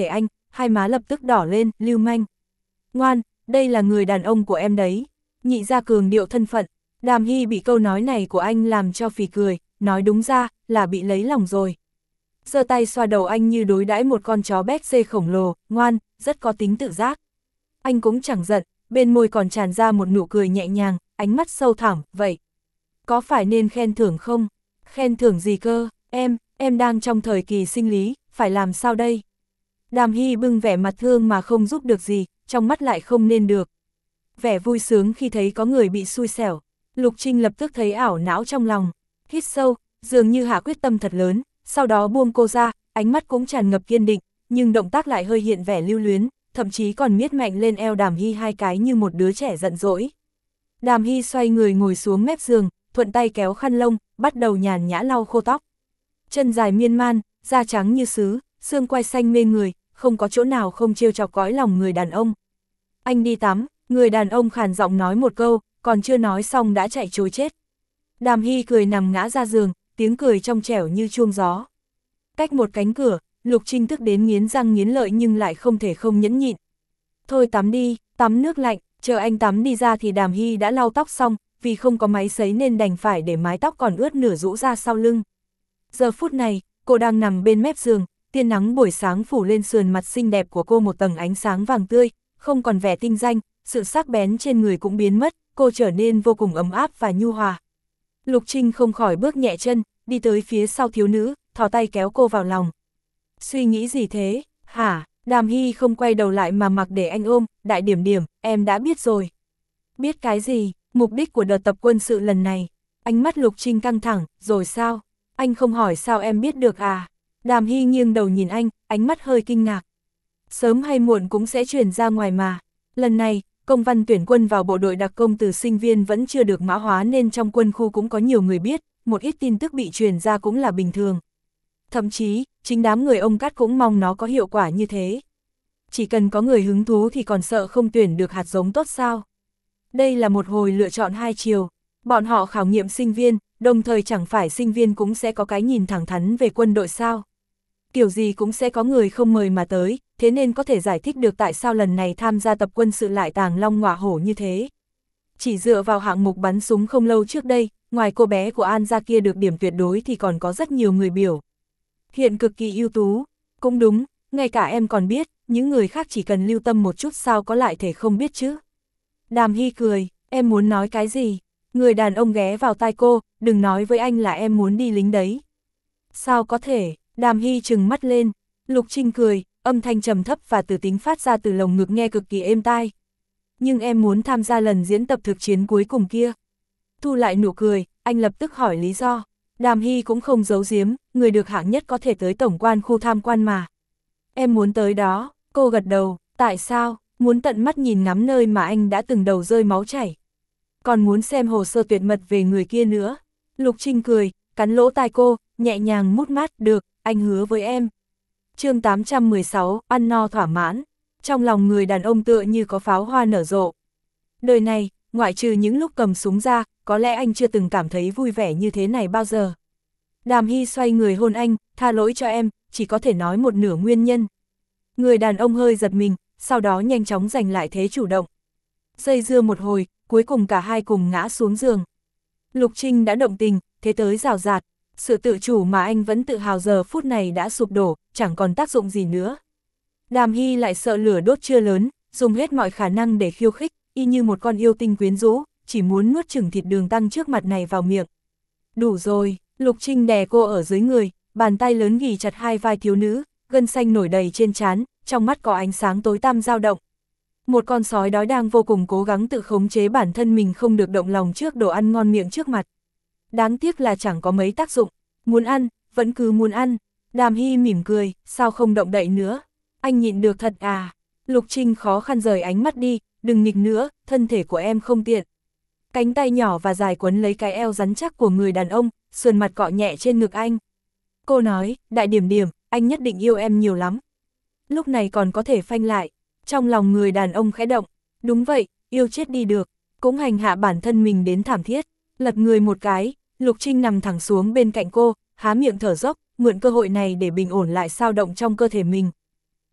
hai má lập tức đỏ lên, lưu manh. Ngoan, đây là người đàn ông của em đấy. Nhị gia cường điệu thân phận. Đàm Hy bị câu nói này của anh làm cho phì cười, nói đúng ra là bị lấy lòng rồi. Giơ tay xoa đầu anh như đối đãi một con chó béc xê khổng lồ, ngoan, rất có tính tự giác. Anh cũng chẳng giận, bên môi còn tràn ra một nụ cười nhẹ nhàng, ánh mắt sâu thẳm, vậy. Có phải nên khen thưởng không? Khen thưởng gì cơ? Em, em đang trong thời kỳ sinh lý, phải làm sao đây? Đàm Hy bưng vẻ mặt thương mà không giúp được gì, trong mắt lại không nên được. Vẻ vui sướng khi thấy có người bị xui xẻo, Lục Trinh lập tức thấy ảo não trong lòng, hít sâu, dường như hạ quyết tâm thật lớn, sau đó buông cô ra, ánh mắt cũng tràn ngập kiên định, nhưng động tác lại hơi hiện vẻ lưu luyến, thậm chí còn miết mạnh lên eo Đàm Hy hai cái như một đứa trẻ giận dỗi. Đàm Hy xoay người ngồi xuống mép giường, thuận tay kéo khăn lông, bắt đầu nhàn nhã lau khô tóc. Chân dài miên man, da trắng như sứ, xương quai xanh mê người, không có chỗ nào không trêu chọc cõi lòng người đàn ông. Anh đi tắm, người đàn ông khàn giọng nói một câu, còn chưa nói xong đã chạy trối chết. Đàm Hy cười nằm ngã ra giường, tiếng cười trong trẻo như chuông gió. Cách một cánh cửa, Lục Trinh tức đến nghiến răng nghiến lợi nhưng lại không thể không nhẫn nhịn. Thôi tắm đi, tắm nước lạnh, chờ anh tắm đi ra thì Đàm Hy đã lau tóc xong, vì không có máy sấy nên đành phải để mái tóc còn ướt nửa rũ ra sau lưng. Giờ phút này, cô đang nằm bên mép giường, tia nắng buổi sáng phủ lên sườn mặt xinh đẹp của cô một tầng ánh sáng vàng tươi, không còn vẻ tinh danh, sự sắc bén trên người cũng biến mất, cô trở nên vô cùng ấm áp và nhu hòa. Lục Trinh không khỏi bước nhẹ chân, đi tới phía sau thiếu nữ, thò tay kéo cô vào lòng. Suy nghĩ gì thế, hả? Đàm Hy không quay đầu lại mà mặc để anh ôm, đại điểm điểm, em đã biết rồi. Biết cái gì? Mục đích của đợt tập quân sự lần này. Ánh mắt Lục Trinh căng thẳng, rồi sao? Anh không hỏi sao em biết được à? Đàm Hy nghiêng đầu nhìn anh, ánh mắt hơi kinh ngạc. Sớm hay muộn cũng sẽ truyền ra ngoài mà. Lần này, công văn tuyển quân vào bộ đội đặc công từ sinh viên vẫn chưa được mã hóa nên trong quân khu cũng có nhiều người biết, một ít tin tức bị truyền ra cũng là bình thường. Thậm chí, chính đám người ông Cát cũng mong nó có hiệu quả như thế. Chỉ cần có người hứng thú thì còn sợ không tuyển được hạt giống tốt sao? Đây là một hồi lựa chọn hai chiều. Bọn họ khảo nghiệm sinh viên, đồng thời chẳng phải sinh viên cũng sẽ có cái nhìn thẳng thắn về quân đội sao? Kiểu gì cũng sẽ có người không mời mà tới, thế nên có thể giải thích được tại sao lần này tham gia tập quân sự lại tàng long ngọa hổ như thế. Chỉ dựa vào hạng mục bắn súng không lâu trước đây, ngoài cô bé của An gia kia được điểm tuyệt đối thì còn có rất nhiều người biểu hiện cực kỳ ưu tú. Cũng đúng, ngay cả em còn biết, những người khác chỉ cần lưu tâm một chút sao có lại thể không biết chứ. Đàm Hy cười, em muốn nói cái gì? Người đàn ông ghé vào tai cô, đừng nói với anh là em muốn đi lính đấy. Sao có thể? Đàm Hy trừng mắt lên. Lục Trinh cười, âm thanh trầm thấp và từ tính phát ra từ lồng ngực nghe cực kỳ êm tai. Nhưng em muốn tham gia lần diễn tập thực chiến cuối cùng kia. Thu lại nụ cười, anh lập tức hỏi lý do. Đàm Hy cũng không giấu giếm, người được hạng nhất có thể tới tổng quan khu tham quan mà. Em muốn tới đó, cô gật đầu, tại sao? Muốn tận mắt nhìn ngắm nơi mà anh đã từng đầu rơi máu chảy. Còn muốn xem hồ sơ tuyệt mật về người kia nữa. Lục Trinh cười, cắn lỗ tai cô, nhẹ nhàng mút mát, được, anh hứa với em. Chương tám trăm mười sáu, ăn no thỏa mãn. Trong lòng người đàn ông tựa như có pháo hoa nở rộ. Đời này, ngoại trừ những lúc cầm súng ra, có lẽ anh chưa từng cảm thấy vui vẻ như thế này bao giờ. Đàm Hy xoay người hôn anh, tha lỗi cho em, chỉ có thể nói một nửa nguyên nhân. Người đàn ông hơi giật mình, sau đó nhanh chóng giành lại thế chủ động. Dây dưa một hồi, cuối cùng cả hai cùng ngã xuống giường. Lục Trinh đã động tình, thế tới rào rạt, sự tự chủ mà anh vẫn tự hào giờ phút này đã sụp đổ, chẳng còn tác dụng gì nữa. Đàm Hy lại sợ lửa đốt chưa lớn, dùng hết mọi khả năng để khiêu khích, y như một con yêu tinh quyến rũ, chỉ muốn nuốt chửng thịt đường tăng trước mặt này vào miệng. Đủ rồi, Lục Trinh đè cô ở dưới người, bàn tay lớn ghì chặt hai vai thiếu nữ, gân xanh nổi đầy trên trán, trong mắt có ánh sáng tối tăm dao động. Một con sói đói đang vô cùng cố gắng tự khống chế bản thân mình không được động lòng trước đồ ăn ngon miệng trước mặt. Đáng tiếc là chẳng có mấy tác dụng, muốn ăn, vẫn cứ muốn ăn. Đàm Hy mỉm cười, sao không động đậy nữa? Anh nhịn được thật à? Lục Trinh khó khăn rời ánh mắt đi, đừng nghịch nữa, thân thể của em không tiện. Cánh tay nhỏ và dài quấn lấy cái eo rắn chắc của người đàn ông, sườn mặt cọ nhẹ trên ngực anh. Cô nói, đại điểm điểm, anh nhất định yêu em nhiều lắm. Lúc này còn có thể phanh lại. Trong lòng người đàn ông khẽ động, đúng vậy, yêu chết đi được, cũng hành hạ bản thân mình đến thảm thiết. Lật người một cái, Lục Trinh nằm thẳng xuống bên cạnh cô, há miệng thở dốc, mượn cơ hội này để bình ổn lại sao động trong cơ thể mình.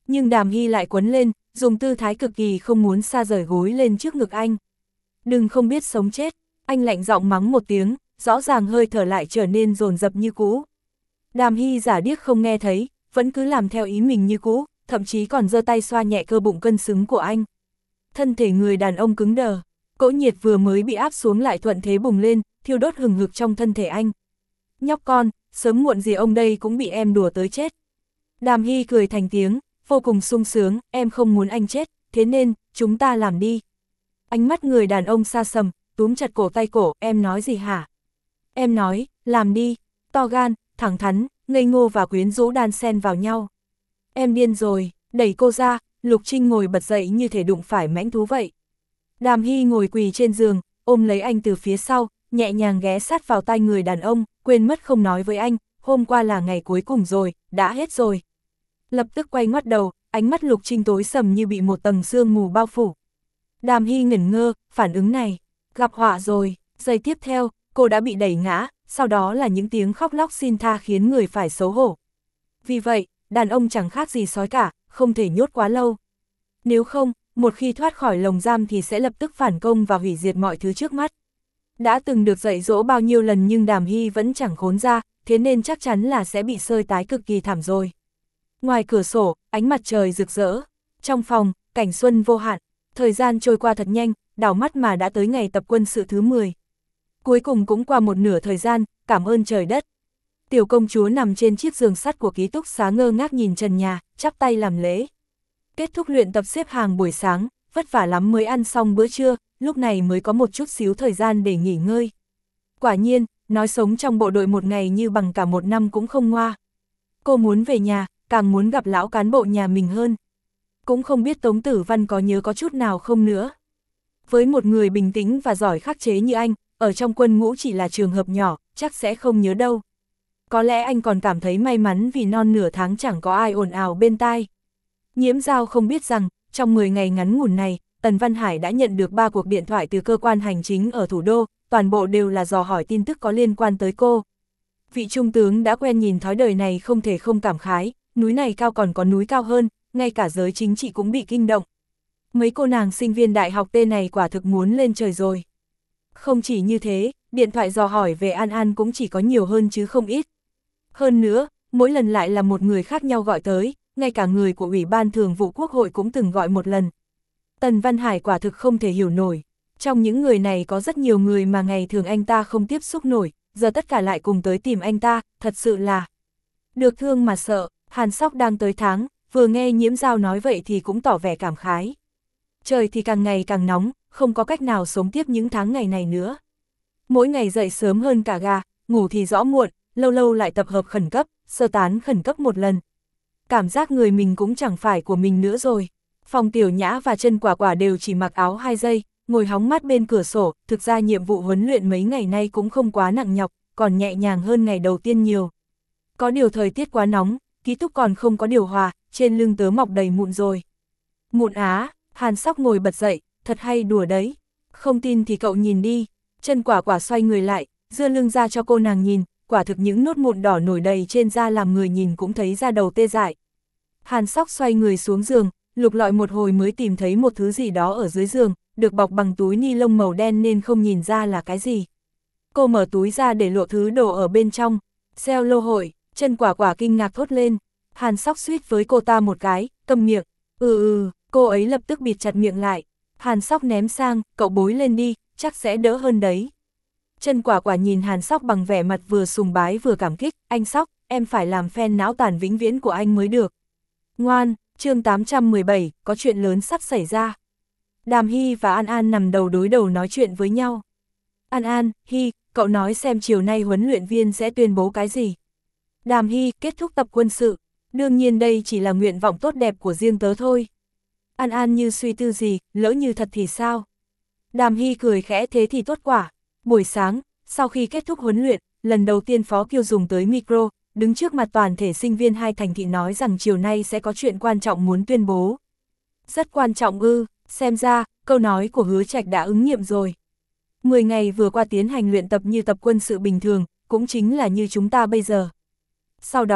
Nhưng Đàm Hy lại quấn lên, dùng tư thái cực kỳ không muốn xa rời gối lên trước ngực anh. Đừng không biết sống chết, anh lạnh giọng mắng một tiếng, rõ ràng hơi thở lại trở nên dồn dập như cũ. Đàm Hy giả điếc không nghe thấy, vẫn cứ làm theo ý mình như cũ, thậm chí còn giơ tay xoa nhẹ cơ bụng cân xứng của anh. Thân thể người đàn ông cứng đờ, cỗ nhiệt vừa mới bị áp xuống lại thuận thế bùng lên, thiêu đốt hừng hực trong thân thể anh. Nhóc con, sớm muộn gì ông đây cũng bị em đùa tới chết. Đàm Hy cười thành tiếng, vô cùng sung sướng, em không muốn anh chết, thế nên, chúng ta làm đi. Ánh mắt người đàn ông xa sầm, túm chặt cổ tay cổ, em nói gì hả? Em nói, làm đi, to gan, thẳng thắn, ngây ngô và quyến rũ đan xen vào nhau. Em điên rồi, đẩy cô ra, Lục Trinh ngồi bật dậy như thể đụng phải mãnh thú vậy. Đàm Hy ngồi quỳ trên giường, ôm lấy anh từ phía sau, nhẹ nhàng ghé sát vào tai người đàn ông, quên mất không nói với anh, hôm qua là ngày cuối cùng rồi, đã hết rồi. Lập tức quay ngoắt đầu, ánh mắt Lục Trinh tối sầm như bị một tầng sương mù bao phủ. Đàm Hy ngẩn ngơ, phản ứng này, gặp họa rồi, giây tiếp theo, cô đã bị đẩy ngã, sau đó là những tiếng khóc lóc xin tha khiến người phải xấu hổ. Vì vậy, đàn ông chẳng khác gì sói cả, không thể nhốt quá lâu. Nếu không, một khi thoát khỏi lồng giam thì sẽ lập tức phản công và hủy diệt mọi thứ trước mắt. Đã từng được dạy dỗ bao nhiêu lần nhưng Đàm Hy vẫn chẳng khốn ra, thế nên chắc chắn là sẽ bị sơi tái cực kỳ thảm rồi. Ngoài cửa sổ, ánh mặt trời rực rỡ. Trong phòng, cảnh xuân vô hạn. Thời gian trôi qua thật nhanh, đảo mắt mà đã tới ngày tập quân sự thứ mười. Cuối cùng cũng qua một nửa thời gian, cảm ơn trời đất. Tiểu công chúa nằm trên chiếc giường sắt của ký túc xá ngơ ngác nhìn trần nhà, chắp tay làm lễ. Kết thúc luyện tập xếp hàng buổi sáng, vất vả lắm mới ăn xong bữa trưa, lúc này mới có một chút xíu thời gian để nghỉ ngơi. Quả nhiên, nói sống trong bộ đội một ngày như bằng cả một năm cũng không ngoa. Cô muốn về nhà, càng muốn gặp lão cán bộ nhà mình hơn. Cũng không biết Tống Tử Văn có nhớ có chút nào không nữa. Với một người bình tĩnh và giỏi khắc chế như anh, ở trong quân ngũ chỉ là trường hợp nhỏ, chắc sẽ không nhớ đâu. Có lẽ anh còn cảm thấy may mắn vì non nửa tháng chẳng có ai ồn ào bên tai. Nhiễm Giao không biết rằng, trong mười ngày ngắn ngủn này, Tần Văn Hải đã nhận được ba cuộc điện thoại từ cơ quan hành chính ở thủ đô, toàn bộ đều là dò hỏi tin tức có liên quan tới cô. Vị trung tướng đã quen nhìn thói đời này không thể không cảm khái, núi này cao còn có núi cao hơn, ngay cả giới chính trị cũng bị kinh động. Mấy cô nàng sinh viên đại học tên này quả thực muốn lên trời rồi. Không chỉ như thế, điện thoại dò hỏi về An An cũng chỉ có nhiều hơn chứ không ít. Hơn nữa, mỗi lần lại là một người khác nhau gọi tới, ngay cả người của Ủy ban Thường vụ Quốc hội cũng từng gọi một lần. Tần Văn Hải quả thực không thể hiểu nổi. Trong những người này có rất nhiều người mà ngày thường anh ta không tiếp xúc nổi, giờ tất cả lại cùng tới tìm anh ta, thật sự là được thương mà sợ. Hàn Sóc đang tới tháng, vừa nghe Nhiễm Giao nói vậy thì cũng tỏ vẻ cảm khái. Trời thì càng ngày càng nóng, không có cách nào sống tiếp những tháng ngày này nữa. Mỗi ngày dậy sớm hơn cả gà, ngủ thì rõ muộn, lâu lâu lại tập hợp khẩn cấp, sơ tán khẩn cấp một lần. Cảm giác người mình cũng chẳng phải của mình nữa rồi. Phòng Tiểu Nhã và Chân Quả Quả đều chỉ mặc áo hai giây, ngồi hóng mát bên cửa sổ, thực ra nhiệm vụ huấn luyện mấy ngày nay cũng không quá nặng nhọc, còn nhẹ nhàng hơn ngày đầu tiên nhiều. Có điều thời tiết quá nóng, ký túc còn không có điều hòa, trên lưng tớ mọc đầy mụn rồi. Mụn á, Hàn Sóc ngồi bật dậy, thật hay đùa đấy. Không tin thì cậu nhìn đi. Chân Quả Quả xoay người lại, giơ lưng ra cho cô nàng nhìn, quả thực những nốt mụn đỏ nổi đầy trên da làm người nhìn cũng thấy da đầu tê dại. Hàn Sóc xoay người xuống giường, lục lọi một hồi mới tìm thấy một thứ gì đó ở dưới giường, được bọc bằng túi ni lông màu đen nên không nhìn ra là cái gì. Cô mở túi ra để lộ thứ đồ ở bên trong. Xeo lô hội, Chân Quả Quả kinh ngạc thốt lên. Hàn Sóc suýt với cô ta một cái, câm miệng. Ừ ừ, cô ấy lập tức bịt chặt miệng lại. Hàn Sóc ném sang, cậu bối lên đi, chắc sẽ đỡ hơn đấy. Chân Quả Quả nhìn Hàn Sóc bằng vẻ mặt vừa sùng bái vừa cảm kích. Anh Sóc, em phải làm fan não tàn vĩnh viễn của anh mới được. Ngoan, chương tám trăm mười bảy, có chuyện lớn sắp xảy ra. Đàm Hy và An An nằm đầu đối đầu nói chuyện với nhau. An An, Hy, cậu nói xem chiều nay huấn luyện viên sẽ tuyên bố cái gì. Đàm Hy, kết thúc tập quân sự. Đương nhiên đây chỉ là nguyện vọng tốt đẹp của riêng tớ thôi. An An như suy tư gì, lỡ như thật thì sao? Đàm Hy cười khẽ, thế thì tốt quả. Buổi sáng, sau khi kết thúc huấn luyện, lần đầu tiên Phó Kiều dùng tới micro, đứng trước mặt toàn thể sinh viên hai thành thị nói rằng chiều nay sẽ có chuyện quan trọng muốn tuyên bố. Rất quan trọng ư, xem ra, câu nói của Hứa Trạch đã ứng nghiệm rồi. mười ngày vừa qua tiến hành luyện tập như tập quân sự bình thường, cũng chính là như chúng ta bây giờ. Sau đó,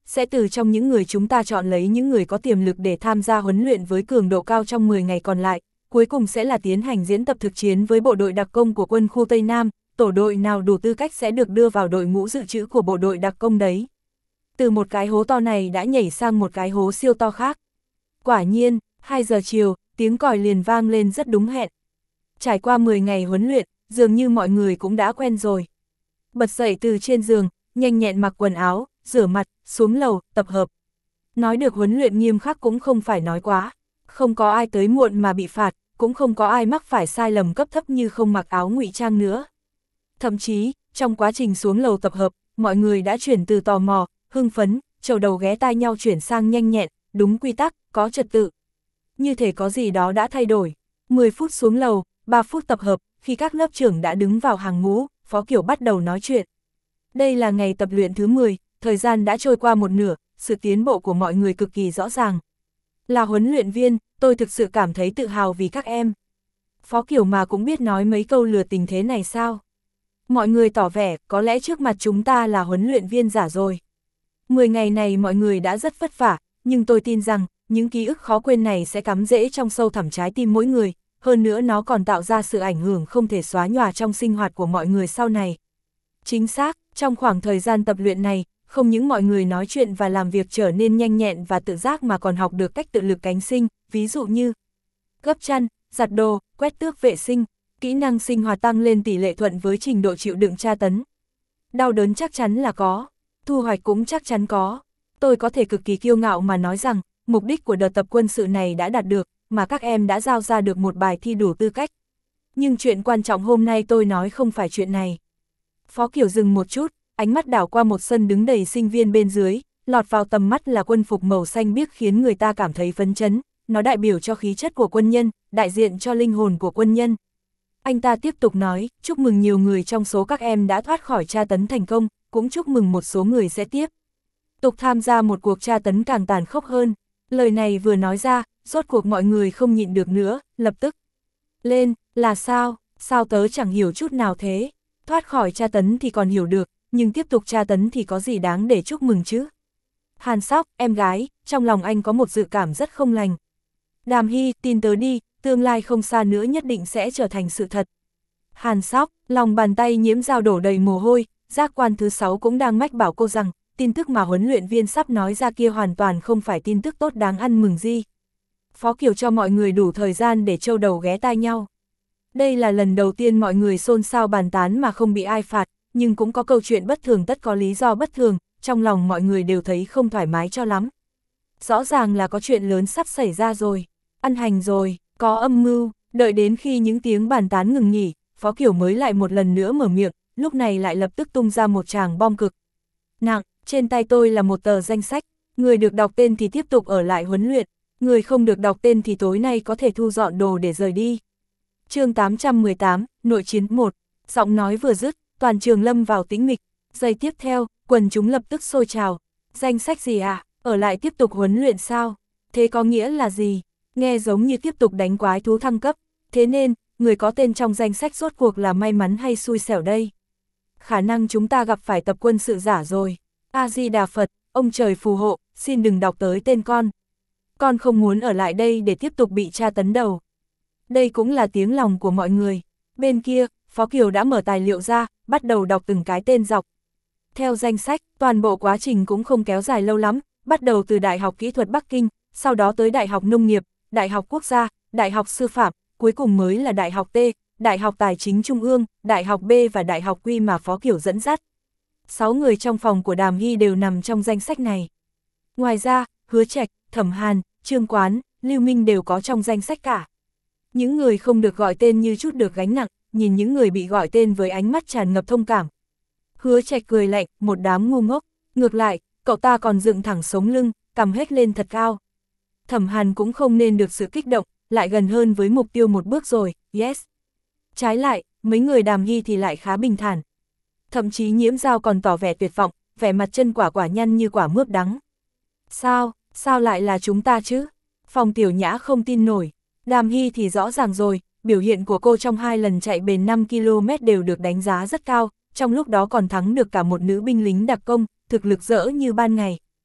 sẽ từ trong những người chúng ta chọn lấy những người có tiềm lực để tham gia huấn luyện với cường độ cao trong mười ngày còn lại, cuối cùng sẽ là tiến hành diễn tập thực chiến với bộ đội đặc công của quân khu Tây Nam, tổ đội nào đủ tư cách sẽ được đưa vào đội ngũ dự trữ của bộ đội đặc công đấy. Từ một cái hố to này đã nhảy sang một cái hố siêu to khác. Quả nhiên, hai giờ chiều, tiếng còi liền vang lên rất đúng hẹn. Trải qua mười ngày huấn luyện, dường như mọi người cũng đã quen rồi. Bật dậy từ trên giường, nhanh nhẹn mặc quần áo, rửa mặt, xuống lầu, tập hợp. Nói được huấn luyện nghiêm khắc cũng không phải nói quá. Không có ai tới muộn mà bị phạt, cũng không có ai mắc phải sai lầm cấp thấp như không mặc áo ngụy trang nữa. Thậm chí, trong quá trình xuống lầu tập hợp, mọi người đã chuyển từ tò mò, hưng phấn, trầu đầu ghé tai nhau chuyển sang nhanh nhẹn, đúng quy tắc, có trật tự. Như thể có gì đó đã thay đổi. mười phút xuống lầu, ba phút tập hợp, khi các lớp trưởng đã đứng vào hàng ngũ, Phó Kiểu bắt đầu nói chuyện. Đây là ngày tập luyện thứ mười, thời gian đã trôi qua một nửa, sự tiến bộ của mọi người cực kỳ rõ ràng. Là huấn luyện viên, tôi thực sự cảm thấy tự hào vì các em. Phó Kiểu mà cũng biết nói mấy câu lừa tình thế này sao? Mọi người tỏ vẻ, có lẽ trước mặt chúng ta là huấn luyện viên giả rồi. mười ngày này mọi người đã rất vất vả, nhưng tôi tin rằng, những ký ức khó quên này sẽ cắm rễ trong sâu thẳm trái tim mỗi người, hơn nữa nó còn tạo ra sự ảnh hưởng không thể xóa nhòa trong sinh hoạt của mọi người sau này. Chính xác, trong khoảng thời gian tập luyện này, không những mọi người nói chuyện và làm việc trở nên nhanh nhẹn và tự giác mà còn học được cách tự lực cánh sinh, ví dụ như gấp chăn, giặt đồ, quét tước vệ sinh, kỹ năng sinh hoạt tăng lên tỷ lệ thuận với trình độ chịu đựng tra tấn. Đau đớn chắc chắn là có, thu hoạch cũng chắc chắn có. Tôi có thể cực kỳ kiêu ngạo mà nói rằng, mục đích của đợt tập quân sự này đã đạt được, mà các em đã giao ra được một bài thi đủ tư cách. Nhưng chuyện quan trọng hôm nay tôi nói không phải chuyện này. Phó Kiểu dừng một chút, ánh mắt đảo qua một sân đứng đầy sinh viên bên dưới, lọt vào tầm mắt là quân phục màu xanh biếc khiến người ta cảm thấy phấn chấn, nó đại biểu cho khí chất của quân nhân, đại diện cho linh hồn của quân nhân. Anh ta tiếp tục nói, chúc mừng nhiều người trong số các em đã thoát khỏi tra tấn thành công, cũng chúc mừng một số người sẽ tiếp tục tham gia một cuộc tra tấn càng tàn khốc hơn. Lời này vừa nói ra, rốt cuộc mọi người không nhịn được nữa, lập tức lên, là sao, sao tớ chẳng hiểu chút nào thế, thoát khỏi tra tấn thì còn hiểu được, nhưng tiếp tục tra tấn thì có gì đáng để chúc mừng chứ. Hàn Sóc, em gái, trong lòng anh có một dự cảm rất không lành. Đàm Hy, tin tớ đi, tương lai không xa nữa nhất định sẽ trở thành sự thật. Hàn Sóc, lòng bàn tay nhiễm dao đổ đầy mồ hôi, giác quan thứ sáu cũng đang mách bảo cô rằng, tin tức mà huấn luyện viên sắp nói ra kia hoàn toàn không phải tin tức tốt đáng ăn mừng gì. Phó Kiểu cho mọi người đủ thời gian để trâu đầu ghé tai nhau. Đây là lần đầu tiên mọi người xôn xao bàn tán mà không bị ai phạt, nhưng cũng có câu chuyện bất thường tất có lý do bất thường, trong lòng mọi người đều thấy không thoải mái cho lắm. Rõ ràng là có chuyện lớn sắp xảy ra rồi, ăn hành rồi, có âm mưu, đợi đến khi những tiếng bàn tán ngừng nghỉ, Phó Kiểu mới lại một lần nữa mở miệng, lúc này lại lập tức tung ra một tràng bom cực nặng, trên tay tôi là một tờ danh sách, người được đọc tên thì tiếp tục ở lại huấn luyện, người không được đọc tên thì tối nay có thể thu dọn đồ để rời đi. Chương tám trăm mười tám, Nội chiến một, giọng nói vừa dứt, toàn trường lâm vào tĩnh mịch, giây tiếp theo, quần chúng lập tức sôi trào, danh sách gì ạ, à? Ở lại tiếp tục huấn luyện sao? Thế có nghĩa là gì? Nghe giống như tiếp tục đánh quái thú thăng cấp, thế nên, người có tên trong danh sách rốt cuộc là may mắn hay xui xẻo đây? Khả năng chúng ta gặp phải tập quân sự giả rồi. A-di-đà Phật, ông trời phù hộ, xin đừng đọc tới tên con. Con không muốn ở lại đây để tiếp tục bị tra tấn đầu. Đây cũng là tiếng lòng của mọi người. Bên kia, Phó Kiều đã mở tài liệu ra, bắt đầu đọc từng cái tên dọc. Theo danh sách, toàn bộ quá trình cũng không kéo dài lâu lắm, bắt đầu từ Đại học Kỹ thuật Bắc Kinh, sau đó tới Đại học Nông nghiệp, Đại học Quốc gia, Đại học Sư phạm, cuối cùng mới là Đại học T, Đại học Tài chính Trung ương, Đại học B và Đại học Quy mà Phó Kiều dẫn dắt. Sáu người trong phòng của Đàm Hy đều nằm trong danh sách này. Ngoài ra, Hứa Trạch, Thẩm Hàn, Trương Quán, Lưu Minh đều có trong danh sách cả. Những người không được gọi tên như chút được gánh nặng, nhìn những người bị gọi tên với ánh mắt tràn ngập thông cảm. Hứa Trạch cười lạnh, một đám ngu ngốc, ngược lại, cậu ta còn dựng thẳng sống lưng, cằm hết lên thật cao. Thẩm Hàn cũng không nên được sự kích động, lại gần hơn với mục tiêu một bước rồi, yes. Trái lại, mấy người Đàm Hy thì lại khá bình thản. Thậm chí Nhiễm Dao còn tỏ vẻ tuyệt vọng, vẻ mặt chân quả quả nhăn như quả mướp đắng. Sao, sao lại là chúng ta chứ? Phòng Tiểu Nhã không tin nổi. Đàm Hy thì rõ ràng rồi, biểu hiện của cô trong hai lần chạy bền năm ki lô mét đều được đánh giá rất cao, trong lúc đó còn thắng được cả một nữ binh lính đặc công, thực lực rỡ như ban ngày.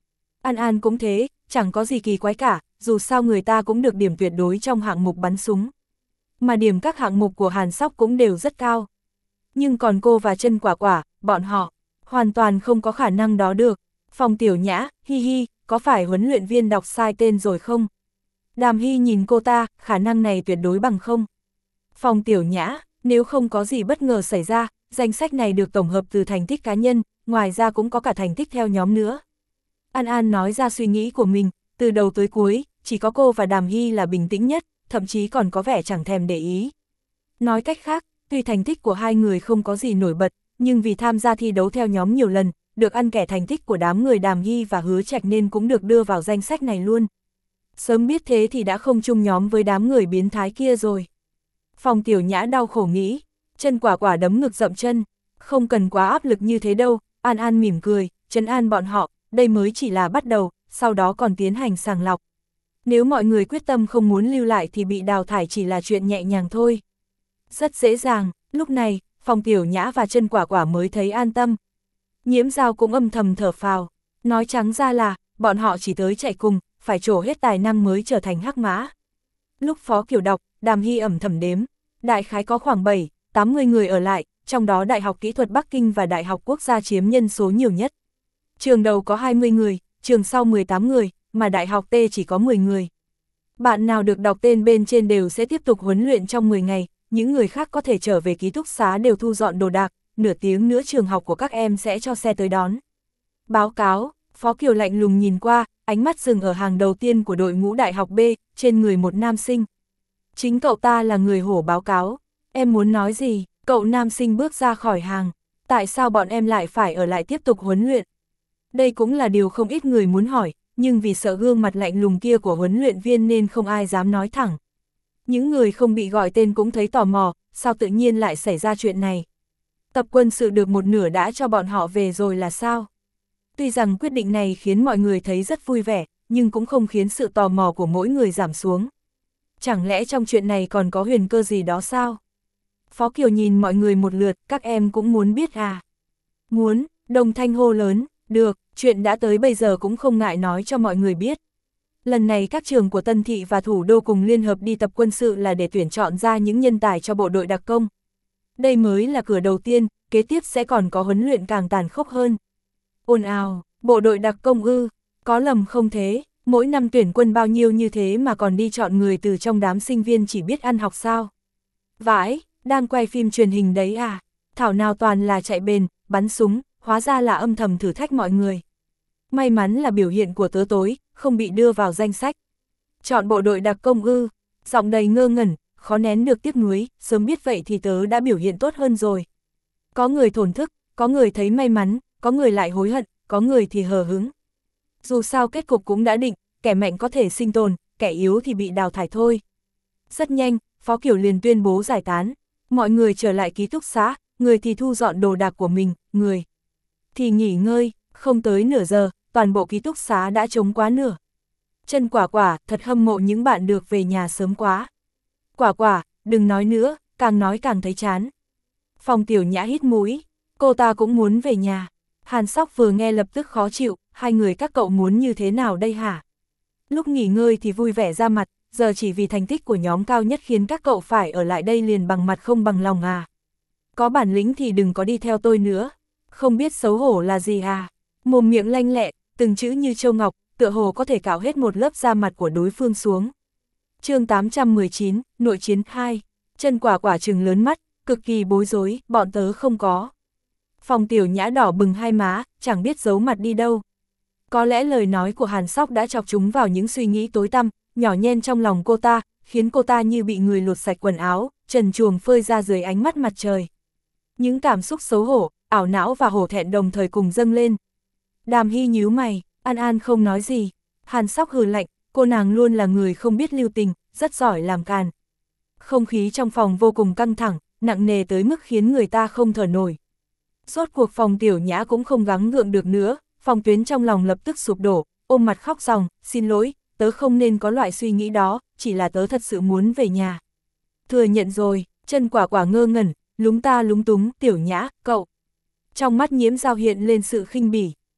An An cũng thế, chẳng có gì kỳ quái cả, dù sao người ta cũng được điểm tuyệt đối trong hạng mục bắn súng. Mà điểm các hạng mục của Hàn Sóc cũng đều rất cao. Nhưng còn cô và Chân Quả Quả, bọn họ, hoàn toàn không có khả năng đó được. Phong Tiểu Nhã, hi hi, có phải huấn luyện viên đọc sai tên rồi không? Đàm Hy nhìn cô ta, khả năng này tuyệt đối bằng không. Phong Tiểu Nhã, nếu không có gì bất ngờ xảy ra, danh sách này được tổng hợp từ thành tích cá nhân, ngoài ra cũng có cả thành tích theo nhóm nữa. An An nói ra suy nghĩ của mình, từ đầu tới cuối, chỉ có cô và Đàm Hy là bình tĩnh nhất, thậm chí còn có vẻ chẳng thèm để ý. Nói cách khác, tuy thành tích của hai người không có gì nổi bật, nhưng vì tham gia thi đấu theo nhóm nhiều lần, được ăn kẻ thành tích của đám người Đàm Hy và Hứa Trạch nên cũng được đưa vào danh sách này luôn. Sớm biết thế thì đã không chung nhóm với đám người biến thái kia rồi. Phong Tiểu Nhã đau khổ nghĩ, Chân Quả Quả đấm ngực dậm chân, không cần quá áp lực như thế đâu. An An mỉm cười, trấn an bọn họ, đây mới chỉ là bắt đầu, sau đó còn tiến hành sàng lọc. Nếu mọi người quyết tâm không muốn lưu lại thì bị đào thải chỉ là chuyện nhẹ nhàng thôi. Rất dễ dàng, lúc này, Phong Tiểu Nhã và Chân Quả Quả mới thấy an tâm. Nhiễm Giao cũng âm thầm thở phào, nói trắng ra là, bọn họ chỉ tới chạy cùng, phải trổ hết tài năng mới trở thành hắc mã. Lúc Phó Kiều đọc, Đàm Hy ẩm thầm đếm, đại khái có khoảng bảy, tám mươi người ở lại, trong đó Đại học Kỹ thuật Bắc Kinh và Đại học Quốc gia chiếm nhân số nhiều nhất. Trường đầu có hai mươi người, trường sau mười tám người, mà Đại học T chỉ có mười người. Bạn nào được đọc tên bên trên đều sẽ tiếp tục huấn luyện trong mười ngày, những người khác có thể trở về ký túc xá đều thu dọn đồ đạc, nửa tiếng nữa trường học của các em sẽ cho xe tới đón. Báo cáo, Phó Kiều lạnh lùng nhìn qua, ánh mắt dừng ở hàng đầu tiên của đội ngũ Đại học B, trên người một nam sinh. Chính cậu ta là người hổ báo cáo. Em muốn nói gì? Cậu nam sinh bước ra khỏi hàng. Tại sao bọn em lại phải ở lại tiếp tục huấn luyện? Đây cũng là điều không ít người muốn hỏi, nhưng vì sợ gương mặt lạnh lùng kia của huấn luyện viên nên không ai dám nói thẳng. Những người không bị gọi tên cũng thấy tò mò, sao tự nhiên lại xảy ra chuyện này? Tập quân sự được một nửa đã cho bọn họ về rồi là sao? Tuy rằng quyết định này khiến mọi người thấy rất vui vẻ, nhưng cũng không khiến sự tò mò của mỗi người giảm xuống. Chẳng lẽ trong chuyện này còn có huyền cơ gì đó sao? Phó Kiều nhìn mọi người một lượt, các em cũng muốn biết à? Muốn, đồng thanh hô lớn, được, chuyện đã tới bây giờ cũng không ngại nói cho mọi người biết. Lần này các trường của Tân Thị và Thủ đô cùng liên hợp đi tập quân sự là để tuyển chọn ra những nhân tài cho bộ đội đặc công. Đây mới là cửa đầu tiên, kế tiếp sẽ còn có huấn luyện càng tàn khốc hơn. Ồn ào, bộ đội đặc công ư, có lầm không thế, mỗi năm tuyển quân bao nhiêu như thế mà còn đi chọn người từ trong đám sinh viên chỉ biết ăn học sao? Vãi, đang quay phim truyền hình đấy à? Thảo nào toàn là chạy bền, bắn súng, hóa ra là âm thầm thử thách mọi người. May mắn là biểu hiện của tớ tối, không bị đưa vào danh sách. Chọn bộ đội đặc công ư, giọng đầy ngơ ngẩn, khó nén được tiếc nuối, sớm biết vậy thì tớ đã biểu hiện tốt hơn rồi. Có người thổn thức, có người thấy may mắn, có người lại hối hận, có người thì hờ hững. Dù sao kết cục cũng đã định, kẻ mạnh có thể sinh tồn, kẻ yếu thì bị đào thải thôi. Rất nhanh, Phó Kiều liền tuyên bố giải tán, mọi người trở lại ký túc xá, người thì thu dọn đồ đạc của mình, người thì nghỉ ngơi, không tới nửa giờ, toàn bộ ký túc xá đã trống quá nửa. Chân Quả Quả, thật hâm mộ những bạn được về nhà sớm quá. Quả Quả, đừng nói nữa, càng nói càng thấy chán. Phong Tiểu Nhã hít mũi, cô ta cũng muốn về nhà. Hàn Sóc vừa nghe lập tức khó chịu, hai người các cậu muốn như thế nào đây hả? Lúc nghỉ ngơi thì vui vẻ ra mặt, giờ chỉ vì thành tích của nhóm cao nhất khiến các cậu phải ở lại đây liền bằng mặt không bằng lòng à? Có bản lĩnh thì đừng có đi theo tôi nữa, không biết xấu hổ là gì à? Mồm miệng lanh lẹ, từng chữ như châu ngọc, tựa hồ có thể cạo hết một lớp da mặt của đối phương xuống. Chương tám trăm mười chín, Nội chiến hai, Chân Quả Quả trừng lớn mắt, cực kỳ bối rối, bọn tớ không có. Phong Tiểu Nhã đỏ bừng hai má, chẳng biết giấu mặt đi đâu. Có lẽ lời nói của Hàn Sóc đã chọc chúng vào những suy nghĩ tối tăm, nhỏ nhen trong lòng cô ta, khiến cô ta như bị người lột sạch quần áo, trần truồng phơi ra dưới ánh mắt mặt trời. Những cảm xúc xấu hổ, ảo não và hổ thẹn đồng thời cùng dâng lên. Đàm Hy nhíu mày, An An không nói gì. Hàn Sóc hừ lạnh, cô nàng luôn là người không biết lưu tình, rất giỏi làm càn. Không khí trong phòng vô cùng căng thẳng, nặng nề tới mức khiến người ta không thở nổi. Rốt cuộc Phong Tiểu Nhã cũng không gắng gượng được nữa, Phong Tuyến trong lòng lập tức sụp đổ, ôm mặt khóc ròng, xin lỗi, tớ không nên có loại suy nghĩ đó, chỉ là tớ thật sự muốn về nhà. Thừa nhận rồi, Chân Quả Quả ngơ ngẩn, lúng ta lúng túng, Tiểu Nhã, cậu. Trong mắt Nhiễm Giao hiện lên sự khinh bỉ,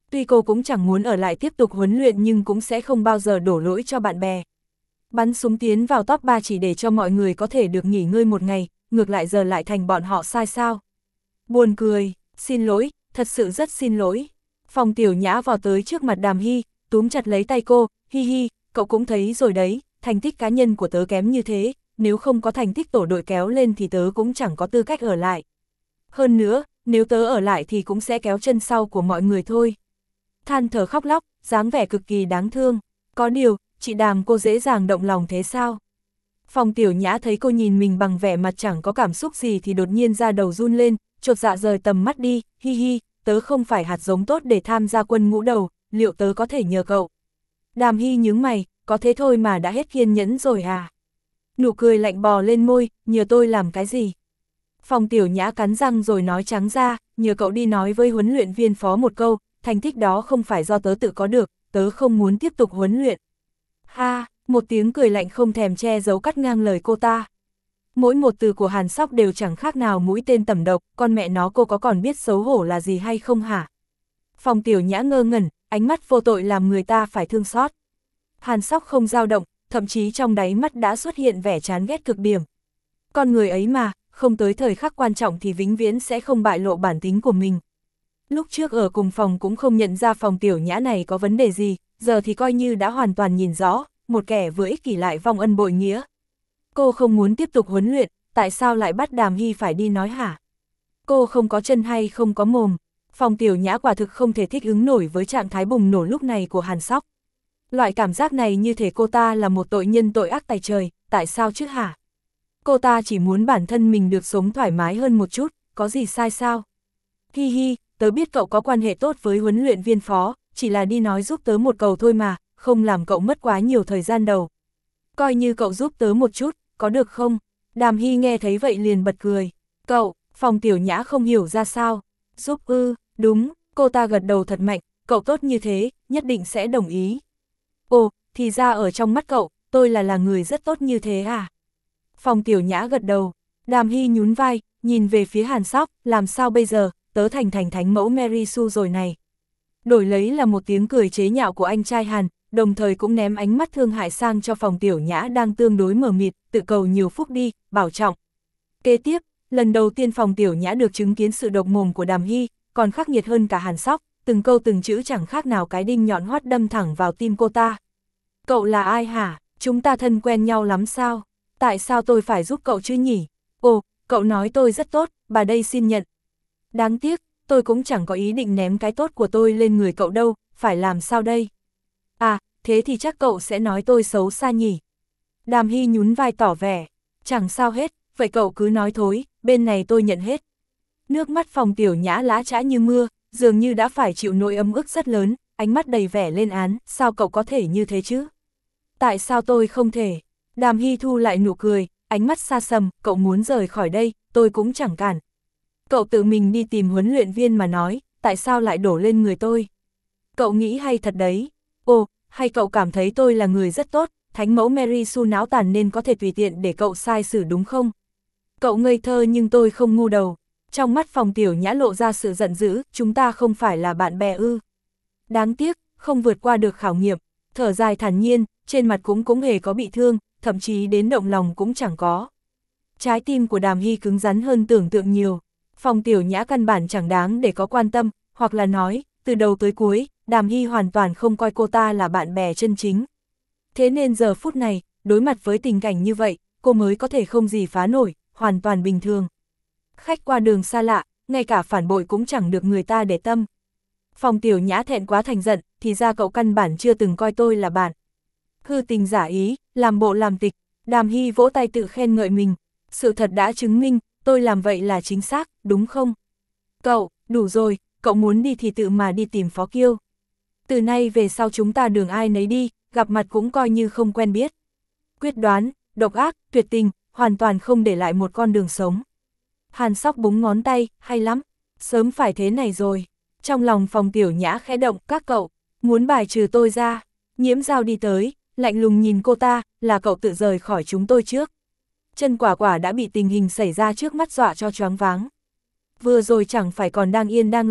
Tuy cô cũng chẳng muốn ở lại tiếp tục huấn luyện nhưng cũng sẽ không bao giờ đổ lỗi cho bạn bè. Bắn súng tiến vào top ba chỉ để cho mọi người có thể được nghỉ ngơi một ngày, ngược lại giờ lại thành bọn họ sai sao. Buồn cười, xin lỗi, thật sự rất xin lỗi. Phong Tiểu Nhã vào tới trước mặt Đàm Hy, túm chặt lấy tay cô, hi hi, cậu cũng thấy rồi đấy, thành tích cá nhân của tớ kém như thế, nếu không có thành tích tổ đội kéo lên thì tớ cũng chẳng có tư cách ở lại. Hơn nữa, nếu tớ ở lại thì cũng sẽ kéo chân sau của mọi người thôi. Than thở khóc lóc, dáng vẻ cực kỳ đáng thương. Có điều, chị Đàm cô dễ dàng động lòng thế sao? Phong Tiểu Nhã thấy cô nhìn mình bằng vẻ mặt chẳng có cảm xúc gì thì đột nhiên ra đầu run lên, chột dạ rời tầm mắt đi, hi hi, tớ không phải hạt giống tốt để tham gia quân ngũ đầu, liệu tớ có thể nhờ cậu? Đàm Hy nhướng mày, có thế thôi mà đã hết kiên nhẫn rồi à? Nụ cười lạnh bò lên môi, nhờ tôi làm cái gì? Phong Tiểu Nhã cắn răng rồi nói trắng ra, nhờ cậu đi nói với huấn luyện viên phó một câu, thành tích đó không phải do tớ tự có được, tớ không muốn tiếp tục huấn luyện. Ha, một tiếng cười lạnh không thèm che giấu cắt ngang lời cô ta. Mỗi một từ của Hàn Sóc đều chẳng khác nào mũi tên tẩm độc, con mẹ nó cô có còn biết xấu hổ là gì hay không hả? Phong Tiểu Nhã ngơ ngẩn, ánh mắt vô tội làm người ta phải thương xót. Hàn Sóc không dao động, thậm chí trong đáy mắt đã xuất hiện vẻ chán ghét cực điểm. Con người ấy mà, không tới thời khắc quan trọng thì vĩnh viễn sẽ không bại lộ bản tính của mình. Lúc trước ở cùng phòng cũng không nhận ra Phong Tiểu Nhã này có vấn đề gì, giờ thì coi như đã hoàn toàn nhìn rõ, một kẻ vừa ích kỷ lại vong ân bội nghĩa. Cô không muốn tiếp tục huấn luyện, tại sao lại bắt Đàm Hy phải đi nói hả? Cô không có chân hay không có mồm? Phong Tiểu Nhã quả thực không thể thích ứng nổi với trạng thái bùng nổ lúc này của Hàn Sóc. Loại cảm giác này như thể cô ta là một tội nhân tội ác tày trời, tại sao chứ hả? Cô ta chỉ muốn bản thân mình được sống thoải mái hơn một chút, có gì sai sao? Hi hi, tớ biết cậu có quan hệ tốt với huấn luyện viên phó, chỉ là đi nói giúp tớ một câu thôi mà, không làm cậu mất quá nhiều thời gian đầu. Coi như cậu giúp tớ một chút, có được không? Đàm Hy nghe thấy vậy liền bật cười. Cậu, Phong Tiểu Nhã không hiểu ra sao. Giúp ư, đúng, cô ta gật đầu thật mạnh, cậu tốt như thế, nhất định sẽ đồng ý. Ồ, thì ra ở trong mắt cậu, tôi là là người rất tốt như thế à? Phong Tiểu Nhã gật đầu, Đàm Hy nhún vai, nhìn về phía Hàn Sóc, làm sao bây giờ, tớ thành thành thánh mẫu Mary Sue rồi này. Đổi lấy là một tiếng cười chế nhạo của anh trai Hàn, đồng thời cũng ném ánh mắt thương hại sang cho Phong Tiểu Nhã đang tương đối mờ mịt, tự cầu nhiều phúc đi, bảo trọng. Kế tiếp, lần đầu tiên Phong Tiểu Nhã được chứng kiến sự độc mồm của Đàm Hy, còn khắc nghiệt hơn cả Hàn Sóc, từng câu từng chữ chẳng khác nào cái đinh nhọn hoắt đâm thẳng vào tim cô ta. Cậu là ai hả? Chúng ta thân quen nhau lắm sao? Tại sao tôi phải giúp cậu chứ nhỉ? Ồ, cậu nói tôi rất tốt, bà đây xin nhận. Đáng tiếc, tôi cũng chẳng có ý định ném cái tốt của tôi lên người cậu đâu, phải làm sao đây? À, thế thì chắc cậu sẽ nói tôi xấu xa nhỉ? Đàm Hy nhún vai tỏ vẻ, chẳng sao hết, vậy cậu cứ nói thối, bên này tôi nhận hết. Nước mắt Phong Tiểu Nhã lã chã như mưa, dường như đã phải chịu nỗi ấm ức rất lớn, ánh mắt đầy vẻ lên án, sao cậu có thể như thế chứ? Tại sao tôi không thể? Đàm Hy thu lại nụ cười, ánh mắt xa xăm, cậu muốn rời khỏi đây, tôi cũng chẳng cản. Cậu tự mình đi tìm huấn luyện viên mà nói, tại sao lại đổ lên người tôi? Cậu nghĩ hay thật đấy. Ồ, hay cậu cảm thấy tôi là người rất tốt, thánh mẫu Mary Sue não tàn nên có thể tùy tiện để cậu sai xử đúng không? Cậu ngây thơ nhưng tôi không ngu đầu. Trong mắt Phong Tiểu Nhã lộ ra sự giận dữ, chúng ta không phải là bạn bè ư. Đáng tiếc, không vượt qua được khảo nghiệm, thở dài thản nhiên, trên mặt cũng cũng hề có bị thương, thậm chí đến động lòng cũng chẳng có. Trái tim của Đàm Hy cứng rắn hơn tưởng tượng nhiều. Phong Tiểu Nhã căn bản chẳng đáng để có quan tâm, hoặc là nói, từ đầu tới cuối, Đàm Hy hoàn toàn không coi cô ta là bạn bè chân chính. Thế nên giờ phút này, đối mặt với tình cảnh như vậy, cô mới có thể không gì phá nổi, hoàn toàn bình thường. Khách qua đường xa lạ, ngay cả phản bội cũng chẳng được người ta để tâm. Phong Tiểu Nhã thẹn quá thành giận, thì ra cậu căn bản chưa từng coi tôi là bạn. Hư tình giả ý, làm bộ làm tịch, Đàm Hy vỗ tay tự khen ngợi mình. Sự thật đã chứng minh, tôi làm vậy là chính xác, đúng không? Cậu, đủ rồi, cậu muốn đi thì tự mà đi tìm Phó Kiêu. Từ nay về sau chúng ta đường ai nấy đi, gặp mặt cũng coi như không quen biết. Quyết đoán, độc ác, tuyệt tình, hoàn toàn không để lại một con đường sống. Hàn Sóc búng ngón tay, hay lắm, sớm phải thế này rồi. Trong lòng Phong Tiểu Nhã khẽ động, các cậu, muốn bài trừ tôi ra. Nhiễm Giao đi tới, lạnh lùng nhìn cô ta, là cậu tự rời khỏi chúng tôi trước. Chân Quả Quả đã bị tình hình xảy ra trước mắt dọa cho choáng váng. Vừa rồi chẳng phải còn đang yên đang lành,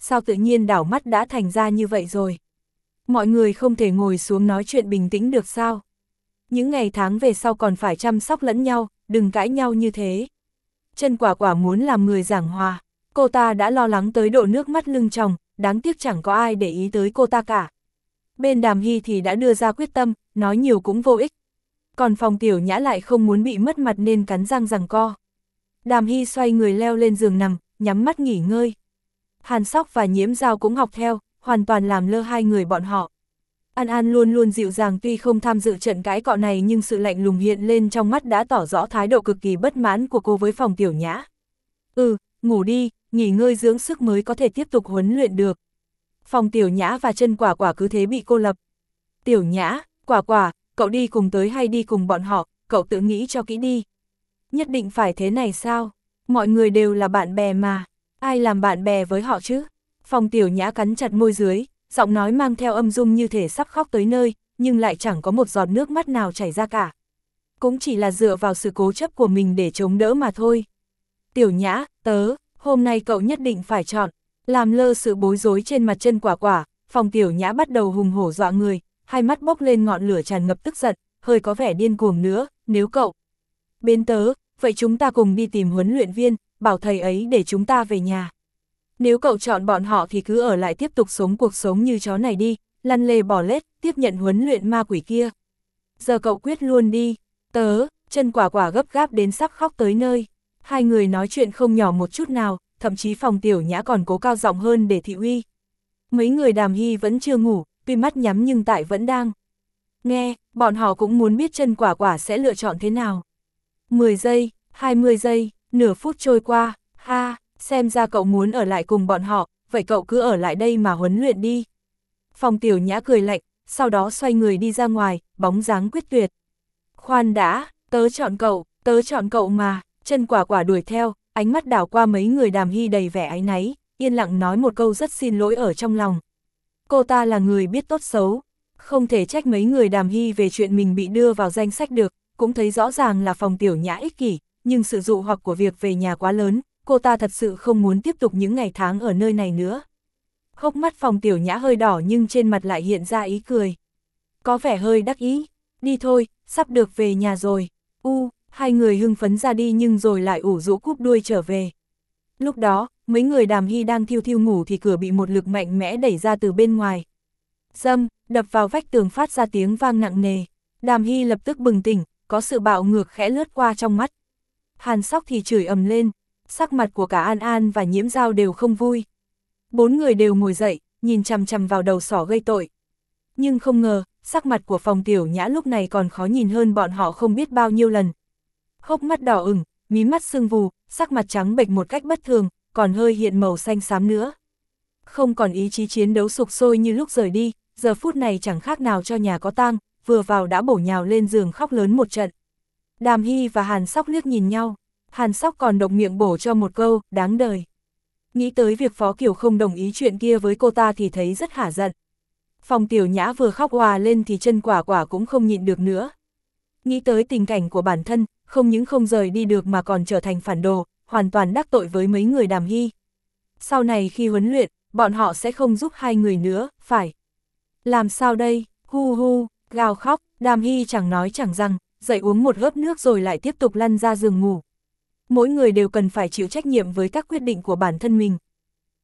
sao tự nhiên đảo mắt đã thành ra như vậy rồi. Mọi người không thể ngồi xuống nói chuyện bình tĩnh được sao? Những ngày tháng về sau còn phải chăm sóc lẫn nhau, đừng cãi nhau như thế. Chân Quả Quả muốn làm người giảng hòa, cô ta đã lo lắng tới độ nước mắt lưng tròng, đáng tiếc chẳng có ai để ý tới cô ta cả. Bên Đàm Hy thì đã đưa ra quyết tâm, nói nhiều cũng vô ích. Còn Phòng Tiểu Nhã lại không muốn bị mất mặt nên cắn răng giằng co. Đàm Hy xoay người leo lên giường nằm, nhắm mắt nghỉ ngơi. Hàn Sóc và Nhiễm Dao cũng học theo, hoàn toàn làm lơ hai người bọn họ. An An luôn luôn dịu dàng, tuy không tham dự trận cãi cọ này nhưng sự lạnh lùng hiện lên trong mắt đã tỏ rõ thái độ cực kỳ bất mãn của cô với Phòng Tiểu Nhã. Ừ, ngủ đi, nghỉ ngơi dưỡng sức mới có thể tiếp tục huấn luyện được. Phòng Tiểu Nhã và Chân Quả Quả cứ thế bị cô lập. Tiểu Nhã, Quả Quả, cậu đi cùng tới hay đi cùng bọn họ, cậu tự nghĩ cho kỹ đi. Nhất định phải thế này sao? Mọi người đều là bạn bè mà, ai làm bạn bè với họ chứ? Phòng Tiểu Nhã cắn chặt môi dưới, giọng nói mang theo âm dung như thể sắp khóc tới nơi, nhưng lại chẳng có một giọt nước mắt nào chảy ra cả. Cũng chỉ là dựa vào sự cố chấp của mình để chống đỡ mà thôi. Tiểu Nhã, tớ, hôm nay cậu nhất định phải chọn. Làm lơ sự bối rối trên mặt Chân Quả Quả, Phòng Tiểu Nhã bắt đầu hùng hổ dọa người, hai mắt bốc lên ngọn lửa tràn ngập tức giận, hơi có vẻ điên cuồng nữa, nếu cậu bên tớ, vậy chúng ta cùng đi tìm huấn luyện viên, bảo thầy ấy để chúng ta về nhà. Nếu cậu chọn bọn họ thì cứ ở lại tiếp tục sống cuộc sống như chó này đi, lăn lê bò lết, tiếp nhận huấn luyện ma quỷ kia. Giờ cậu quyết luôn đi, tớ, Chân Quả Quả gấp gáp đến sắp khóc tới nơi. Hai người nói chuyện không nhỏ một chút nào, thậm chí Phòng Tiểu Nhã còn cố cao giọng hơn để thị uy. Mấy người Đàm Hy vẫn chưa ngủ, tuy mắt nhắm nhưng tại vẫn đang nghe, bọn họ cũng muốn biết Chân Quả Quả sẽ lựa chọn thế nào. mười giây, hai mươi giây, nửa phút trôi qua, ha, xem ra cậu muốn ở lại cùng bọn họ, vậy cậu cứ ở lại đây mà huấn luyện đi. Phòng Tiểu Nhã cười lạnh, sau đó xoay người đi ra ngoài, bóng dáng quyết tuyệt. Khoan đã, tớ chọn cậu, tớ chọn cậu mà. Chân Quả Quả đuổi theo, ánh mắt đảo qua mấy người Đàm Hy đầy vẻ áy náy, yên lặng nói một câu rất xin lỗi ở trong lòng. Cô ta là người biết tốt xấu, không thể trách mấy người Đàm Hy về chuyện mình bị đưa vào danh sách được, cũng thấy rõ ràng là Phòng Tiểu Nhã ích kỷ, nhưng sự dụ hoặc của việc về nhà quá lớn, cô ta thật sự không muốn tiếp tục những ngày tháng ở nơi này nữa. Hốc mắt Phòng Tiểu Nhã hơi đỏ nhưng trên mặt lại hiện ra ý cười. Có vẻ hơi đắc ý, đi thôi, sắp được về nhà rồi. U, hai người hưng phấn ra đi nhưng rồi lại ủ rũ cúp đuôi trở về. Lúc đó, mấy người Đàm Hy đang thiêu thiêu ngủ thì cửa bị một lực mạnh mẽ đẩy ra từ bên ngoài. Dâm, đập vào vách tường phát ra tiếng vang nặng nề. Đàm Hy lập tức bừng tỉnh, có sự bạo ngược khẽ lướt qua trong mắt. Hàn Sóc thì chửi ầm lên, sắc mặt của cả An An và Nhiễm Dao đều không vui. Bốn người đều ngồi dậy, nhìn chằm chằm vào đầu sỏ gây tội. Nhưng không ngờ, sắc mặt của Phòng Tiểu Nhã lúc này còn khó nhìn hơn bọn họ không biết bao nhiêu lần. Hốc mắt đỏ ửng, mí mắt sưng vù, sắc mặt trắng bệch một cách bất thường, còn hơi hiện màu xanh xám nữa. Không còn ý chí chiến đấu sục sôi như lúc rời đi, giờ phút này chẳng khác nào cho nhà có tang, vừa vào đã bổ nhào lên giường khóc lớn một trận. Đàm Hy và Hàn Sóc liếc nhìn nhau, Hàn Sóc còn độc miệng bổ cho một câu, đáng đời. Nghĩ tới việc Phó Kiều không đồng ý chuyện kia với cô ta thì thấy rất hả giận. Phòng Tiểu Nhã vừa khóc òa lên thì Chân Quả Quả cũng không nhịn được nữa. Nghĩ tới tình cảnh của bản thân, không những không rời đi được mà còn trở thành phản đồ, hoàn toàn đắc tội với mấy người Đàm Hy. Sau này khi huấn luyện, bọn họ sẽ không giúp hai người nữa, phải. Làm sao đây, hu hu, gào khóc, Đàm Hy chẳng nói chẳng rằng, dậy uống một hớp nước rồi lại tiếp tục lăn ra giường ngủ. Mỗi người đều cần phải chịu trách nhiệm với các quyết định của bản thân mình.